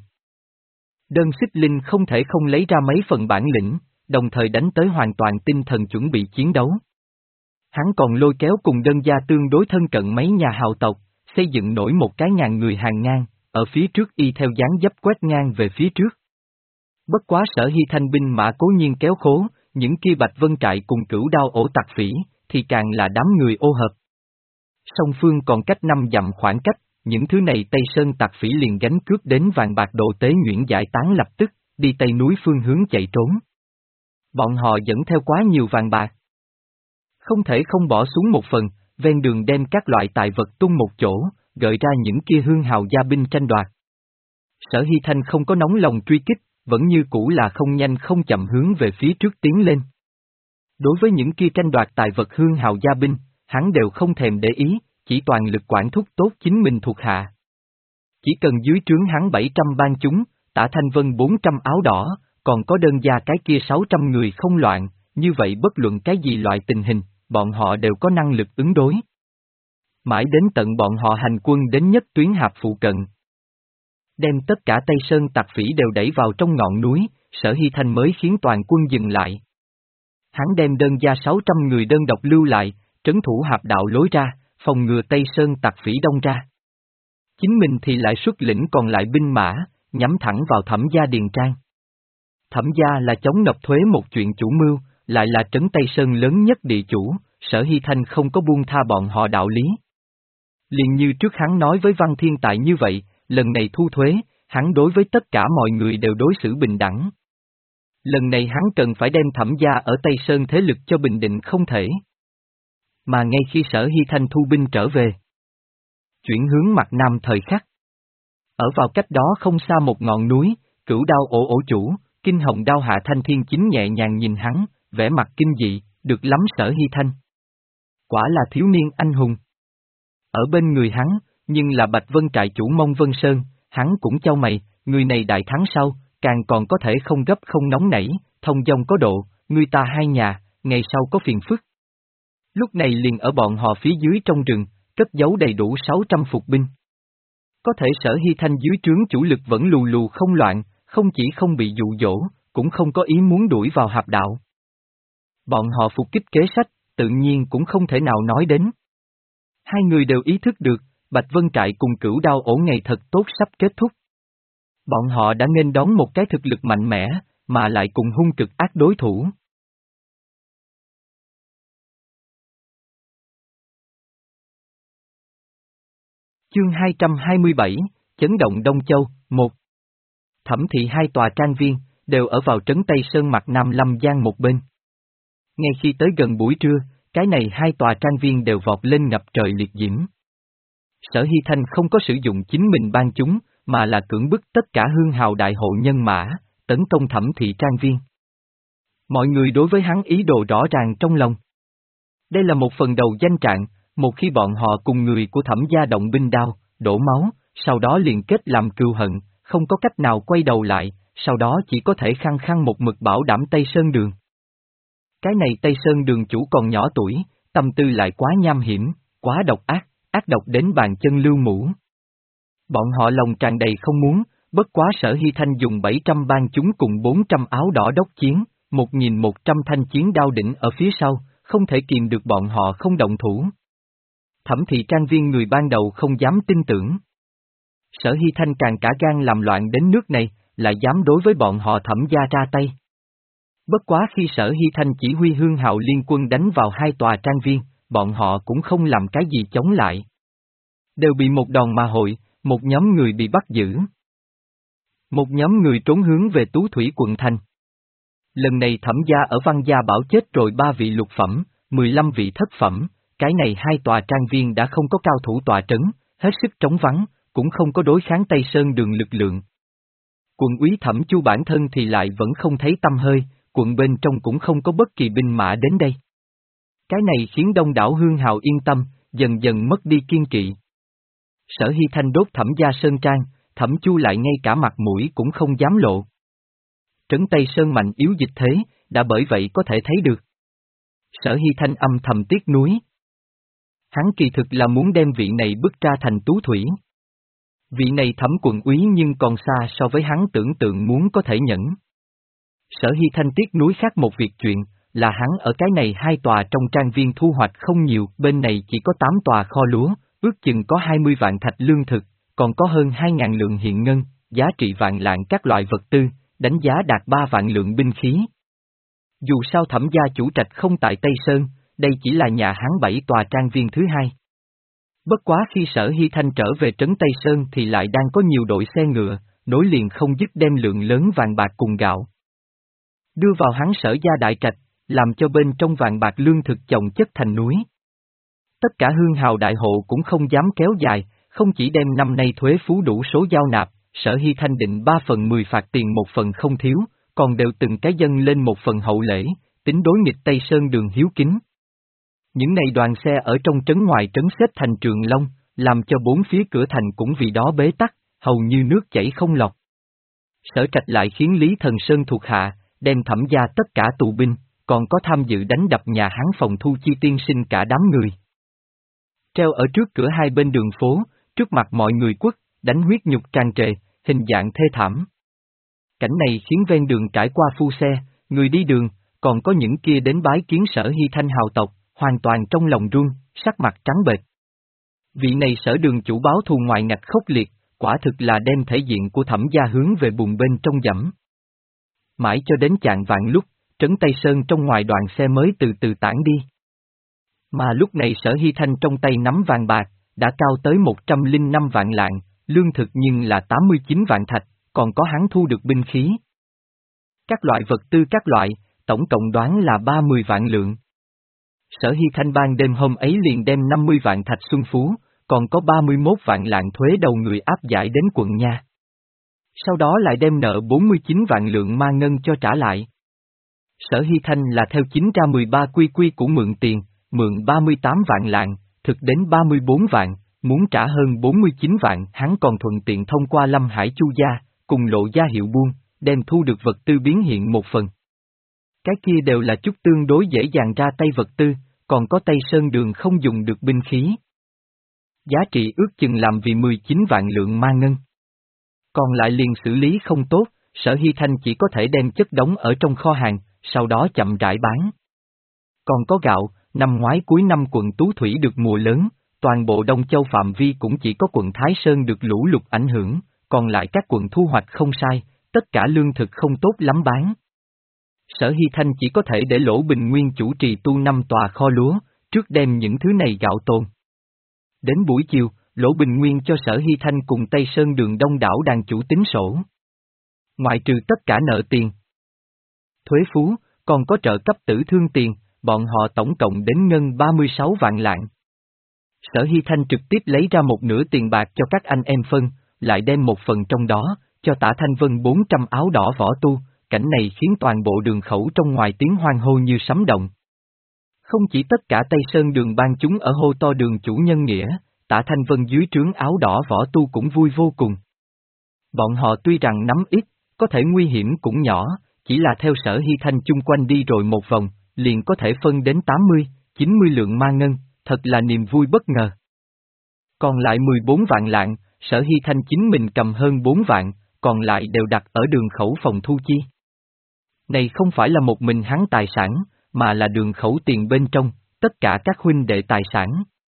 Đơn xích linh không thể không lấy ra mấy phần bản lĩnh, đồng thời đánh tới hoàn toàn tinh thần chuẩn bị chiến đấu. Hắn còn lôi kéo cùng đơn gia tương đối thân cận mấy nhà hào tộc, xây dựng nổi một cái ngàn người hàng ngang, ở phía trước y theo dáng dấp quét ngang về phía trước. Bất quá Sở Hy Thanh binh mã cố nhiên kéo khố, những kia Bạch Vân Trại cùng Cửu Đao ổ tặc phỉ, thì càng là đám người ô hợp. Song phương còn cách năm dặm khoảng cách, những thứ này Tây Sơn tặc phỉ liền gánh cướp đến vàng bạc đồ tế nhuyễn giải tán lập tức, đi tây núi phương hướng chạy trốn. Bọn họ dẫn theo quá nhiều vàng bạc. Không thể không bỏ xuống một phần, ven đường đem các loại tài vật tung một chỗ, gợi ra những kia hương hào gia binh tranh đoạt. Sở Hy Thanh không có nóng lòng truy kích, vẫn như cũ là không nhanh không chậm hướng về phía trước tiến lên. Đối với những kia tranh đoạt tài vật hương hào gia binh, hắn đều không thèm để ý, chỉ toàn lực quản thúc tốt chính mình thuộc hạ. Chỉ cần dưới trướng hắn bảy trăm ban chúng, Tả Thanh Vân bốn trăm áo đỏ, còn có đơn gia cái kia sáu trăm người không loạn, như vậy bất luận cái gì loại tình hình, bọn họ đều có năng lực ứng đối. Mãi đến tận bọn họ hành quân đến nhất tuyến hạp phụ cận. Đem tất cả Tây Sơn tặc phỉ đều đẩy vào trong ngọn núi, Sở Hy Thanh mới khiến toàn quân dừng lại. Hắn đem đơn gia sáu trăm người đơn độc lưu lại, trấn thủ hạp đạo lối ra, phòng ngừa Tây Sơn tặc phỉ đông ra. Chính mình thì lại xuất lĩnh còn lại binh mã, nhắm thẳng vào Thẩm gia điền trang. Thẩm gia là chống nộp thuế một chuyện chủ mưu, lại là trấn Tây Sơn lớn nhất địa chủ, Sở Hy Thanh không có buông tha bọn họ đạo lý. Liền như trước hắn nói với Văn Thiên Tại như vậy, lần này thu thuế, hắn đối với tất cả mọi người đều đối xử bình đẳng. Lần này hắn cần phải đem Thẩm gia ở Tây Sơn thế lực cho bình định không thể. Mà ngay khi Sở Hy Thanh thu binh trở về, chuyển hướng mặt nam thời khắc. Ở vào cách đó không xa một ngọn núi, Cửu Đao ổ ổ chủ, Kinh Hồng Đao Hạ Thanh Thiên chính nhẹ nhàng nhìn hắn, vẻ mặt kinh dị, được lắm Sở Hy Thanh. Quả là thiếu niên anh hùng. Ở bên người hắn, nhưng là Bạch Vân Trại chủ Mông Vân Sơn, hắn cũng chau mày, người này đại thắng sau, càng còn có thể không gấp không nóng nảy, thông dong có độ, người ta hai nhà, ngày sau có phiền phức. Lúc này liền ở bọn họ phía dưới trong rừng, cất giấu đầy đủ sáu trăm phục binh. Có thể Sở Hy Thanh dưới trướng chủ lực vẫn lù lù không loạn, không chỉ không bị dụ dỗ, cũng không có ý muốn đuổi vào hạp đạo. Bọn họ phục kích kế sách, tự nhiên cũng không thể nào nói đến. Hai người đều ý thức được, Bạch Vân Trại cùng Cửu Đao ổ ngày thật tốt sắp kết thúc. Bọn họ đã nghênh đón một cái thực lực mạnh mẽ, mà lại cùng hung cực ác đối thủ. Chương hai trăm hai mươi bảy, Chấn động Đông Châu, một. Thẩm thị hai tòa trang viên, đều ở vào trấn Tây Sơn mặt Nam Lâm Giang một bên. Ngay khi tới gần buổi trưa, cái này hai tòa trang viên đều vọt lên ngập trời liệt diễm. Sở Hy Thanh không có sử dụng chính mình ban chúng, mà là cưỡng bức tất cả hương hào đại hộ nhân mã, tấn công Thẩm thị trang viên. Mọi người đối với hắn ý đồ rõ ràng trong lòng. Đây là một phần đầu danh trạng, một khi bọn họ cùng người của Thẩm gia động binh đao, đổ máu, sau đó liền kết làm cừu hận, không có cách nào quay đầu lại, sau đó chỉ có thể khăng khăng một mực bảo đảm Tây Sơn Đường. Cái này Tây Sơn Đường chủ còn nhỏ tuổi, tâm tư lại quá nham hiểm, quá độc ác, ác độc đến bàn chân lưu mũ. Bọn họ lòng tràn đầy không muốn, bất quá Sở Hy Thanh dùng bảy trăm ban chúng cùng bốn trăm áo đỏ đốc chiến, một nghìn một trăm thanh chiến đao đỉnh ở phía sau, không thể kìm được bọn họ không động thủ. Thẩm thị trang viên người ban đầu không dám tin tưởng. Sở Hy Thanh càng cả gan làm loạn đến nước này, lại dám đối với bọn họ Thẩm gia ra tay. Bất quá khi Sở Hy Thanh chỉ huy Hương Hạo liên quân đánh vào hai tòa trang viên, bọn họ cũng không làm cái gì chống lại. Đều bị một đòn mà hội, một nhóm người bị bắt giữ. Một nhóm người trốn hướng về Tú Thủy quận thành. Lần này Thẩm gia ở Văn Gia Bảo chết rồi ba vị lục phẩm, mười lăm vị thất phẩm, cái này hai tòa trang viên đã không có cao thủ tọa trấn, hết sức trống vắng, cũng không có đối kháng Tây Sơn đường lực lượng. Quận úy Thẩm Chu bản thân thì lại vẫn không thấy tăm hơi, quận bên trong cũng không có bất kỳ binh mã đến đây. Cái này khiến đông đảo Hương Hạo yên tâm, dần dần mất đi kiên kỵ. Sở Hy Thanh đốt Thẩm gia sơn trang, Thẩm Chu lại ngay cả mặt mũi cũng không dám lộ. Trấn Tây Sơn mạnh yếu dịch thế, đã bởi vậy có thể thấy được. Sở Hy Thanh âm thầm tiếc nuối. Hắn kỳ thực là muốn đem vị này bức ra thành Tú Thủy. Vị này Thẩm quận úy nhưng còn xa so với hắn tưởng tượng muốn có thể nhẫn. Sở Hy Thanh tiếc nuối khác một việc chuyện, là hắn ở cái này hai tòa trong trang viên thu hoạch không nhiều, bên này chỉ có tám tòa kho lúa, ước chừng có hai mươi vạn thạch lương thực, còn có hơn hai ngàn lượng hiện ngân, giá trị vạn lạng các loại vật tư, đánh giá đạt ba vạn lượng binh khí. Dù sao Thẩm gia chủ trạch không tại Tây Sơn, đây chỉ là nhà hắn bảy tòa trang viên thứ hai. Bất quá khi Sở Hy Thanh trở về trấn Tây Sơn thì lại đang có nhiều đội xe ngựa, nối liền không dứt đem lượng lớn vàng bạc cùng gạo đưa vào hắn Sở gia đại trạch, làm cho bên trong vàng bạc lương thực chồng chất thành núi. Tất cả Hương Hào đại hộ cũng không dám kéo dài, không chỉ đem năm nay thuế phú đủ số giao nạp, Sở Hy Thanh định ba phần mười phạt tiền một phần không thiếu, còn đều từng cái dân lên một phần hậu lễ, tính đối nghịch Tây Sơn đường hiếu kính. Những này đoàn xe ở trong trấn ngoài trấn xếp thành Trường Long, làm cho bốn phía cửa thành cũng vì đó bế tắc, hầu như nước chảy không lọt. Sở Trạch lại khiến Lý Thần Sơn thuộc hạ, đem Thẩm gia tất cả tù binh, còn có tham dự đánh đập nhà hắn Phòng Thu Chi tiên sinh cả đám người. Treo ở trước cửa hai bên đường phố, trước mặt mọi người quất, đánh huyết nhục tràn trề, hình dạng thê thảm. Cảnh này khiến ven đường trải qua phu xe, người đi đường, còn có những kia đến bái kiến Sở Hy Thanh hào tộc, hoàn toàn trong lòng run, sắc mặt trắng bệch. Vị này Sở đường chủ báo thù ngoại ngạch khốc liệt, quả thực là đem thể diện của Thẩm gia hướng về bùn bên trong dẫm. Mãi cho đến chạng vạn lúc, trấn Tây Sơn trong ngoài đoàn xe mới từ từ tản đi. Mà lúc này Sở Hy Thanh trong tay nắm vàng bạc, đã cao tới một trăm lẻ năm vạn lạng, lương thực nhưng là tám mươi chín vạn thạch, còn có hắn thu được binh khí. Các loại vật tư các loại, tổng cộng đoán là ba mươi vạn lượng. Sở Hy Thanh ban đêm hôm ấy liền đem năm mươi vạn thạch xuân phú, còn có ba mươi mốt vạn lạng thuế đầu người áp giải đến quận nha. Sau đó lại đem nợ bốn mươi chín vạn lượng ma ngân cho trả lại. Sở Hy Thanh là theo chín ra mười ba quy quy của mượn tiền, mượn ba mươi tám vạn lạng, thực đến ba mươi bốn vạn, muốn trả hơn bốn mươi chín vạn, hắn còn thuận tiện thông qua Lâm Hải Chu gia, cùng Lộ gia hiệu buôn, đem thu được vật tư biến hiện một phần. Cái kia đều là chút tương đối dễ dàng ra tay vật tư, còn có Tây Sơn đường không dùng được binh khí. Giá trị ước chừng làm vì mười chín vạn lượng ma ngân. Còn lại liền xử lý không tốt, Sở Hy Thanh chỉ có thể đem chất đóng ở trong kho hàng, sau đó chậm rãi bán. Còn có gạo, năm ngoái cuối năm quận Tú Thủy được mùa lớn, toàn bộ Đông Châu phạm vi cũng chỉ có quận Thái Sơn được lũ lụt ảnh hưởng, còn lại các quận thu hoạch không sai, tất cả lương thực không tốt lắm bán. Sở Hy Thanh chỉ có thể để Lỗ Bình Nguyên chủ trì tu năm tòa kho lúa, trước đem những thứ này gạo tồn. Đến buổi chiều, Lỗ Bình Nguyên cho Sở Hy Thanh cùng Tây Sơn đường đông đảo đàn chủ tính sổ. Ngoại trừ tất cả nợ tiền, thuế phú, còn có trợ cấp tử thương tiền, bọn họ tổng cộng đến ngân ba mươi sáu vạn lạng. Sở Hy Thanh trực tiếp lấy ra một nửa tiền bạc cho các anh em phân, lại đem một phần trong đó, cho Tả Thanh Vân bốn trăm áo đỏ võ tu, cảnh này khiến toàn bộ đường khẩu trong ngoài tiếng hoan hô như sấm động. Không chỉ tất cả Tây Sơn đường ban chúng ở hô to đường chủ nhân nghĩa, Tả Thanh Vân dưới trướng áo đỏ võ tu cũng vui vô cùng. Bọn họ tuy rằng nắm ít, có thể nguy hiểm cũng nhỏ, chỉ là theo Sở Hy Thanh chung quanh đi rồi một vòng, liền có thể phân đến tám mươi, chín mươi lượng ma ngân, thật là niềm vui bất ngờ. Còn lại mười bốn vạn lạng, Sở Hy Thanh chính mình cầm hơn bốn vạn, còn lại đều đặt ở đường khẩu phòng thu chi. Này không phải là một mình hắn tài sản, mà là đường khẩu tiền bên trong, tất cả các huynh đệ tài sản.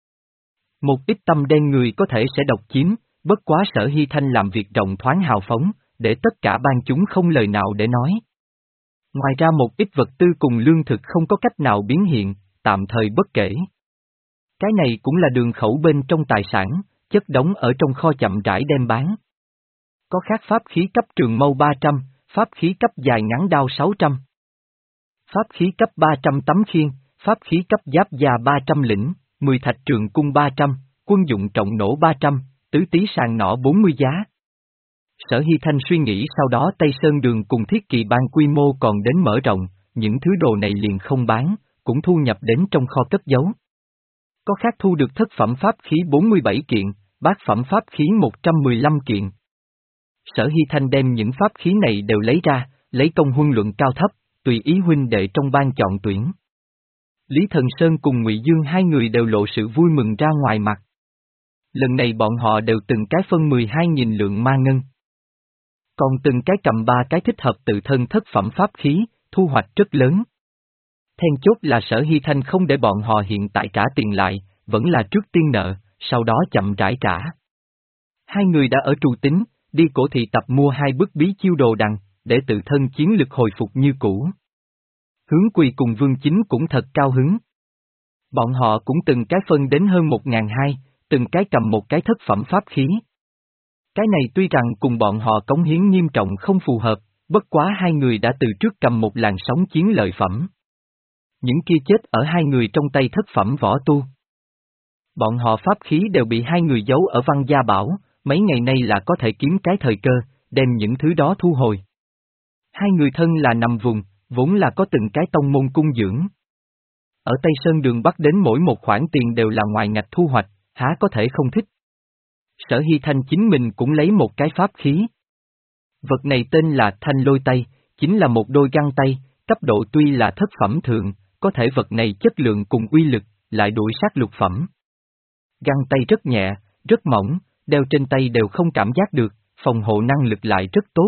Một ít tâm đen người có thể sẽ độc chiếm, bất quá Sở Hy Thanh làm việc rộng thoáng hào phóng, để tất cả ban chúng không lời nào để nói. Ngoài ra một ít vật tư cùng lương thực không có cách nào biến hiện, tạm thời bất kể. Cái này cũng là đường khẩu bên trong tài sản, chất đống ở trong kho chậm rãi đem bán. Có khác pháp khí cấp trường mâu ba trăm, pháp khí cấp dài ngắn đao sáu trăm. Pháp khí cấp ba trăm tấm khiên, pháp khí cấp giáp già ba trăm lĩnh, mười thạch trường cung ba trăm, quân dụng trọng nổ ba trăm, tứ tí sàn nỏ bốn mươi giá. Sở Hy Thanh suy nghĩ sau đó Tây Sơn Đường cùng Thiết Kỳ Bang quy mô còn đến mở rộng, những thứ đồ này liền không bán, cũng thu nhập đến trong kho cất giấu. Có khác thu được thất phẩm pháp khí bốn mươi bảy kiện, bát phẩm pháp khí một trăm mười lăm kiện. Sở Hy Thanh đem những pháp khí này đều lấy ra, lấy công huân luận cao thấp, tùy ý huynh đệ trong ban chọn tuyển. Lý Thần Sơn cùng Ngụy Dương hai người đều lộ sự vui mừng ra ngoài mặt. Lần này bọn họ đều từng cái phân mười hai nghìn lượng ma ngân. Còn từng cái cầm ba cái thích hợp tự thân thất phẩm pháp khí, thu hoạch rất lớn. Then chốt là Sở Hy Thanh không để bọn họ hiện tại trả tiền lại, vẫn là trước tiên nợ, sau đó chậm rãi trả. Hai người đã ở Trù Tính, đi cổ thị tập mua hai bức bí chiêu đồ đằng, để tự thân chiến lực hồi phục như cũ. Hướng Quỳ cùng Vương Chính cũng thật cao hứng. Bọn họ cũng từng cái phân đến hơn một ngàn hai, từng cái cầm một cái thất phẩm pháp khí. Cái này tuy rằng cùng bọn họ cống hiến nghiêm trọng không phù hợp, bất quá hai người đã từ trước cầm một làn sóng chiến lợi phẩm. Những kia chết ở hai người trong tay thất phẩm võ tu. Bọn họ pháp khí đều bị hai người giấu ở Văn Gia Bảo, mấy ngày nay là có thể kiếm cái thời cơ, đem những thứ đó thu hồi. Hai người thân là nằm vùng, vốn là có từng cái tông môn cung dưỡng. Ở Tây Sơn Đường Bắc đến mỗi một khoản tiền đều là ngoài ngạch thu hoạch, há có thể không thích. Sở Hy Thanh chính mình cũng lấy một cái pháp khí. Vật này tên là Thanh Lôi Tay, chính là một đôi găng tay, cấp độ tuy là thất phẩm thượng, có thể vật này chất lượng cùng uy lực, lại đuổi sát lục phẩm. Găng tay rất nhẹ, rất mỏng, đeo trên tay đều không cảm giác được, phòng hộ năng lực lại rất tốt.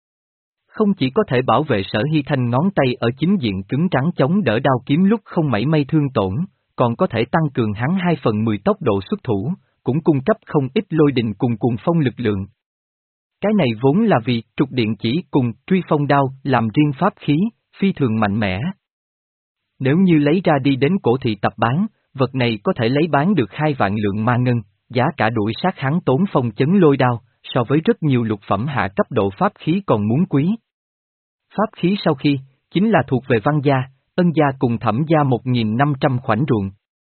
Không chỉ có thể bảo vệ Sở Hy Thanh ngón tay ở chính diện cứng rắn chống đỡ đao kiếm lúc không mảy may thương tổn, còn có thể tăng cường hắn hai phần mười tốc độ xuất thủ, cũng cung cấp không ít lôi đình cùng cuồng phong lực lượng. Cái này vốn là vì trục điện chỉ cùng truy phong đao làm riêng pháp khí, phi thường mạnh mẽ. Nếu như lấy ra đi đến cổ thị tập bán, vật này có thể lấy bán được hai vạn lượng ma ngân, giá cả đuổi sát hắn tốn phong chấn lôi đao, so với rất nhiều lục phẩm hạ cấp độ pháp khí còn muốn quý. Pháp khí sau khi, chính là thuộc về Văn Gia, Ân Gia cùng Thẩm Gia một nghìn năm trăm khoảnh ruộng.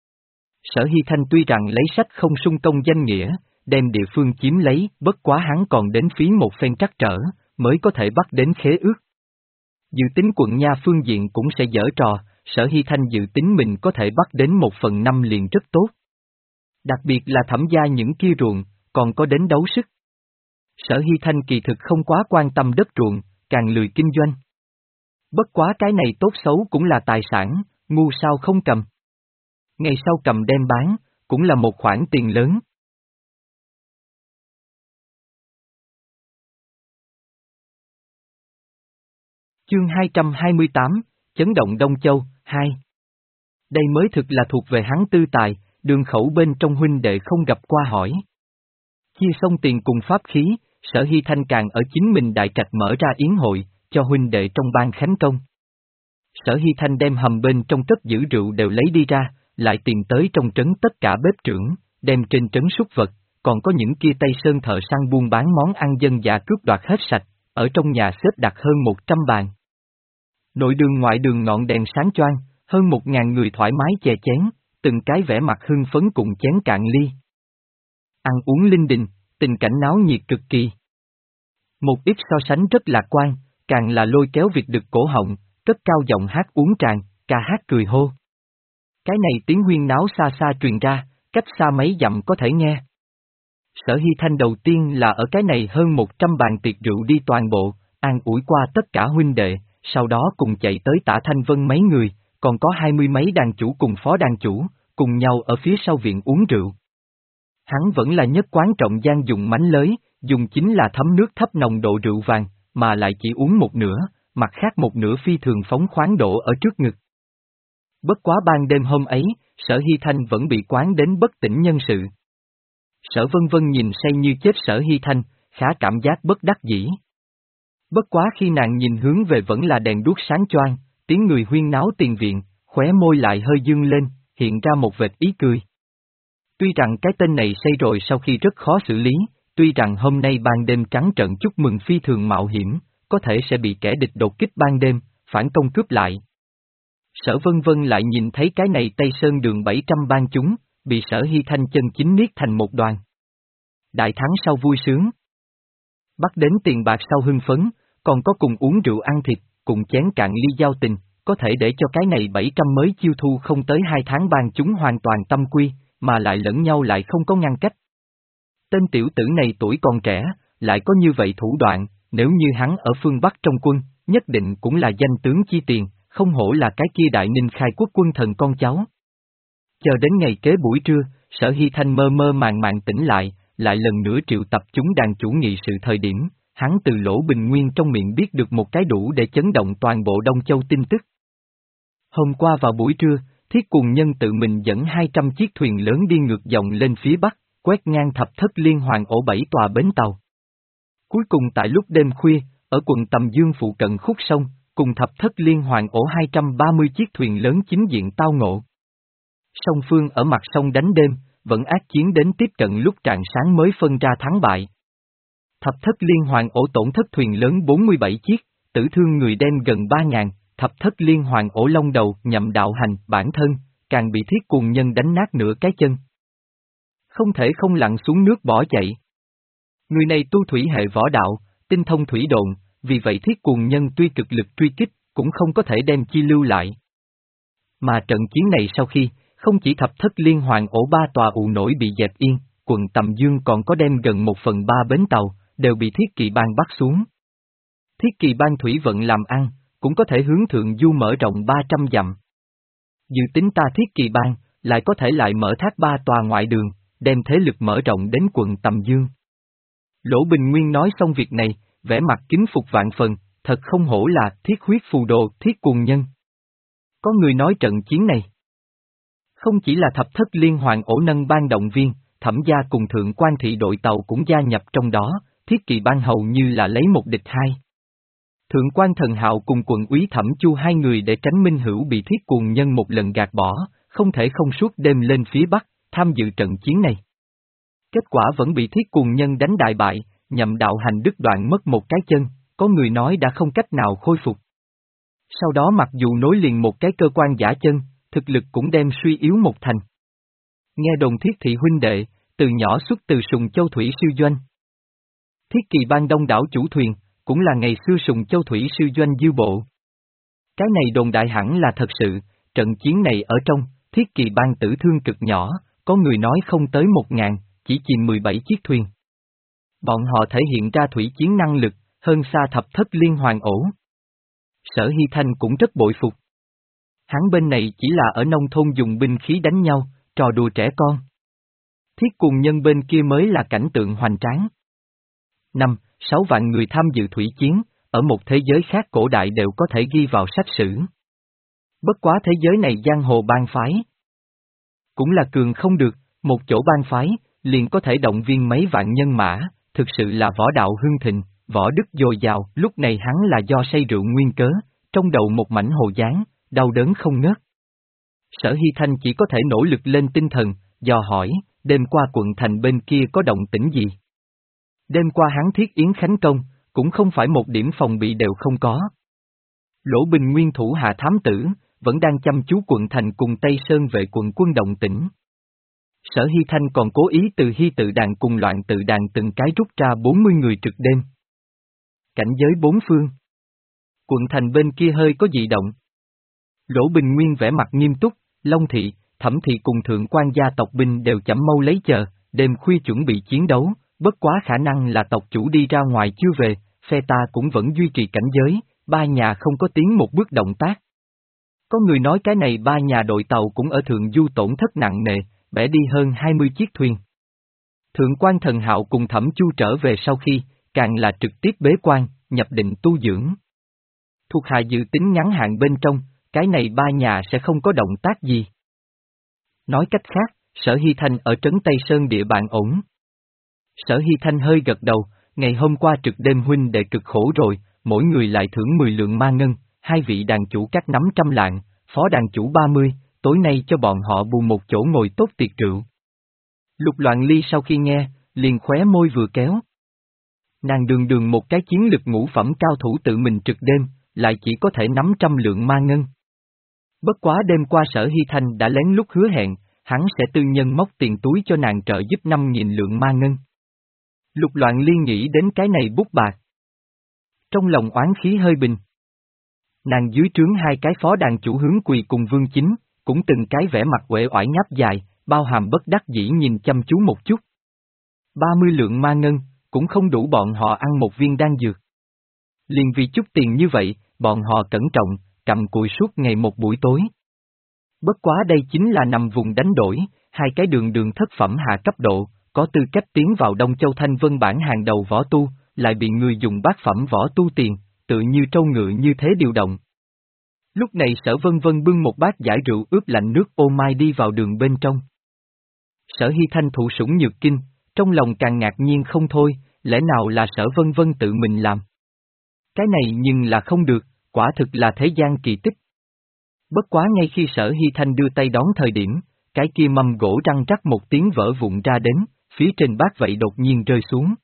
Sở Hy Thanh tuy rằng lấy sách không sung công danh nghĩa, đem địa phương chiếm lấy, bất quá hắn còn đến phí một phen trắc trở, mới có thể bắt đến khế ước. Dự tính quận Nha phương diện cũng sẽ dở trò, Sở Hy Thanh dự tính mình có thể bắt đến một phần năm liền rất tốt. Đặc biệt là Thẩm Gia những kia ruộng, còn có đến đấu sức. Sở Hy Thanh kỳ thực không quá quan tâm đất ruộng, càng lười kinh doanh. Bất quá cái này tốt xấu cũng là tài sản, ngu sao không cầm. Ngày sau cầm đem bán, cũng là một khoản tiền lớn. Chương hai trăm hai mươi tám, Chấn động Đông Châu, hai. Đây mới thực là thuộc về hắn tư tài, đường khẩu bên trong huynh đệ không gặp qua hỏi. Chia xong tiền cùng pháp khí, Sở Hy Thanh càng ở chính mình đại trạch mở ra yến hội, cho huynh đệ trong ban khánh công. Sở Hy Thanh đem hầm bên trong cất giữ rượu đều lấy đi ra, lại tìm tới trong trấn tất cả bếp trưởng, đem trên trấn súc vật, còn có những kia Tây Sơn thợ săn buôn bán món ăn dân dã cướp đoạt hết sạch, ở trong nhà xếp đặt hơn một trăm bàn. Nội đường ngoại đường ngọn đèn sáng choang, hơn một ngàn người thoải mái chè chén, từng cái vẻ mặt hưng phấn cùng chén cạn ly. Ăn uống linh đình, tình cảnh náo nhiệt cực kỳ. Một ít so sánh rất lạc quan, càng là lôi kéo việc được cổ họng, cất cao giọng hát uống tràn, ca hát cười hô. Cái này tiếng huyên náo xa xa truyền ra, cách xa mấy dặm có thể nghe. Sở Hy Thanh đầu tiên là ở cái này hơn một trăm bàn tiệc rượu đi toàn bộ, an ủi qua tất cả huynh đệ, sau đó cùng chạy tới Tả Thanh Vân mấy người, còn có hai mươi mấy đàn chủ cùng phó đàn chủ, cùng nhau ở phía sau viện uống rượu. Hắn vẫn là nhất quán trọng gian dùng mánh lới, dùng chính là thấm nước thấp nồng độ rượu vàng, mà lại chỉ uống một nửa, mặt khác một nửa phi thường phóng khoáng đổ ở trước ngực. Bất quá ban đêm hôm ấy, Sở Hy Thanh vẫn bị quán đến bất tỉnh nhân sự. Sở Vân Vân nhìn say như chết Sở Hy Thanh, khá cảm giác bất đắc dĩ. Bất quá khi nàng nhìn hướng về vẫn là đèn đuốc sáng choang, tiếng người huyên náo tiền viện, khóe môi lại hơi dương lên, hiện ra một vệt ý cười. Tuy rằng cái tên này say rồi sau khi rất khó xử lý, tuy rằng hôm nay ban đêm trắng trợn chúc mừng phi thường mạo hiểm, có thể sẽ bị kẻ địch đột kích ban đêm, phản công cướp lại. Sở Vân Vân lại nhìn thấy cái này Tây Sơn đường bảy trăm ban chúng, bị Sở Hy Thanh chân chính niết thành một đoàn. Đại thắng sau vui sướng. Bắt đến tiền bạc sau hưng phấn, còn có cùng uống rượu ăn thịt, cùng chén cạn ly giao tình, có thể để cho cái này bảy trăm mới chiêu thu không tới hai tháng ban chúng hoàn toàn tâm quy, mà lại lẫn nhau lại không có ngăn cách. Tên tiểu tử này tuổi còn trẻ, lại có như vậy thủ đoạn, nếu như hắn ở phương Bắc trong quân, nhất định cũng là danh tướng chi tiền, không hổ là cái kia đại ninh khai quốc quân thần con cháu. Chờ đến ngày kế buổi trưa, Sở Hy Thanh mơ mơ màng màng tỉnh lại, lại lần nữa triệu tập chúng đàn chủ nghị sự thời điểm, hắn từ Lỗ Bình Nguyên trong miệng biết được một cái đủ để chấn động toàn bộ Đông Châu tin tức. Hôm qua vào buổi trưa, Thiết Cuồng Nhân tự mình dẫn hai trăm chiếc thuyền lớn đi ngược dòng lên phía Bắc, quét ngang thập thất liên hoàn ổ bảy tòa bến tàu. Cuối cùng tại lúc đêm khuya, ở quận Tầm Dương phụ cận khúc sông, cùng thập thất liên hoàn ổ hai trăm ba mươi chiếc thuyền lớn chính diện tao ngộ. Song phương ở mặt sông đánh đêm, vẫn ác chiến đến tiếp cận lúc rạng sáng mới phân ra thắng bại. Thập thất liên hoàn ổ tổn thất thuyền lớn bốn mươi bảy chiếc, tử thương người đen gần ba ngàn, thập thất liên hoàn ổ long đầu nhậm đạo hành bản thân, càng bị Thiết Cuồng Nhân đánh nát nửa cái chân. Không thể không lặn xuống nước bỏ chạy. Người này tu thủy hệ võ đạo, tinh thông thủy độn, vì vậy Thiết Cuồng Nhân tuy cực lực truy kích, cũng không có thể đem chi lưu lại. Mà trận chiến này sau khi, không chỉ thập thất liên hoàn ổ ba tòa ụ nổi bị dẹp yên, quận Tầm Dương còn có đem gần một phần ba bến tàu, đều bị Thiết Kỵ Bang bắt xuống. Thiết Kỵ Bang thủy vận làm ăn, cũng có thể hướng thượng du mở rộng ba trăm dặm. Dự tính ta Thiết Kỵ Bang, lại có thể lại mở thác ba tòa ngoại đường, đem thế lực mở rộng đến quận Tầm Dương. Lỗ Bình Nguyên nói xong việc này, vẻ mặt kính phục vạn phần, thật không hổ là thiết huyết phù đồ Thiết Cuồng Nhân. Có người nói trận chiến này, không chỉ là thập thất liên hoàn ổ nâng ban động viên, Thẩm gia cùng thượng quan thị đội tàu cũng gia nhập trong đó, Thiết Kỵ Bang hầu như là lấy một địch hai. Thượng quan Thần Hạo cùng quận úy Thẩm Chu hai người để tránh Minh Hữu bị Thiết Cuồng Nhân một lần gạt bỏ, không thể không suốt đêm lên phía Bắc, tham dự trận chiến này. Kết quả vẫn bị Thiết Cuồng Nhân đánh đại bại, nhậm đạo hành đứt đoạn mất một cái chân, có người nói đã không cách nào khôi phục. Sau đó mặc dù nối liền một cái cơ quan giả chân, thực lực cũng đem suy yếu một thành. Nghe đồn Thiết thị huynh đệ, từ nhỏ xuất từ Sùng Châu Thủy Sư Doanh. Thiết Kỵ Bang đông đảo chủ thuyền, cũng là ngày xưa Sùng Châu Thủy Sư Doanh dư bộ. Cái này đồn đại hẳn là thật sự, trận chiến này ở trong, Thiết Kỵ Bang tử thương cực nhỏ, có người nói không tới một ngàn, chỉ chìm mười bảy chiếc thuyền. Bọn họ thể hiện ra thủy chiến năng lực, hơn xa thập thất liên hoàn ổ. Sở Hy Thanh cũng rất bội phục. Hắn bên này chỉ là ở nông thôn dùng binh khí đánh nhau, trò đùa trẻ con. Thiết Cuồng Nhân bên kia mới là cảnh tượng hoành tráng. Năm, sáu vạn người tham dự thủy chiến, ở một thế giới khác cổ đại đều có thể ghi vào sách sử. Bất quá thế giới này giang hồ bang phái. Cũng là cường không được, một chỗ bang phái, liền có thể động viên mấy vạn nhân mã, thực sự là võ đạo hưng thịnh, võ đức dồi dào, lúc này hắn là do say rượu nguyên cớ, trong đầu một mảnh hồ dáng, đau đớn không ngớt. Sở Hy Thanh chỉ có thể nỗ lực lên tinh thần, dò hỏi, đêm qua quận thành bên kia có động tĩnh gì? Đêm qua hắn thiết yến khánh công, cũng không phải một điểm phòng bị đều không có. Lỗ Bình Nguyên thủ hạ thám tử, vẫn đang chăm chú quận thành cùng Tây Sơn vệ quận quân động tĩnh. Sở Hy Thanh còn cố ý từ Hy tự đàn cùng loạn tự đàn từng cái rút ra bốn mươi người trực đêm. Cảnh giới bốn phương. Quận thành bên kia hơi có dị động. Lỗ Bình Nguyên vẻ mặt nghiêm túc, Long Thị, Thẩm Thị cùng thượng quan gia tộc binh đều chậm mau lấy chờ, đêm khuya chuẩn bị chiến đấu, bất quá khả năng là tộc chủ đi ra ngoài chưa về, phe ta cũng vẫn duy trì cảnh giới, ba nhà không có tiến một bước động tác. Có người nói cái này ba nhà đội tàu cũng ở thượng du tổn thất nặng nề, bẻ đi hơn hai mươi chiếc thuyền. Thượng quan Thần Hạo cùng Thẩm Chu trở về sau khi, càng là trực tiếp bế quan, nhập định tu dưỡng. Thuộc hạ dự tính ngắn hạn bên trong, cái này ba nhà sẽ không có động tác gì. Nói cách khác, Sở Hy Thanh ở Trấn Tây Sơn địa bàn ổn. Sở Hy Thanh hơi gật đầu, ngày hôm qua trực đêm huynh đệ cực khổ rồi, mỗi người lại thưởng mười lượng ma ngân, hai vị đàn chủ các nắm trăm lạng, phó đàn chủ ba mươi, tối nay cho bọn họ bù một chỗ ngồi tốt tiệc rượu. Lục Loạn Ly sau khi nghe, liền khóe môi vừa kéo. Nàng đường đường một cái chiến lực ngũ phẩm cao thủ tự mình trực đêm, lại chỉ có thể nắm trăm lượng ma ngân. Bất quá đêm qua Sở Hy Thanh đã lén lút hứa hẹn, hắn sẽ tư nhân móc tiền túi cho nàng trợ giúp năm nghìn lượng ma ngân. Lục Loạn Ly nghĩ đến cái này bút bạc. Trong lòng oán khí hơi bình. Nàng dưới trướng hai cái phó đàn chủ hướng quỳ cùng Vương Chính, cũng từng cái vẻ mặt uể oải nháp dài, bao hàm bất đắc dĩ nhìn chăm chú một chút. ba mươi lượng ma ngân, cũng không đủ bọn họ ăn một viên đan dược. Liền vì chút tiền như vậy, bọn họ cẩn trọng, cầm cùi suốt ngày một buổi tối. Bất quá đây chính là nằm vùng đánh đổi, hai cái đường đường thất phẩm hạ cấp độ, có tư cách tiến vào Đông Châu Thanh Vân bảng hàng đầu võ tu, lại bị người dùng bát phẩm võ tu tiền, tự như trâu ngựa như thế điều động. Lúc này Sở Vân Vân bưng một bát giải rượu ướp lạnh nước ô mai đi vào đường bên trong. Sở Hy Thanh thụ sủng nhược kinh, trong lòng càng ngạc nhiên không thôi, lẽ nào là Sở Vân Vân tự mình làm? Cái này nhưng là không được, quả thực là thế gian kỳ tích. Bất quá ngay khi Sở Hy Thanh đưa tay đón thời điểm, cái kia mâm gỗ răng rắc một tiếng vỡ vụn ra đến, phía trên bát vậy đột nhiên rơi xuống.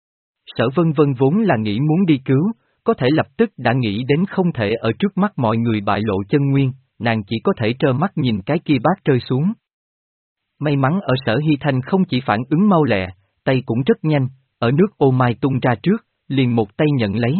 Sở Vân Vân vốn là nghĩ muốn đi cứu, có thể lập tức đã nghĩ đến không thể ở trước mắt mọi người bại lộ chân nguyên, nàng chỉ có thể trơ mắt nhìn cái kia bát rơi xuống. May mắn ở Sở Hy Thanh không chỉ phản ứng mau lẹ, tay cũng rất nhanh, ở nước ô mai tung ra trước, liền một tay nhận lấy.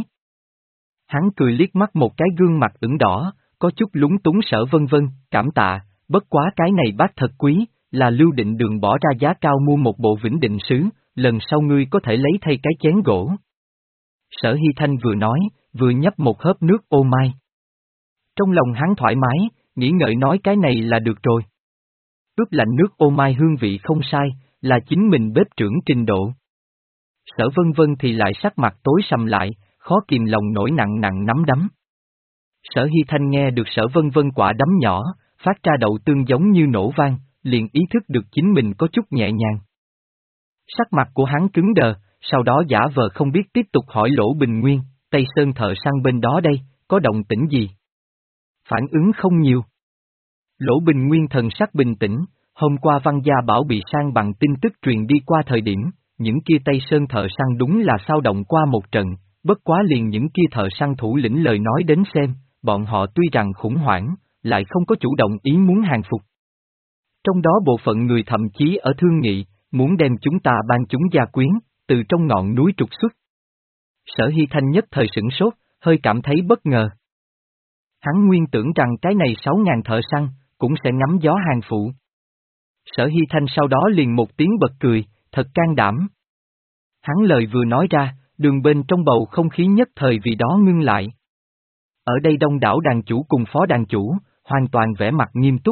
Hắn cười liếc mắt một cái gương mặt ửng đỏ, có chút lúng túng Sở Vân Vân, cảm tạ, bất quá cái này bát thật quý, là Lưu Định Đường bỏ ra giá cao mua một bộ vĩnh định sứ, lần sau ngươi có thể lấy thay cái chén gỗ. Sở Hy Thanh vừa nói, vừa nhấp một hớp nước ô mai. Trong lòng hắn thoải mái, nghĩ ngợi nói cái này là được rồi. Ướp lạnh nước ô mai hương vị không sai, là chính mình bếp trưởng trình độ. Sở Vân Vân thì lại sắc mặt tối sầm lại, khó kìm lòng nổi nặng nặng nắm đấm. Sở Hy Thanh nghe được Sở Vân Vân quả đấm nhỏ, phát ra đậu tương giống như nổ vang, liền ý thức được chính mình có chút nhẹ nhàng. Sắc mặt của hắn cứng đờ, sau đó giả vờ không biết tiếp tục hỏi Lỗ Bình Nguyên, Tây Sơn thợ săn bên đó đây, có động tĩnh gì? Phản ứng không nhiều. Lỗ Bình Nguyên thần sắc bình tĩnh, hôm qua Văn Gia Bảo bị sang bằng tin tức truyền đi qua thời điểm, những kia Tây Sơn thợ săn đúng là sao động qua một trận, bất quá liền những kia thợ săn thủ lĩnh lời nói đến xem, bọn họ tuy rằng khủng hoảng, lại không có chủ động ý muốn hàng phục. Trong đó bộ phận người thậm chí ở thương nghị, muốn đem chúng ta ban chúng gia quyến, từ trong ngọn núi trục xuất. Sở Hy Thanh nhất thời sửng sốt, hơi cảm thấy bất ngờ. Hắn nguyên tưởng rằng cái này sáu ngàn thợ săn, cũng sẽ ngắm gió hàng phụ. Sở Hy Thanh sau đó liền một tiếng bật cười, thật can đảm. Hắn lời vừa nói ra, đường bên trong bầu không khí nhất thời vì đó ngưng lại. Ở đây đông đảo đàn chủ cùng phó đàn chủ, hoàn toàn vẻ mặt nghiêm túc.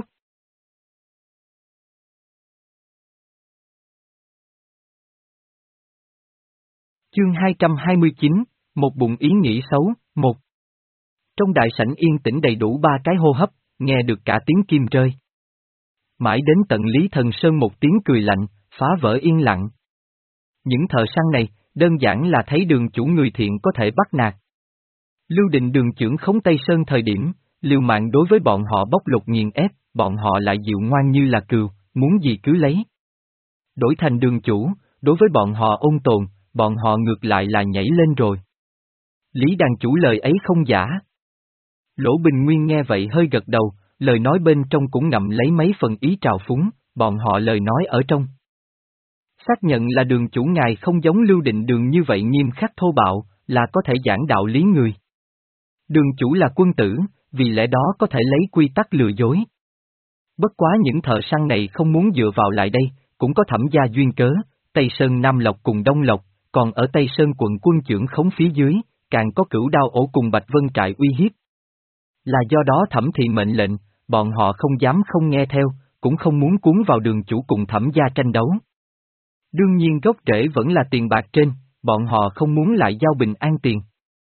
Chương hai trăm hai mươi chín, một bụng ý nghĩ xấu, một. Trong đại sảnh yên tĩnh đầy đủ ba cái hô hấp, nghe được cả tiếng kim rơi. Mãi đến tận Lý Thần Sơn một tiếng cười lạnh, phá vỡ yên lặng. Những thợ săn này, đơn giản là thấy đường chủ người thiện có thể bắt nạt. Lưu Định Đường trưởng khống Tây Sơn thời điểm, liều mạng đối với bọn họ bóc lột nghiền ép, bọn họ lại dịu ngoan như là cừu, muốn gì cứ lấy. Đổi thành đường chủ, đối với bọn họ ôn tồn, bọn họ ngược lại là nhảy lên rồi. Lý đàn chủ lời ấy không giả. Lỗ Bình Nguyên nghe vậy hơi gật đầu, lời nói bên trong cũng ngậm lấy mấy phần ý trào phúng, bọn họ lời nói ở trong. Xác nhận là đường chủ ngài không giống Lưu Định Đường như vậy nghiêm khắc thô bạo, là có thể giảng đạo lý người. Đường chủ là quân tử, vì lẽ đó có thể lấy quy tắc lừa dối. Bất quá những thợ săn này không muốn dựa vào lại đây, cũng có thẩm gia duyên cớ, Tây Sơn Nam Lộc cùng Đông Lộc, còn ở Tây Sơn quận quân trưởng khống phía dưới, càng có Cửu Đao ổ cùng Bạch Vân trại uy hiếp. Là do đó thẩm thị mệnh lệnh, bọn họ không dám không nghe theo, cũng không muốn cuốn vào đường chủ cùng thẩm gia tranh đấu. Đương nhiên gốc rễ vẫn là tiền bạc trên, bọn họ không muốn lại giao bình an tiền.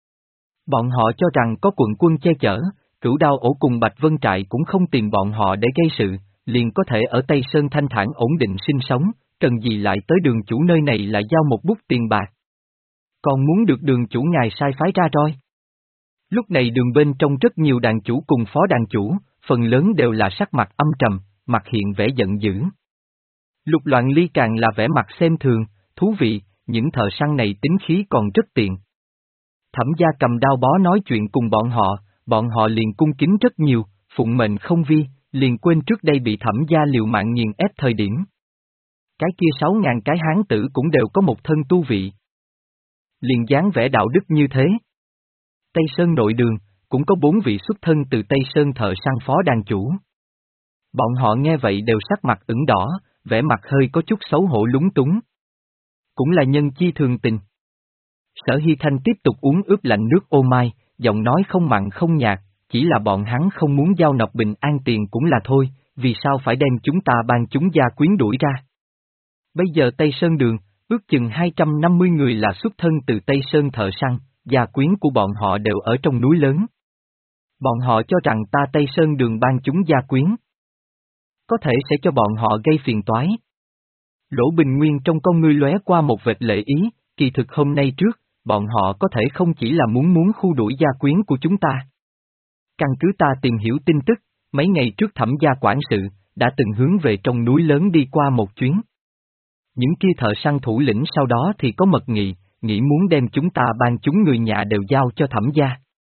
Bọn họ cho rằng có quận quân che chở, Cửu Đao Ổ cùng Bạch Vân Trại cũng không tìm bọn họ để gây sự, liền có thể ở Tây Sơn thanh thản ổn định sinh sống, cần gì lại tới đường chủ nơi này lại giao một bút tiền bạc. Còn muốn được đường chủ ngài sai phái ra roi. Lúc này đường bên trong rất nhiều đàn chủ cùng phó đàn chủ, phần lớn đều là sắc mặt âm trầm, mặt hiện vẻ giận dữ. Lục Loạn Ly càng là vẻ mặt xem thường, thú vị, những thợ săn này tính khí còn rất tiện. Thẩm gia cầm đao bó nói chuyện cùng bọn họ, bọn họ liền cung kính rất nhiều, phụng mệnh không vi, liền quên trước đây bị thẩm gia liều mạng nghiền ép thời điểm. Cái kia sáu ngàn cái hán tử cũng đều có một thân tu vị. Liền dáng vẻ đạo đức như thế. Tây Sơn nội đường, cũng có bốn vị xuất thân từ Tây Sơn thợ săn phó đàn chủ. Bọn họ nghe vậy đều sắc mặt ửng đỏ, vẻ mặt hơi có chút xấu hổ lúng túng. Cũng là nhân chi thường tình. Sở Hy Thanh tiếp tục uống ướp lạnh nước ô mai, giọng nói không mặn không nhạt, chỉ là bọn hắn không muốn giao nộp bình an tiền cũng là thôi, vì sao phải đem chúng ta ban chúng gia quyến đuổi ra. Bây giờ Tây Sơn đường, ước chừng hai trăm năm mươi người là xuất thân từ Tây Sơn thợ săn, gia quyến của bọn họ đều ở trong núi lớn. Bọn họ cho rằng ta Tây Sơn đường ban chúng gia quyến. Có thể sẽ cho bọn họ gây phiền toái. Lỗ Bình Nguyên trong con ngươi lóe qua một vệt lệ ý, kỳ thực hôm nay trước, bọn họ có thể không chỉ là muốn muốn khu đuổi gia quyến của chúng ta. Căn cứ ta tìm hiểu tin tức, mấy ngày trước Thẩm gia quản sự, đã từng hướng về trong núi lớn đi qua một chuyến. Những kia thợ săn thủ lĩnh sau đó thì có mật nghị, nghĩ muốn đem chúng ta ban chúng người nhà đều giao cho Thẩm gia.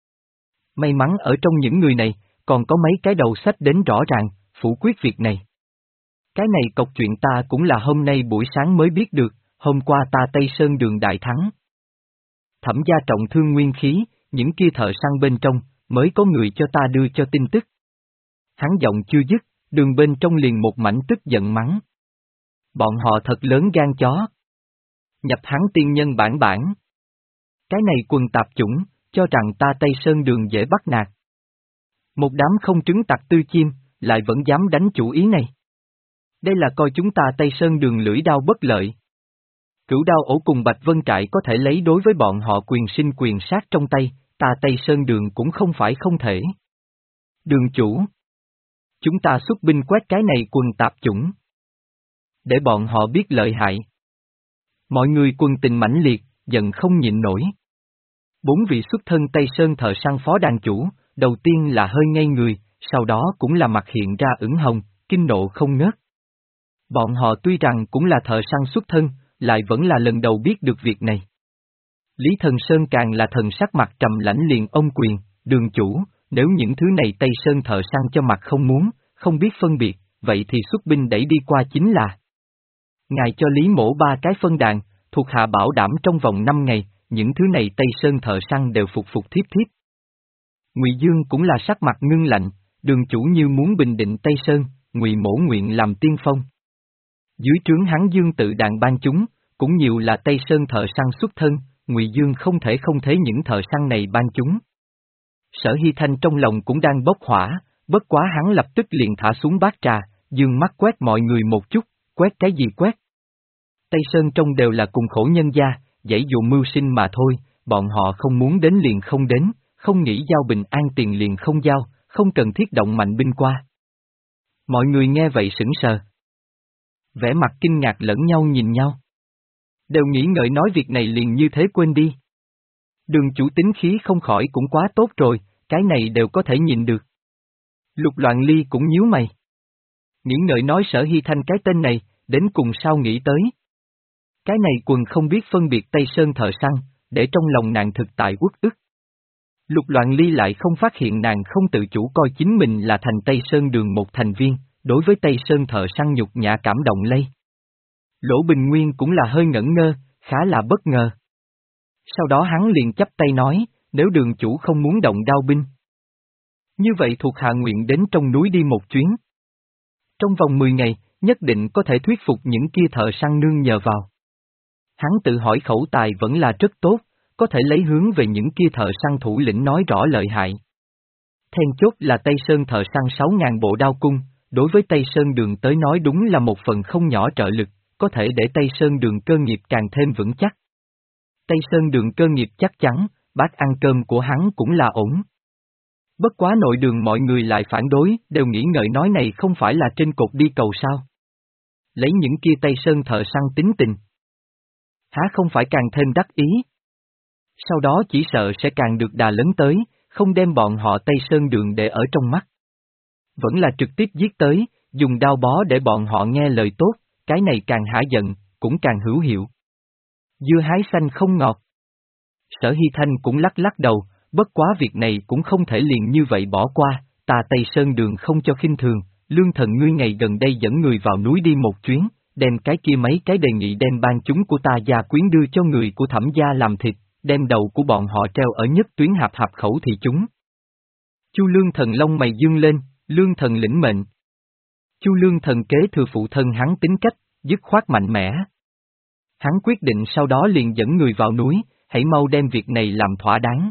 May mắn ở trong những người này, còn có mấy cái đầu sách đến rõ ràng, phủ quyết việc này. Cái này cọc chuyện ta cũng là hôm nay buổi sáng mới biết được, hôm qua ta Tây Sơn đường đại thắng. Thẩm gia trọng thương nguyên khí, những kia thợ săn bên trong, mới có người cho ta đưa cho tin tức. Hắn giọng chưa dứt, đường bên trong liền một mảnh tức giận mắng. Bọn họ thật lớn gan chó. Nhập hắn tiên nhân bản bản. Cái này quần tạp chủng, cho rằng ta Tây Sơn đường dễ bắt nạt. Một đám không trứng tặc tư chim, lại vẫn dám đánh chủ ý này. Đây là coi chúng ta Tây Sơn đường lưỡi đao bất lợi. Cửu Đao Ổ cùng Bạch Vân Trại có thể lấy đối với bọn họ quyền sinh quyền sát trong tay, ta Tây Sơn đường cũng không phải không thể. Đường chủ. Chúng ta xuất binh quét cái này quần tạp chủng. Để bọn họ biết lợi hại. Mọi người quân tình mãnh liệt, giận không nhịn nổi. Bốn vị xuất thân Tây Sơn thợ săn phó đàn chủ, đầu tiên là hơi ngây người, sau đó cũng là mặt hiện ra ửng hồng, kinh nộ không ngớt. Bọn họ tuy rằng cũng là thợ săn xuất thân, lại vẫn là lần đầu biết được việc này. Lý Thần Sơn càng là thần sắc mặt trầm lãnh liền ôm quyền, đường chủ, nếu những thứ này Tây Sơn thợ săn cho mặt không muốn, không biết phân biệt, vậy thì xuất binh đẩy đi qua chính là. Ngài cho Lý Mỗ ba cái phân đàn, thuộc hạ bảo đảm trong vòng năm ngày, những thứ này Tây Sơn thợ săn đều phục phục thiếp thiếp. Ngụy Dương cũng là sắc mặt ngưng lạnh, đường chủ như muốn bình định Tây Sơn, Ngụy Mỗ nguyện làm tiên phong. Dưới trướng hắn Dương tự đàn ban chúng, cũng nhiều là Tây Sơn thợ săn xuất thân, Ngụy Dương không thể không thấy những thợ săn này ban chúng. Sở Hy Thanh trong lòng cũng đang bốc hỏa, bất quá hắn lập tức liền thả xuống bát trà, dương mắt quét mọi người một chút, quét cái gì quét. Tây Sơn trong đều là cùng khổ nhân gia, dãy dụ mưu sinh mà thôi, bọn họ không muốn đến liền không đến, không nghĩ giao bình an tiền liền không giao, không cần thiết động mạnh binh qua. Mọi người nghe vậy sững sờ. Vẻ mặt kinh ngạc lẫn nhau nhìn nhau. Đều nghĩ ngợi nói việc này liền như thế quên đi. Đường chủ tính khí không khỏi cũng quá tốt rồi, cái này đều có thể nhìn được. Lục Loạn Ly cũng nhíu mày. Nghĩ ngợi nói Sở Hy Thanh cái tên này, đến cùng sao nghĩ tới. Cái này quần không biết phân biệt Tây Sơn thợ săn, để trong lòng nàng thực tại uất ức. Lục Loạn Ly lại không phát hiện nàng không tự chủ coi chính mình là thành Tây Sơn đường một thành viên, đối với Tây Sơn thợ săn nhục nhã cảm động lây. Lỗ Bình Nguyên cũng là hơi ngẩn ngơ, khá là bất ngờ. Sau đó hắn liền chắp tay nói, nếu đường chủ không muốn động đao binh. Như vậy thuộc hạ nguyện đến trong núi đi một chuyến. Trong vòng mười ngày, nhất định có thể thuyết phục những kia thợ săn nương nhờ vào. Hắn tự hỏi khẩu tài vẫn là rất tốt, có thể lấy hướng về những kia thợ săn thủ lĩnh nói rõ lợi hại. Then chốt là Tây Sơn thợ săn sáu ngàn bộ đao cung, đối với Tây Sơn đường tới nói đúng là một phần không nhỏ trợ lực, có thể để Tây Sơn Đường cơ nghiệp càng thêm vững chắc. Tây Sơn Đường cơ nghiệp chắc chắn, bát ăn cơm của hắn cũng là ổn. Bất quá nội đường mọi người lại phản đối, đều nghĩ ngợi nói này không phải là trên cột đi cầu sao. Lấy những kia Tây Sơn thợ săn tính tình. Há không phải càng thêm đắc ý. Sau đó chỉ sợ sẽ càng được đà lớn tới, không đem bọn họ Tây Sơn Đường để ở trong mắt. Vẫn là trực tiếp giết tới, dùng đao bó để bọn họ nghe lời tốt, cái này càng hả giận, cũng càng hữu hiệu. Dưa hái xanh không ngọt. Sở Hy Thanh cũng lắc lắc đầu, bất quá việc này cũng không thể liền như vậy bỏ qua, ta Tây Sơn Đường không cho khinh thường, Lương Thần ngươi ngày gần đây dẫn người vào núi đi một chuyến, đem cái kia mấy cái đề nghị đem ban chúng của ta gia quyến đưa cho người của Thẩm gia làm thịt, đem đầu của bọn họ treo ở nhất tuyến hạp hạp khẩu thì chúng. Chu Lương Thần lông mày dương lên, Lương Thần lĩnh mệnh. Chu Lương Thần kế thừa phụ thân hắn tính cách, dứt khoát mạnh mẽ. Hắn quyết định sau đó liền dẫn người vào núi, hãy mau đem việc này làm thỏa đáng.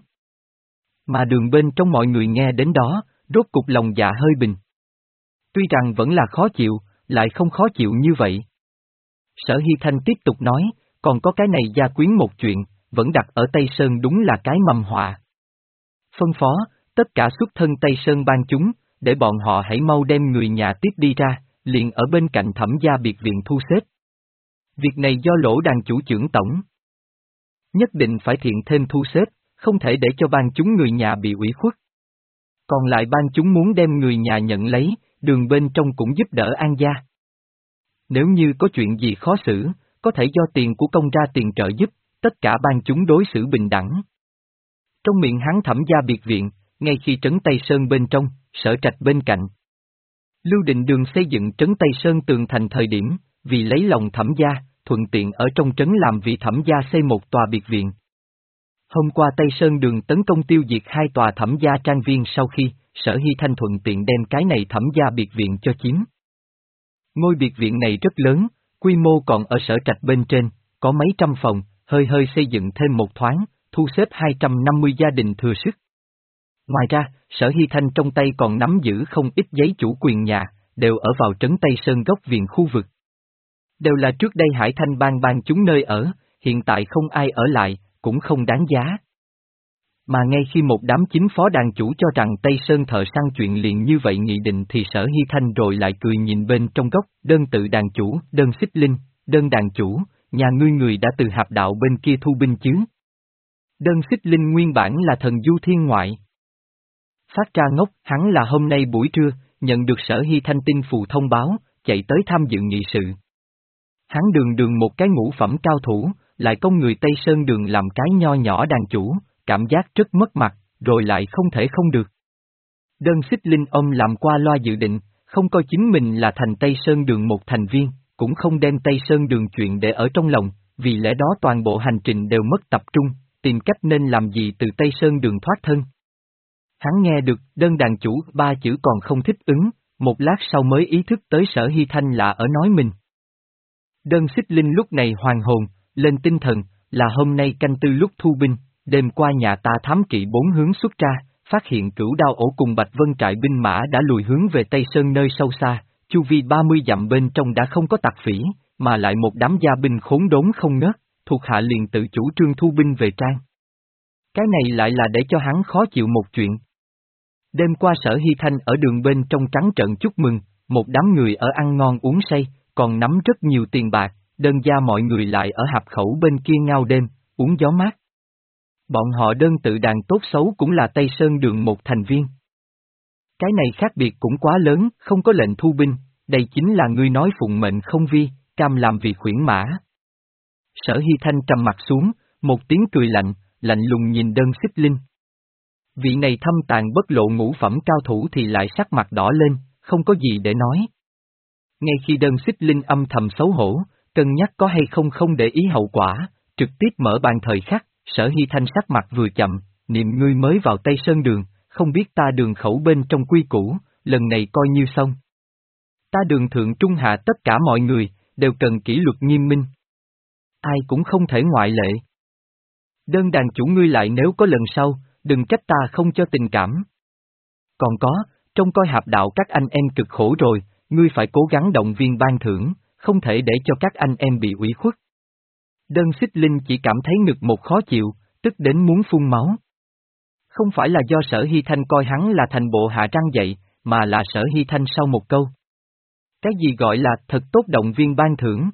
Mà đường bên trong mọi người nghe đến đó, rốt cục lòng dạ hơi bình. Tuy rằng vẫn là khó chịu, lại không khó chịu như vậy. Sở Hy Thanh tiếp tục nói, còn có cái này gia quyến một chuyện, vẫn đặt ở Tây Sơn đúng là cái mầm họa. Phân phó, tất cả xuất thân Tây Sơn ban chúng, để bọn họ hãy mau đem người nhà tiếp đi ra, liền ở bên cạnh Thẩm gia biệt viện thu xếp. Việc này do Lỗ đàn chủ trưởng tổng. Nhất định phải thiện thêm thu xếp, không thể để cho ban chúng người nhà bị ủy khuất. Còn lại ban chúng muốn đem người nhà nhận lấy, đường bên trong cũng giúp đỡ An gia. Nếu như có chuyện gì khó xử, có thể do tiền của công ra tiền trợ giúp, tất cả ban chúng đối xử bình đẳng. Trong miệng hắn Thẩm gia biệt viện, ngay khi trấn Tây Sơn bên trong, Sở Trạch bên cạnh. Lưu Định Đường xây dựng trấn Tây Sơn tường thành thời điểm, vì lấy lòng Thẩm gia, thuận tiện ở trong trấn làm vị Thẩm gia xây một tòa biệt viện. Hôm qua Tây Sơn Đường tấn công tiêu diệt hai tòa Thẩm gia trang viên sau khi, Sở Hy Thanh thuận tiện đem cái này Thẩm gia biệt viện cho chiếm. Ngôi biệt viện này rất lớn, quy mô còn ở Sở Trạch bên trên, có mấy trăm phòng, hơi hơi xây dựng thêm một thoáng, thu xếp hai trăm năm mươi gia đình thừa sức. Ngoài ra, Sở Hy Thanh trong tay còn nắm giữ không ít giấy chủ quyền nhà, đều ở vào trấn Tây Sơn góc viện khu vực. Đều là trước đây Hải Thanh ban ban chúng nơi ở, hiện tại không ai ở lại, cũng không đáng giá. Mà ngay khi một đám chính phó đàn chủ cho rằng Tây Sơn thợ săn chuyện liền như vậy nghị định thì Sở Hy Thanh rồi lại cười nhìn bên trong góc, đơn tự đàn chủ, đơn xích linh, đơn đàn chủ, nhà ngươi người đã từ hạp đạo bên kia thu binh chứ. Đơn xích linh nguyên bản là thần du thiên ngoại. Phát ra ngốc, hắn là hôm nay buổi trưa, nhận được Sở Hy Thanh tin phù thông báo, chạy tới tham dự nghị sự. Hắn đường đường một cái ngũ phẩm cao thủ, lại công người Tây Sơn Đường làm cái nho nhỏ đàn chủ, cảm giác rất mất mặt, rồi lại không thể không được. Đơn xích linh ông làm qua loa dự định, không coi chính mình là thành Tây Sơn Đường một thành viên, cũng không đem Tây Sơn Đường chuyện để ở trong lòng, vì lẽ đó toàn bộ hành trình đều mất tập trung, tìm cách nên làm gì từ Tây Sơn Đường thoát thân. Hắn nghe được đơn đàn chủ ba chữ còn không thích ứng, một lát sau mới ý thức tới Sở Hy Thanh là ở nói mình. Đơn xích linh lúc này hoàn hồn, lên tinh thần, là hôm nay canh tư lúc thu binh, đêm qua nhà ta thám kỵ bốn hướng xuất ra, phát hiện cửu đao ổ cùng Bạch Vân trại binh mã đã lùi hướng về Tây Sơn nơi sâu xa, chu vi ba mươi dặm bên trong đã không có tặc phỉ, mà lại một đám gia binh khốn đốn không ngớt, thuộc hạ liền tự chủ trương thu binh về trang. Cái này lại là để cho hắn khó chịu một chuyện. Đêm qua Sở Hy Thanh ở đường bên trong trắng trợn chúc mừng, một đám người ở ăn ngon uống say, còn nắm rất nhiều tiền bạc, đơn gia mọi người lại ở hạp khẩu bên kia ngao đêm, uống gió mát. Bọn họ đơn tự đàn tốt xấu cũng là Tây Sơn Đường một thành viên. Cái này khác biệt cũng quá lớn, không có lệnh thu binh, đây chính là ngươi nói phụng mệnh không vi, cam làm vì khuyển mã. Sở Hy Thanh trầm mặt xuống, một tiếng cười lạnh, lạnh lùng nhìn đơn xích linh. Vị này thâm tàn bất lộ ngũ phẩm cao thủ thì lại sắc mặt đỏ lên, không có gì để nói. Ngay khi đơn xích linh âm thầm xấu hổ, cân nhắc có hay không không để ý hậu quả, trực tiếp mở bàn thời khắc, Sở Hy Thanh sắc mặt vừa chậm, niệm ngươi mới vào Tây Sơn Đường, không biết ta đường khẩu bên trong quy củ, lần này coi như xong. Ta đường thượng trung hạ tất cả mọi người, đều cần kỷ luật nghiêm minh. Ai cũng không thể ngoại lệ. Đơn đàn chủ ngươi lại nếu có lần sau, đừng trách ta không cho tình cảm. Còn có, trông coi hạp đạo các anh em cực khổ rồi, ngươi phải cố gắng động viên ban thưởng, không thể để cho các anh em bị ủy khuất. Đơn Xích Linh chỉ cảm thấy ngực một khó chịu, tức đến muốn phun máu. Không phải là do Sở Hy Thanh coi hắn là thành bộ hạ răng dạy, mà là Sở Hy Thanh sau một câu. Cái gì gọi là thật tốt động viên ban thưởng?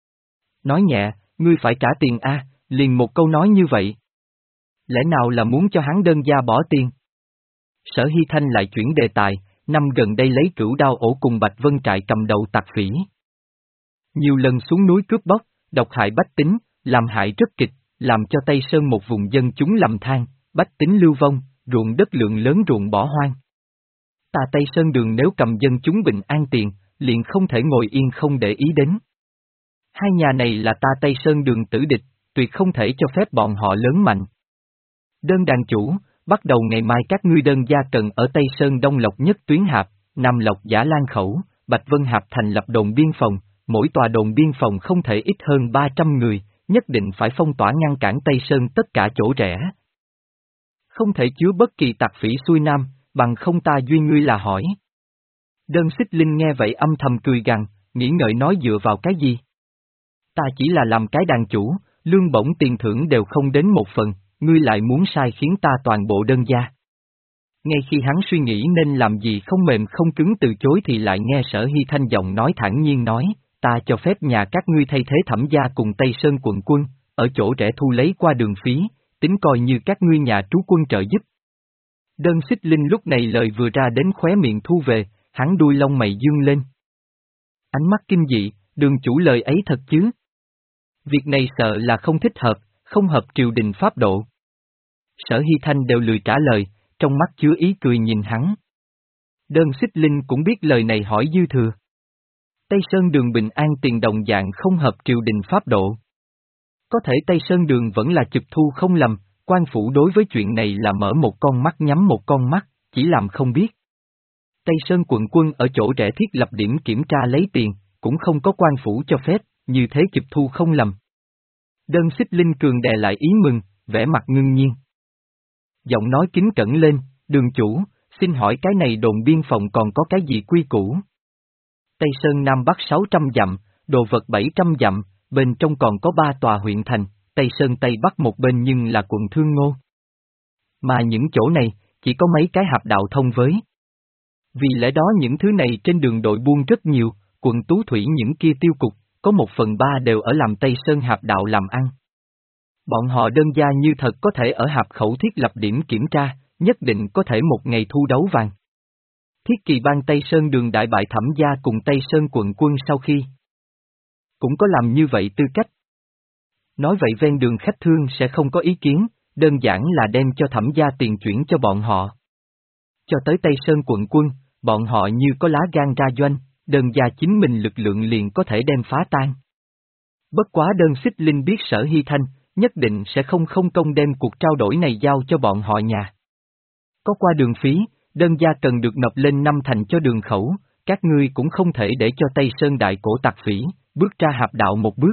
Nói nhẹ, ngươi phải trả tiền a, liền một câu nói như vậy. Lẽ nào là muốn cho hắn đơn gia bỏ tiền? Sở Hy Thanh lại chuyển đề tài, năm gần đây lấy Cửu Đao ổ cùng Bạch Vân Trại cầm đầu tặc phỉ. Nhiều lần xuống núi cướp bóc, độc hại bách tính, làm hại rất kịch, làm cho Tây Sơn một vùng dân chúng lầm than, bách tính lưu vong, ruộng đất lượng lớn ruộng bỏ hoang. Ta Tây Sơn Đường nếu cầm dân chúng bình an tiền, liền không thể ngồi yên không để ý đến. Hai nhà này là ta Tây Sơn Đường tử địch, tuyệt không thể cho phép bọn họ lớn mạnh. Đơn đàn chủ, bắt đầu ngày mai các ngươi đơn gia cần ở Tây Sơn Đông Lộc Nhất Tuyến Hạp, Nam Lộc Giả Lan Khẩu, Bạch Vân Hạp thành lập đồn biên phòng, mỗi tòa đồn biên phòng không thể ít hơn ba trăm người, nhất định phải phong tỏa ngăn cản Tây Sơn tất cả chỗ rẽ. Không thể chứa bất kỳ tặc phỉ xuôi nam, bằng không ta duy ngươi là hỏi. Đơn Xích Linh nghe vậy âm thầm cười gằn, nghĩ ngợi nói dựa vào cái gì? Ta chỉ là làm cái đàn chủ, lương bổng tiền thưởng đều không đến một phần, ngươi lại muốn sai khiến ta toàn bộ đơn gia. Ngay khi hắn suy nghĩ nên làm gì không mềm không cứng từ chối thì lại nghe Sở Hy Thanh giọng nói thản nhiên nói, ta cho phép nhà các ngươi thay thế Thẩm gia cùng Tây Sơn quận quân, ở chỗ rẽ thu lấy qua đường phí, tính coi như các ngươi nhà trú quân trợ giúp. Đơn Xích Linh lúc này lời vừa ra đến khóe miệng thu về, hắn đuôi lông mày dương lên. Ánh mắt kinh dị, đường chủ lời ấy thật chứ? Việc này sợ là không thích hợp, không hợp triều đình pháp độ. Sở Hy Thanh đều lười trả lời, trong mắt chứa ý cười nhìn hắn. Đơn Xích Linh cũng biết lời này hỏi dư thừa. Tây Sơn Đường bình an tiền đồng dạng không hợp triều đình pháp độ. Có thể Tây Sơn Đường vẫn là trực thu không lầm, quan phủ đối với chuyện này là mở một con mắt nhắm một con mắt, chỉ làm không biết. Tây Sơn quận quân ở chỗ rẽ thiết lập điểm kiểm tra lấy tiền, cũng không có quan phủ cho phép, như thế trực thu không lầm. Đơn Xích Linh cường đè lại ý mừng, vẻ mặt ngưng nhiên. Giọng nói kính cẩn lên, đường chủ, xin hỏi cái này đồn biên phòng còn có cái gì quy củ? Tây Sơn Nam Bắc sáu trăm dặm, đồ vật bảy trăm dặm, bên trong còn có ba tòa huyện thành, Tây Sơn Tây Bắc một bên nhưng là quận Thương Ngô. Mà những chỗ này, chỉ có mấy cái hạp đạo thông với. Vì lẽ đó những thứ này trên đường đội buôn rất nhiều, quận Tú Thủy những kia tiêu cục, có một phần ba đều ở làm Tây Sơn hạp đạo làm ăn. Bọn họ đơn gia như thật có thể ở hạp khẩu thiết lập điểm kiểm tra, nhất định có thể một ngày thu đấu vàng. Thiết Kỳ Bang Tây Sơn Đường đại bại Thẩm gia cùng Tây Sơn quận quân sau khi cũng có làm như vậy tư cách. Nói vậy ven đường khách thương sẽ không có ý kiến, đơn giản là đem cho Thẩm gia tiền chuyển cho bọn họ. Cho tới Tây Sơn quận quân, bọn họ như có lá gan ra doanh, đơn gia chính mình lực lượng liền có thể đem phá tan. Bất quá Đơn Xích Linh biết Sở Hy Thanh, nhất định sẽ không không công đem cuộc trao đổi này giao cho bọn họ nhà. Có qua đường phí, đơn gia cần được nộp lên năm thành cho đường khẩu, các ngươi cũng không thể để cho Tây Sơn đại cổ tặc phỉ, bước ra hạp đạo một bước.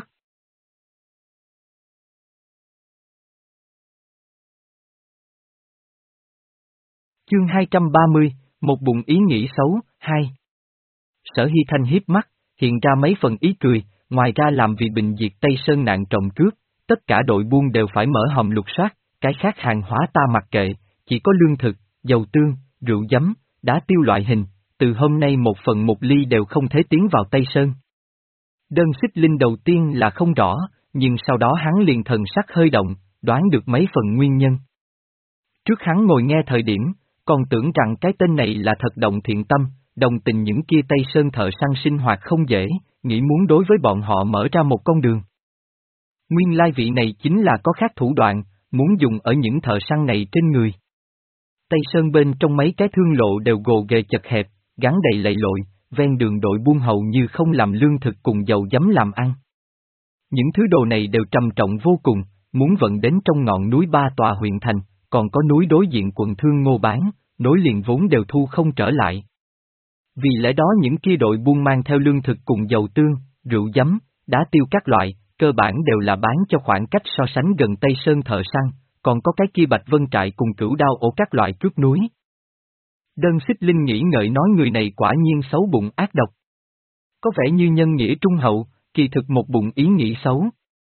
Chương hai trăm ba mươi, một bụng ý nghĩ xấu, hai. Sở Hy Thanh hiếp mắt, hiện ra mấy phần ý cười, ngoài ra làm vì bình diệt Tây Sơn nạn trộm cướp, tất cả đội buôn đều phải mở hòm lục soát, cái khác hàng hóa ta mặc kệ, chỉ có lương thực, dầu tương, rượu giấm, đá tiêu loại hình, từ hôm nay một phần một ly đều không thể tiến vào Tây Sơn. Đơn Xích Linh đầu tiên là không rõ, nhưng sau đó hắn liền thần sắc hơi động, đoán được mấy phần nguyên nhân. Trước hắn ngồi nghe thời điểm, còn tưởng rằng cái tên này là thật động thiện tâm, đồng tình những kia Tây Sơn thợ săn sinh hoạt không dễ, nghĩ muốn đối với bọn họ mở ra một con đường. Nguyên lai vị này chính là có khác thủ đoạn, muốn dùng ở những thợ săn này trên người. Tây Sơn bên trong mấy cái thương lộ đều gồ ghề chật hẹp, gắn đầy lầy lội, ven đường đội buôn hầu như không làm lương thực cùng dầu giấm làm ăn. Những thứ đồ này đều trầm trọng vô cùng, muốn vận đến trong ngọn núi ba tòa huyện thành, còn có núi đối diện quận Thương Ngô bán, nối liền vốn đều thu không trở lại. Vì lẽ đó những kia đội buôn mang theo lương thực cùng dầu tương, rượu giấm, đá tiêu các loại, cơ bản đều là bán cho khoảng cách so sánh gần Tây Sơn thợ săn, còn có cái kia Bạch Vân Trại cùng Cửu Đao ổ các loại cướp núi. Đơn Xích Linh nghĩ ngợi nói người này quả nhiên xấu bụng ác độc. Có vẻ như nhân nghĩa trung hậu, kỳ thực một bụng ý nghĩ xấu.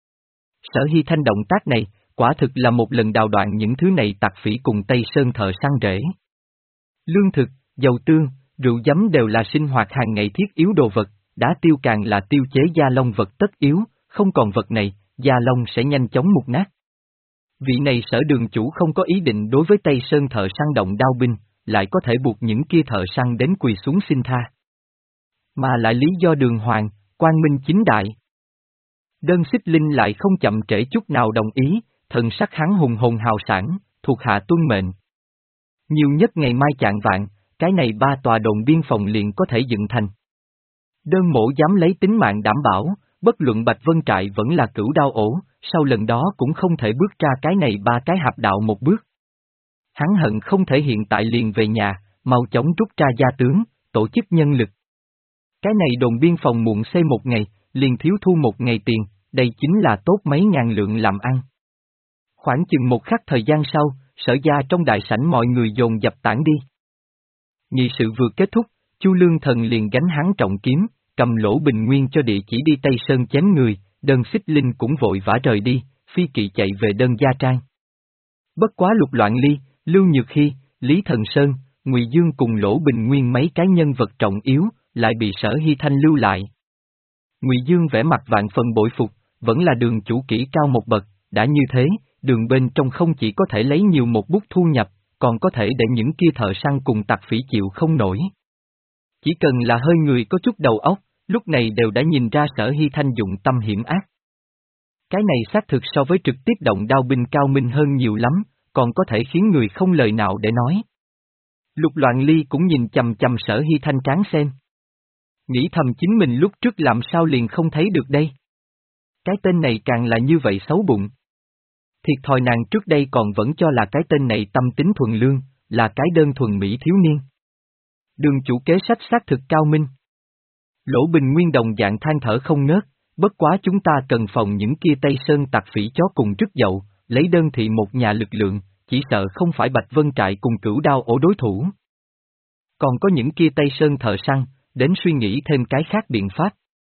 Sở Hy Thanh động tác này, quả thực là một lần đào đoạn những thứ này tặc phỉ cùng Tây Sơn thợ săn rễ. Lương thực, dầu tương, rượu giấm đều là sinh hoạt hàng ngày thiết yếu đồ vật, đá tiêu càng là tiêu chế gia long vật tất yếu, không còn vật này, gia long sẽ nhanh chóng mục nát. Vị này Sở đường chủ không có ý định đối với Tây Sơn thợ săn động đao binh, lại có thể buộc những kia thợ săn đến quỳ xuống xin tha. Mà lại lý do đường hoàng, quang minh chính đại. Đơn Xích Linh lại không chậm trễ chút nào đồng ý, thần sắc hắn hùng hồn hào sản, thuộc hạ tuân mệnh. Nhiều nhất ngày mai chạng vạn, cái này ba tòa đồn biên phòng liền có thể dựng thành. Đơn mổ dám lấy tính mạng đảm bảo, bất luận Bạch Vân Trại vẫn là cửu đao ổ, sau lần đó cũng không thể bước ra cái này ba cái hạp đạo một bước. Hắn hận không thể hiện tại liền về nhà, mau chóng rút ra gia tướng, tổ chức nhân lực. Cái này đồn biên phòng muộn xây một ngày, liền thiếu thu một ngày tiền, đây chính là tốt mấy ngàn lượng làm ăn. Khoảng chừng một khắc thời gian sau, Sở gia trong đại sảnh mọi người dồn dập tản đi. Nghị sự vừa kết thúc, Chu Lương Thần liền gánh hắn trọng kiếm, cầm Lỗ Bình Nguyên cho địa chỉ đi Tây Sơn chém người, Đơn Xích Linh cũng vội vã rời đi, phi kỵ chạy về Đơn gia trang. Bất quá Lục Loạn Ly, Lưu Nhược Hy, Lý Thần Sơn, Ngụy Dương cùng Lỗ Bình Nguyên mấy cái nhân vật trọng yếu, lại bị Sở Hy Thanh lưu lại. Ngụy Dương vẻ mặt vạn phần bội phục, vẫn là đường chủ kỹ cao một bậc, đã như thế, đường bên trong không chỉ có thể lấy nhiều một bút thu nhập, còn có thể để những kia thợ săn cùng tặc phỉ chịu không nổi. Chỉ cần là hơi người có chút đầu óc, lúc này đều đã nhìn ra Sở Hy Thanh dụng tâm hiểm ác. Cái này xác thực so với trực tiếp động đao binh cao minh hơn nhiều lắm, còn có thể khiến người không lời nào để nói. Lục Loạn Ly cũng nhìn chằm chằm Sở Hy Thanh tráng xem. Nghĩ thầm chính mình lúc trước làm sao liền không thấy được đây. Cái tên này càng là như vậy xấu bụng. Thiệt thòi nàng trước đây còn vẫn cho là cái tên này tâm tính thuần lương, là cái đơn thuần mỹ thiếu niên. Đường chủ kế sách xác thực cao minh. Lỗ Bình Nguyên đồng dạng than thở không ngớt, bất quá chúng ta cần phòng những kia Tây Sơn tặc phỉ chó cùng rứt dậu, lấy đơn thị một nhà lực lượng, chỉ sợ không phải Bạch Vân Trại cùng cửu đao ổ đối thủ. Còn có những kia Tây Sơn thợ săn, đến suy nghĩ thêm cái khác biện pháp.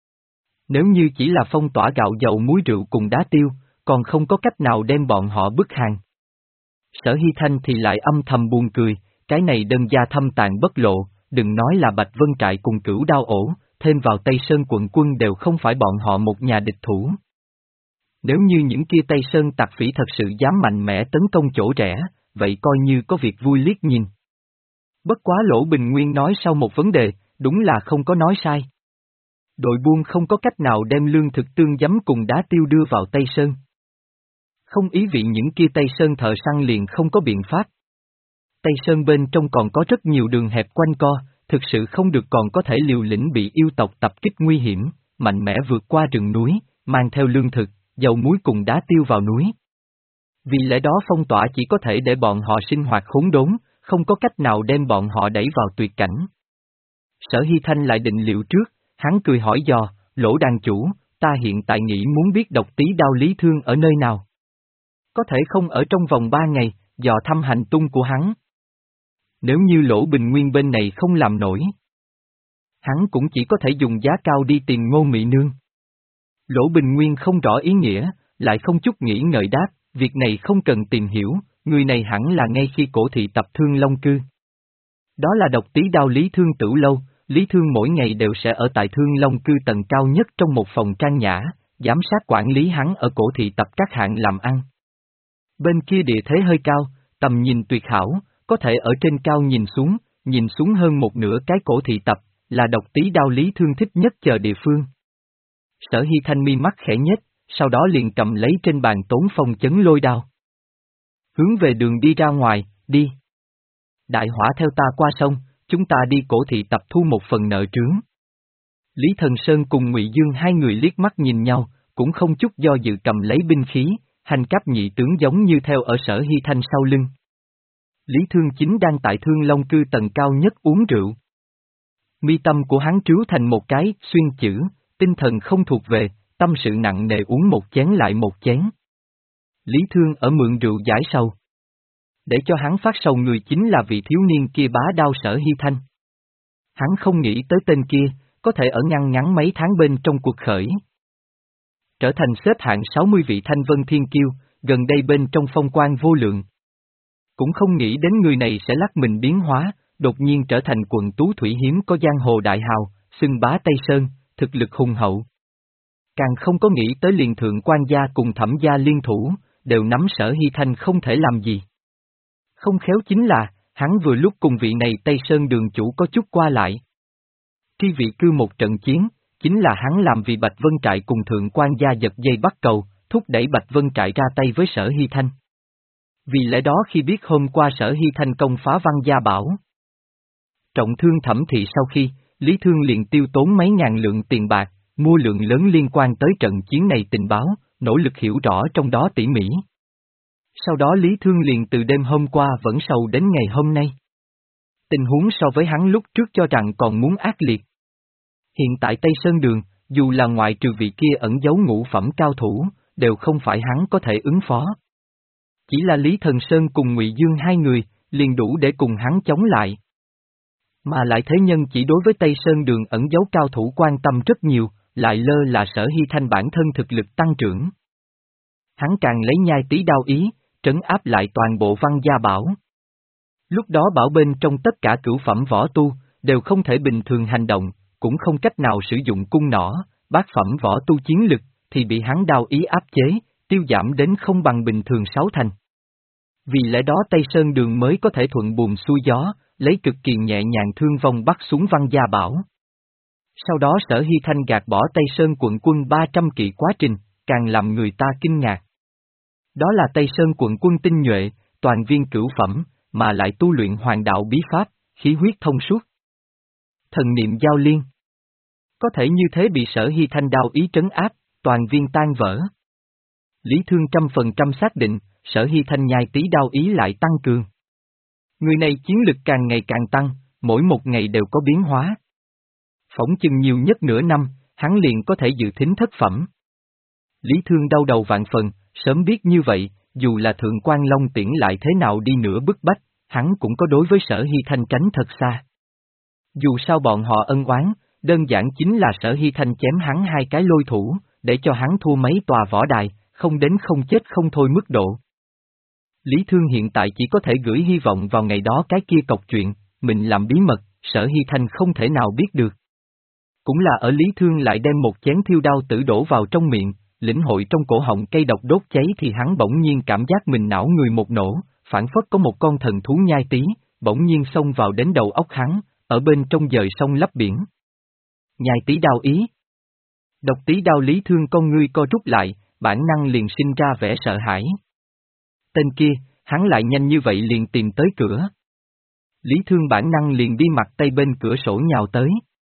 Nếu như chỉ là phong tỏa gạo dầu muối rượu cùng đá tiêu, còn không có cách nào đem bọn họ bức hàng. Sở Hy Thanh thì lại âm thầm buồn cười, cái này Đơn gia thâm tàn bất lộ, đừng nói là Bạch Vân Trại cùng cửu đao ổ, thêm vào Tây Sơn quận quân đều không phải bọn họ một nhà địch thủ. Nếu như những kia Tây Sơn tặc phỉ thật sự dám mạnh mẽ tấn công chỗ rẽ, vậy coi như có việc vui liếc nhìn. Bất quá Lỗ Bình Nguyên nói sau một vấn đề, đúng là không có nói sai. Đội buôn không có cách nào đem lương thực tương giấm cùng đá tiêu đưa vào Tây Sơn. Không ý vị những kia Tây Sơn thợ săn liền không có biện pháp. Tây Sơn bên trong còn có rất nhiều đường hẹp quanh co, thực sự không được còn có thể liều lĩnh bị yêu tộc tập kích nguy hiểm, mạnh mẽ vượt qua rừng núi, mang theo lương thực, dầu muối cùng đá tiêu vào núi. Vì lẽ đó phong tỏa chỉ có thể để bọn họ sinh hoạt khốn đốn, không có cách nào đem bọn họ đẩy vào tuyệt cảnh. Sở Hy Thanh lại định liệu trước, hắn cười hỏi dò, Lỗ đàn chủ, ta hiện tại nghĩ muốn biết độc tí đao Lý Thương ở nơi nào. Có thể không ở trong vòng ba ngày, dò thăm hành tung của hắn. Nếu như Lỗ Bình Nguyên bên này không làm nổi, hắn cũng chỉ có thể dùng giá cao đi tìm Ngô Mị Nương. Lỗ Bình Nguyên không rõ ý nghĩa, lại không chút nghĩ ngợi đáp, việc này không cần tìm hiểu, người này hẳn là ngay khi cổ thị tập Thương Long Cư. Đó là độc tí đao Lý Thương Tử lâu, Lý Thương mỗi ngày đều sẽ ở tại Thương Long Cư tầng cao nhất trong một phòng trang nhã, giám sát quản lý hắn ở cổ thị tập các hạng làm ăn. Bên kia địa thế hơi cao, tầm nhìn tuyệt hảo, có thể ở trên cao nhìn xuống, nhìn xuống hơn một nửa cái cổ thị tập, là độc tí đao Lý Thương thích nhất chờ địa phương. Sở Hy Thanh mi mắt khẽ nhếch, sau đó liền cầm lấy trên bàn tốn phong chấn lôi đao. Hướng về đường đi ra ngoài, đi. Đại hỏa theo ta qua sông, chúng ta đi cổ thị tập thu một phần nợ trướng. Lý Thần Sơn cùng Ngụy Dương hai người liếc mắt nhìn nhau, cũng không chút do dự cầm lấy binh khí, hành cấp nhị tướng giống như theo ở Sở Hy Thanh sau lưng. Lý Thương Chính đang tại Thương Long Cư tầng cao nhất uống rượu. Mi tâm của hắn trếu thành một cái xuyên chữ, tinh thần không thuộc về, tâm sự nặng nề uống một chén lại một chén. Lý Thương ở mượn rượu giải sầu. Để cho hắn phát sầu người chính là vị thiếu niên kia bá đao Sở Hy Thanh. Hắn không nghĩ tới tên kia, có thể ở ngăn ngắn mấy tháng bên trong cuộc khởi. Trở thành xếp hạng sáu mươi vị Thanh Vân Thiên Kiêu, gần đây bên trong phong quan vô lượng. Cũng không nghĩ đến người này sẽ lắc mình biến hóa, đột nhiên trở thành quần tú thủy hiếm có giang hồ đại hào, xưng bá Tây Sơn, thực lực hùng hậu. Càng không có nghĩ tới liền thượng quan gia cùng thẩm gia liên thủ, đều nắm Sở Hy Thanh không thể làm gì. Không khéo chính là, hắn vừa lúc cùng vị này Tây Sơn đường chủ có chút qua lại. Tri vị cư một trận chiến, chính là hắn làm vì Bạch Vân Trại cùng thượng quan gia giật dây bắt cầu, thúc đẩy Bạch Vân Trại ra tay với Sở Hy Thanh. Vì lẽ đó khi biết hôm qua Sở Hy Thanh công phá Văn Gia Bảo, trọng thương Thẩm Thị sau khi, Lý Thương liền tiêu tốn mấy ngàn lượng tiền bạc, mua lượng lớn liên quan tới trận chiến này tình báo, nỗ lực hiểu rõ trong đó tỉ mỉ. Sau đó Lý Thương liền từ đêm hôm qua vẫn sầu đến ngày hôm nay. Tình huống so với hắn lúc trước cho rằng còn muốn ác liệt. Hiện tại Tây Sơn Đường, dù là ngoại trừ vị kia ẩn giấu ngũ phẩm cao thủ, đều không phải hắn có thể ứng phó. Chỉ là Lý Thần Sơn cùng Ngụy Dương hai người, liền đủ để cùng hắn chống lại. Mà lại thế nhân chỉ đối với Tây Sơn Đường ẩn giấu cao thủ quan tâm rất nhiều, lại lơ là Sở Hy Thanh bản thân thực lực tăng trưởng. Hắn càng lấy nhai tí đao ý, trấn áp lại toàn bộ Văn Gia Bảo. Lúc đó bảo bên trong tất cả cửu phẩm võ tu, đều không thể bình thường hành động, cũng không cách nào sử dụng cung nỏ, bát phẩm võ tu chiến lực, thì bị hắn đao ý áp chế, tiêu giảm đến không bằng bình thường sáu thành. Vì lẽ đó Tây Sơn Đường mới có thể thuận buồm xuôi gió, lấy cực kỳ nhẹ nhàng thương vong bắt xuống Văn Gia Bảo. Sau đó Sở Hy Thanh gạt bỏ Tây Sơn quận quân ba trăm kỵ quá trình, càng làm người ta kinh ngạc. Đó là Tây Sơn quận quân tinh nhuệ, toàn viên cửu phẩm, mà lại tu luyện hoàng đạo bí pháp, khí huyết thông suốt. Thần niệm giao liên. Có thể như thế bị Sở Hy Thanh đao ý trấn áp, toàn viên tan vỡ. Lý Thương trăm phần trăm xác định, Sở Hy Thanh nhai tí đao ý lại tăng cường. Người này chiến lực càng ngày càng tăng, mỗi một ngày đều có biến hóa. Phỏng chừng nhiều nhất nửa năm, hắn liền có thể dự thính thất phẩm. Lý Thương đau đầu vạn phần, sớm biết như vậy, dù là Thượng quan Long Tiễn lại thế nào đi nữa bức bách, hắn cũng có đối với Sở Hy Thanh tránh thật xa. Dù sao bọn họ ân oán, đơn giản chính là Sở Hy Thanh chém hắn hai cái lôi thủ, để cho hắn thua mấy tòa võ đài, không đến không chết không thôi mức độ. Lý Thương hiện tại chỉ có thể gửi hy vọng vào ngày đó cái kia cọc chuyện, mình làm bí mật, Sở Hy Thanh không thể nào biết được. Cũng là ở Lý Thương lại đem một chén thiêu đao tử đổ vào trong miệng, lĩnh hội trong cổ họng cây độc đốt cháy thì hắn bỗng nhiên cảm giác mình não người một nổ, phản phất có một con thần thú nhai tí, bỗng nhiên xông vào đến đầu óc hắn, ở bên trong dời sông lấp biển. Nhai tí đao ý. Độc tí đao Lý Thương con ngươi co rút lại, bản năng liền sinh ra vẻ sợ hãi. Tên kia, hắn lại nhanh như vậy liền tìm tới cửa. Lý Thương bản năng liền đi mặt tay bên cửa sổ nhào tới.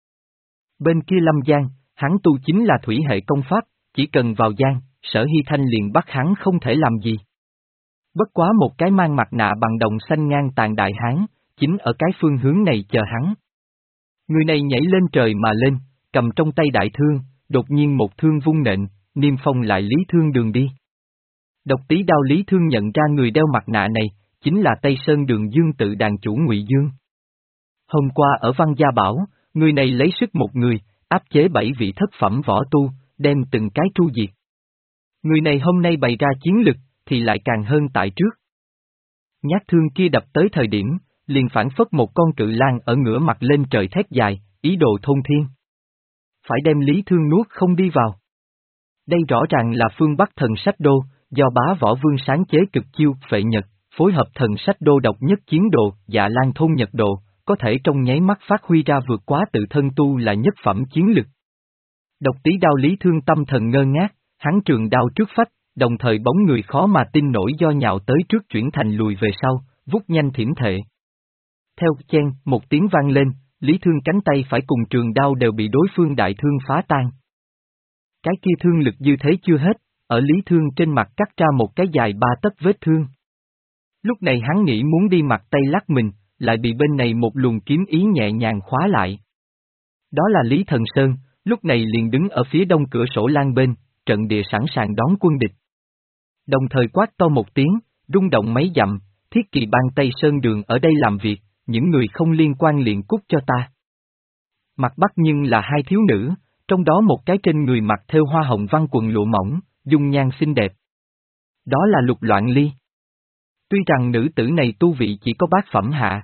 Bên kia Lâm Giang, hắn tu chính là thủy hệ công pháp, chỉ cần vào giang, Sở Hy Thanh liền bắt hắn không thể làm gì. Bất quá một cái mang mặt nạ bằng đồng xanh ngang tàn đại hán, chính ở cái phương hướng này chờ hắn. Người này nhảy lên trời mà lên, cầm trong tay đại thương, đột nhiên một thương vung nện, niêm phong lại Lý Thương đường đi. Độc tí đao Lý Thương nhận ra người đeo mặt nạ này, chính là Tây Sơn Đường Dương tự đàn chủ Ngụy Dương. Hôm qua ở Văn Gia Bảo, người này lấy sức một người, áp chế bảy vị thất phẩm võ tu, đem từng cái tru diệt. Người này hôm nay bày ra chiến lực, thì lại càng hơn tại trước. Nhát thương kia đập tới thời điểm, liền phản phất một con cự lang ở ngửa mặt lên trời thét dài, ý đồ thôn thiên. Phải đem Lý Thương nuốt không đi vào. Đây rõ ràng là phương Bắc thần sách đô, do bá võ vương sáng chế cực chiêu phệ nhật, phối hợp thần sách đô độc nhất chiến đồ, dạ lan thôn nhật đồ, có thể trong nháy mắt phát huy ra vượt quá tự thân tu là nhất phẩm chiến lực. Độc tí đao Lý Thương tâm thần ngơ ngác, hắn trường đao trước phách, đồng thời bóng người khó mà tin nổi do nhào tới trước chuyển thành lùi về sau, vút nhanh thiểm thệ. Theo chen, một tiếng vang lên, Lý Thương cánh tay phải cùng trường đao đều bị đối phương đại thương phá tan. Cái kia thương lực dư thế chưa hết, ở Lý Thương trên mặt cắt ra một cái dài ba tấc vết thương. Lúc này hắn nghĩ muốn đi mặt tay lắc mình, lại bị bên này một luồng kiếm ý nhẹ nhàng khóa lại. Đó là Lý Thần Sơn, lúc này liền đứng ở phía đông cửa sổ lan bên, trận địa sẵn sàng đón quân địch. Đồng thời quát to một tiếng, rung động mấy dặm, thiết kỵ bang Tây Sơn Đường ở đây làm việc, những người không liên quan liền cút cho ta. Mặt Bắc nhưng là hai thiếu nữ, trong đó một cái trên người mặc thêu hoa hồng văn quần lụa mỏng, dung nhan xinh đẹp. Đó là Lục Loạn Ly. Tuy rằng nữ tử này tu vị chỉ có bát phẩm hạ.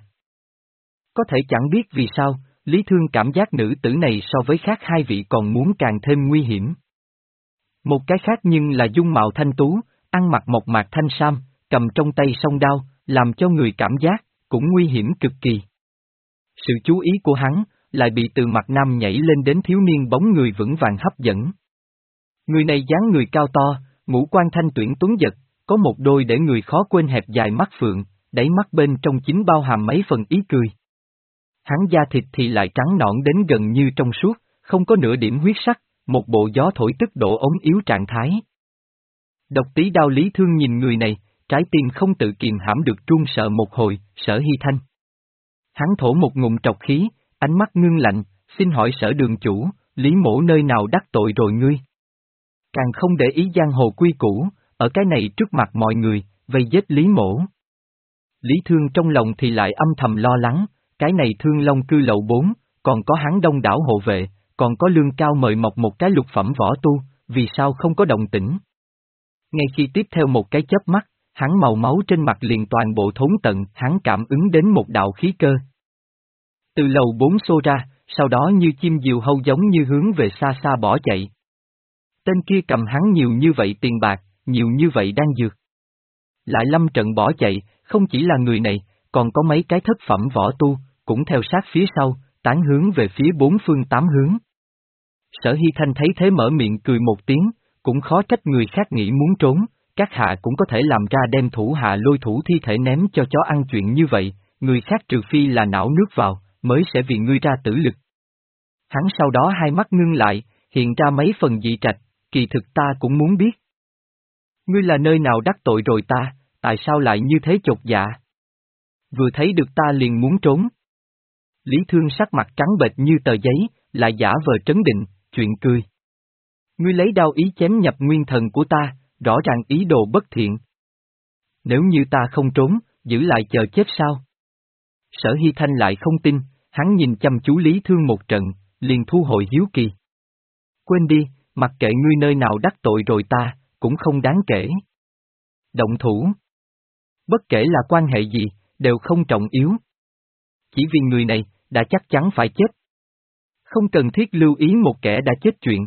Có thể chẳng biết vì sao, Lý Thương cảm giác nữ tử này so với khác hai vị còn muốn càng thêm nguy hiểm. Một cái khác nhưng là dung mạo thanh tú, ăn mặc mộc mạc thanh sam, cầm trong tay song đao, làm cho người cảm giác, cũng nguy hiểm cực kỳ. Sự chú ý của hắn, lại bị từ mặt nam nhảy lên đến thiếu niên bóng người vững vàng hấp dẫn. Người này dáng người cao to, ngũ quan thanh tuyển tuấn giật, có một đôi để người khó quên hẹp dài mắt phượng, đáy mắt bên trong chính bao hàm mấy phần ý cười. Hắn da thịt thì lại trắng nõn đến gần như trong suốt, không có nửa điểm huyết sắc, một bộ gió thổi tức độ ống yếu trạng thái. Độc Tí Đao Lý Thương nhìn người này, trái tim không tự kiềm hãm được run sợ một hồi, Sở Hy Thanh. Hắn thổ một ngụm trọc khí, ánh mắt ngưng lạnh, xin hỏi Sở đường chủ, Lý mỗ nơi nào đắc tội rồi ngươi? Càng không để ý giang hồ quy củ, ở cái này trước mặt mọi người, vây giết Lý mỗ. Lý Thương trong lòng thì lại âm thầm lo lắng, cái này Thương Long cư lậu bốn, còn có hắn đông đảo hộ vệ, còn có lương cao mời mọc một cái lục phẩm võ tu, vì sao không có động tĩnh? Ngay khi tiếp theo một cái chớp mắt, hắn màu máu trên mặt liền toàn bộ thốn tận, hắn cảm ứng đến một đạo khí cơ. Từ lầu bốn xô ra, sau đó như chim diều hâu giống như hướng về xa xa bỏ chạy. Tên kia cầm hắn nhiều như vậy tiền bạc, nhiều như vậy đang dược. Lại lâm trận bỏ chạy, không chỉ là người này, còn có mấy cái thất phẩm võ tu, cũng theo sát phía sau, tán hướng về phía bốn phương tám hướng. Sở Hy Thanh thấy thế mở miệng cười một tiếng, cũng khó trách người khác nghĩ muốn trốn, các hạ cũng có thể làm ra đem thủ hạ lôi thủ thi thể ném cho chó ăn chuyện như vậy, người khác trừ phi là não nước vào, mới sẽ vì ngươi ra tử lực. Hắn sau đó hai mắt ngưng lại, hiện ra mấy phần dị trạch, kỳ thực ta cũng muốn biết. Ngươi là nơi nào đắc tội rồi ta, tại sao lại như thế chột dạ? Vừa thấy được ta liền muốn trốn. Lý Thương sắc mặt trắng bệch như tờ giấy, lại giả vờ trấn định, chuyện cười. Ngươi lấy đao ý chém nhập nguyên thần của ta, rõ ràng ý đồ bất thiện. Nếu như ta không trốn, giữ lại chờ chết sao? Sở Hy Thanh lại không tin, hắn nhìn chăm chú Lý Thương một trận, liền thu hồi hiếu kỳ. Quên đi, mặc kệ ngươi nơi nào đắc tội rồi ta, cũng không đáng kể. Động thủ. Bất kể là quan hệ gì, đều không trọng yếu. Chỉ vì người này, đã chắc chắn phải chết. Không cần thiết lưu ý một kẻ đã chết chuyện.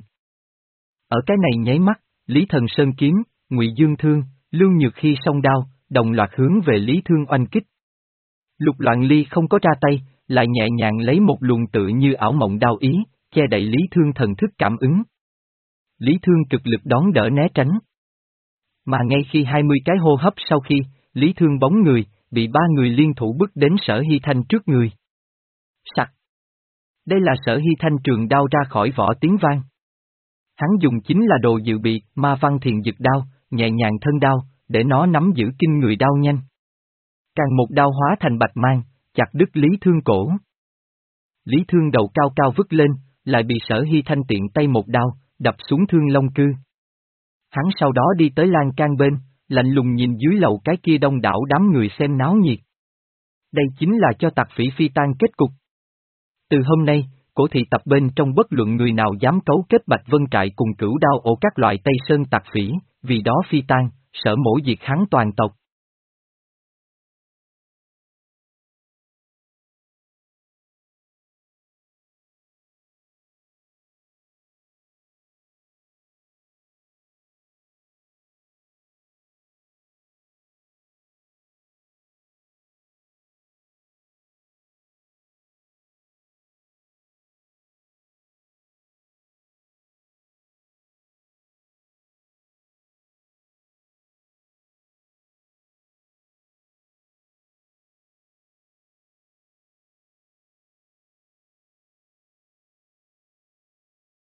Ở cái này nháy mắt, Lý Thần Sơn kiếm, Ngụy Dương Thương, Lưu Nhược Hy song đao, đồng loạt hướng về Lý Thương oanh kích. Lục Loạn Ly không có ra tay, lại nhẹ nhàng lấy một luồng tự như ảo mộng đao ý, che đậy Lý Thương thần thức cảm ứng. Lý Thương cực lực đón đỡ né tránh. Mà ngay khi hai mươi cái hô hấp sau khi, Lý Thương bóng người, bị ba người liên thủ bức đến Sở Hy Thanh trước người. Sặc! Đây là Sở Hy Thanh trường đao ra khỏi vỏ tiếng vang. Hắn dùng chính là đồ dự bị, ma văn thiền dực đao, nhẹ nhàng thân đao, để nó nắm giữ kinh người đao nhanh. Càng một đao hóa thành bạch mang, chặt đứt Lý Thương cổ. Lý Thương đầu cao cao vứt lên, lại bị Sở Hy Thanh tiện tay một đao, đập xuống Thương Long cư. Hắn sau đó đi tới lan can bên, lạnh lùng nhìn dưới lầu cái kia đông đảo đám người xem náo nhiệt. Đây chính là cho tặc phỉ phi tan kết cục. Từ hôm nay, cổ thị tập bên trong bất luận người nào dám cấu kết Bạch Vân Trại cùng Cửu Đao ổ các loại Tây Sơn tặc phỉ, vì đó phi tan, Sở mổ diệt hắn toàn tộc.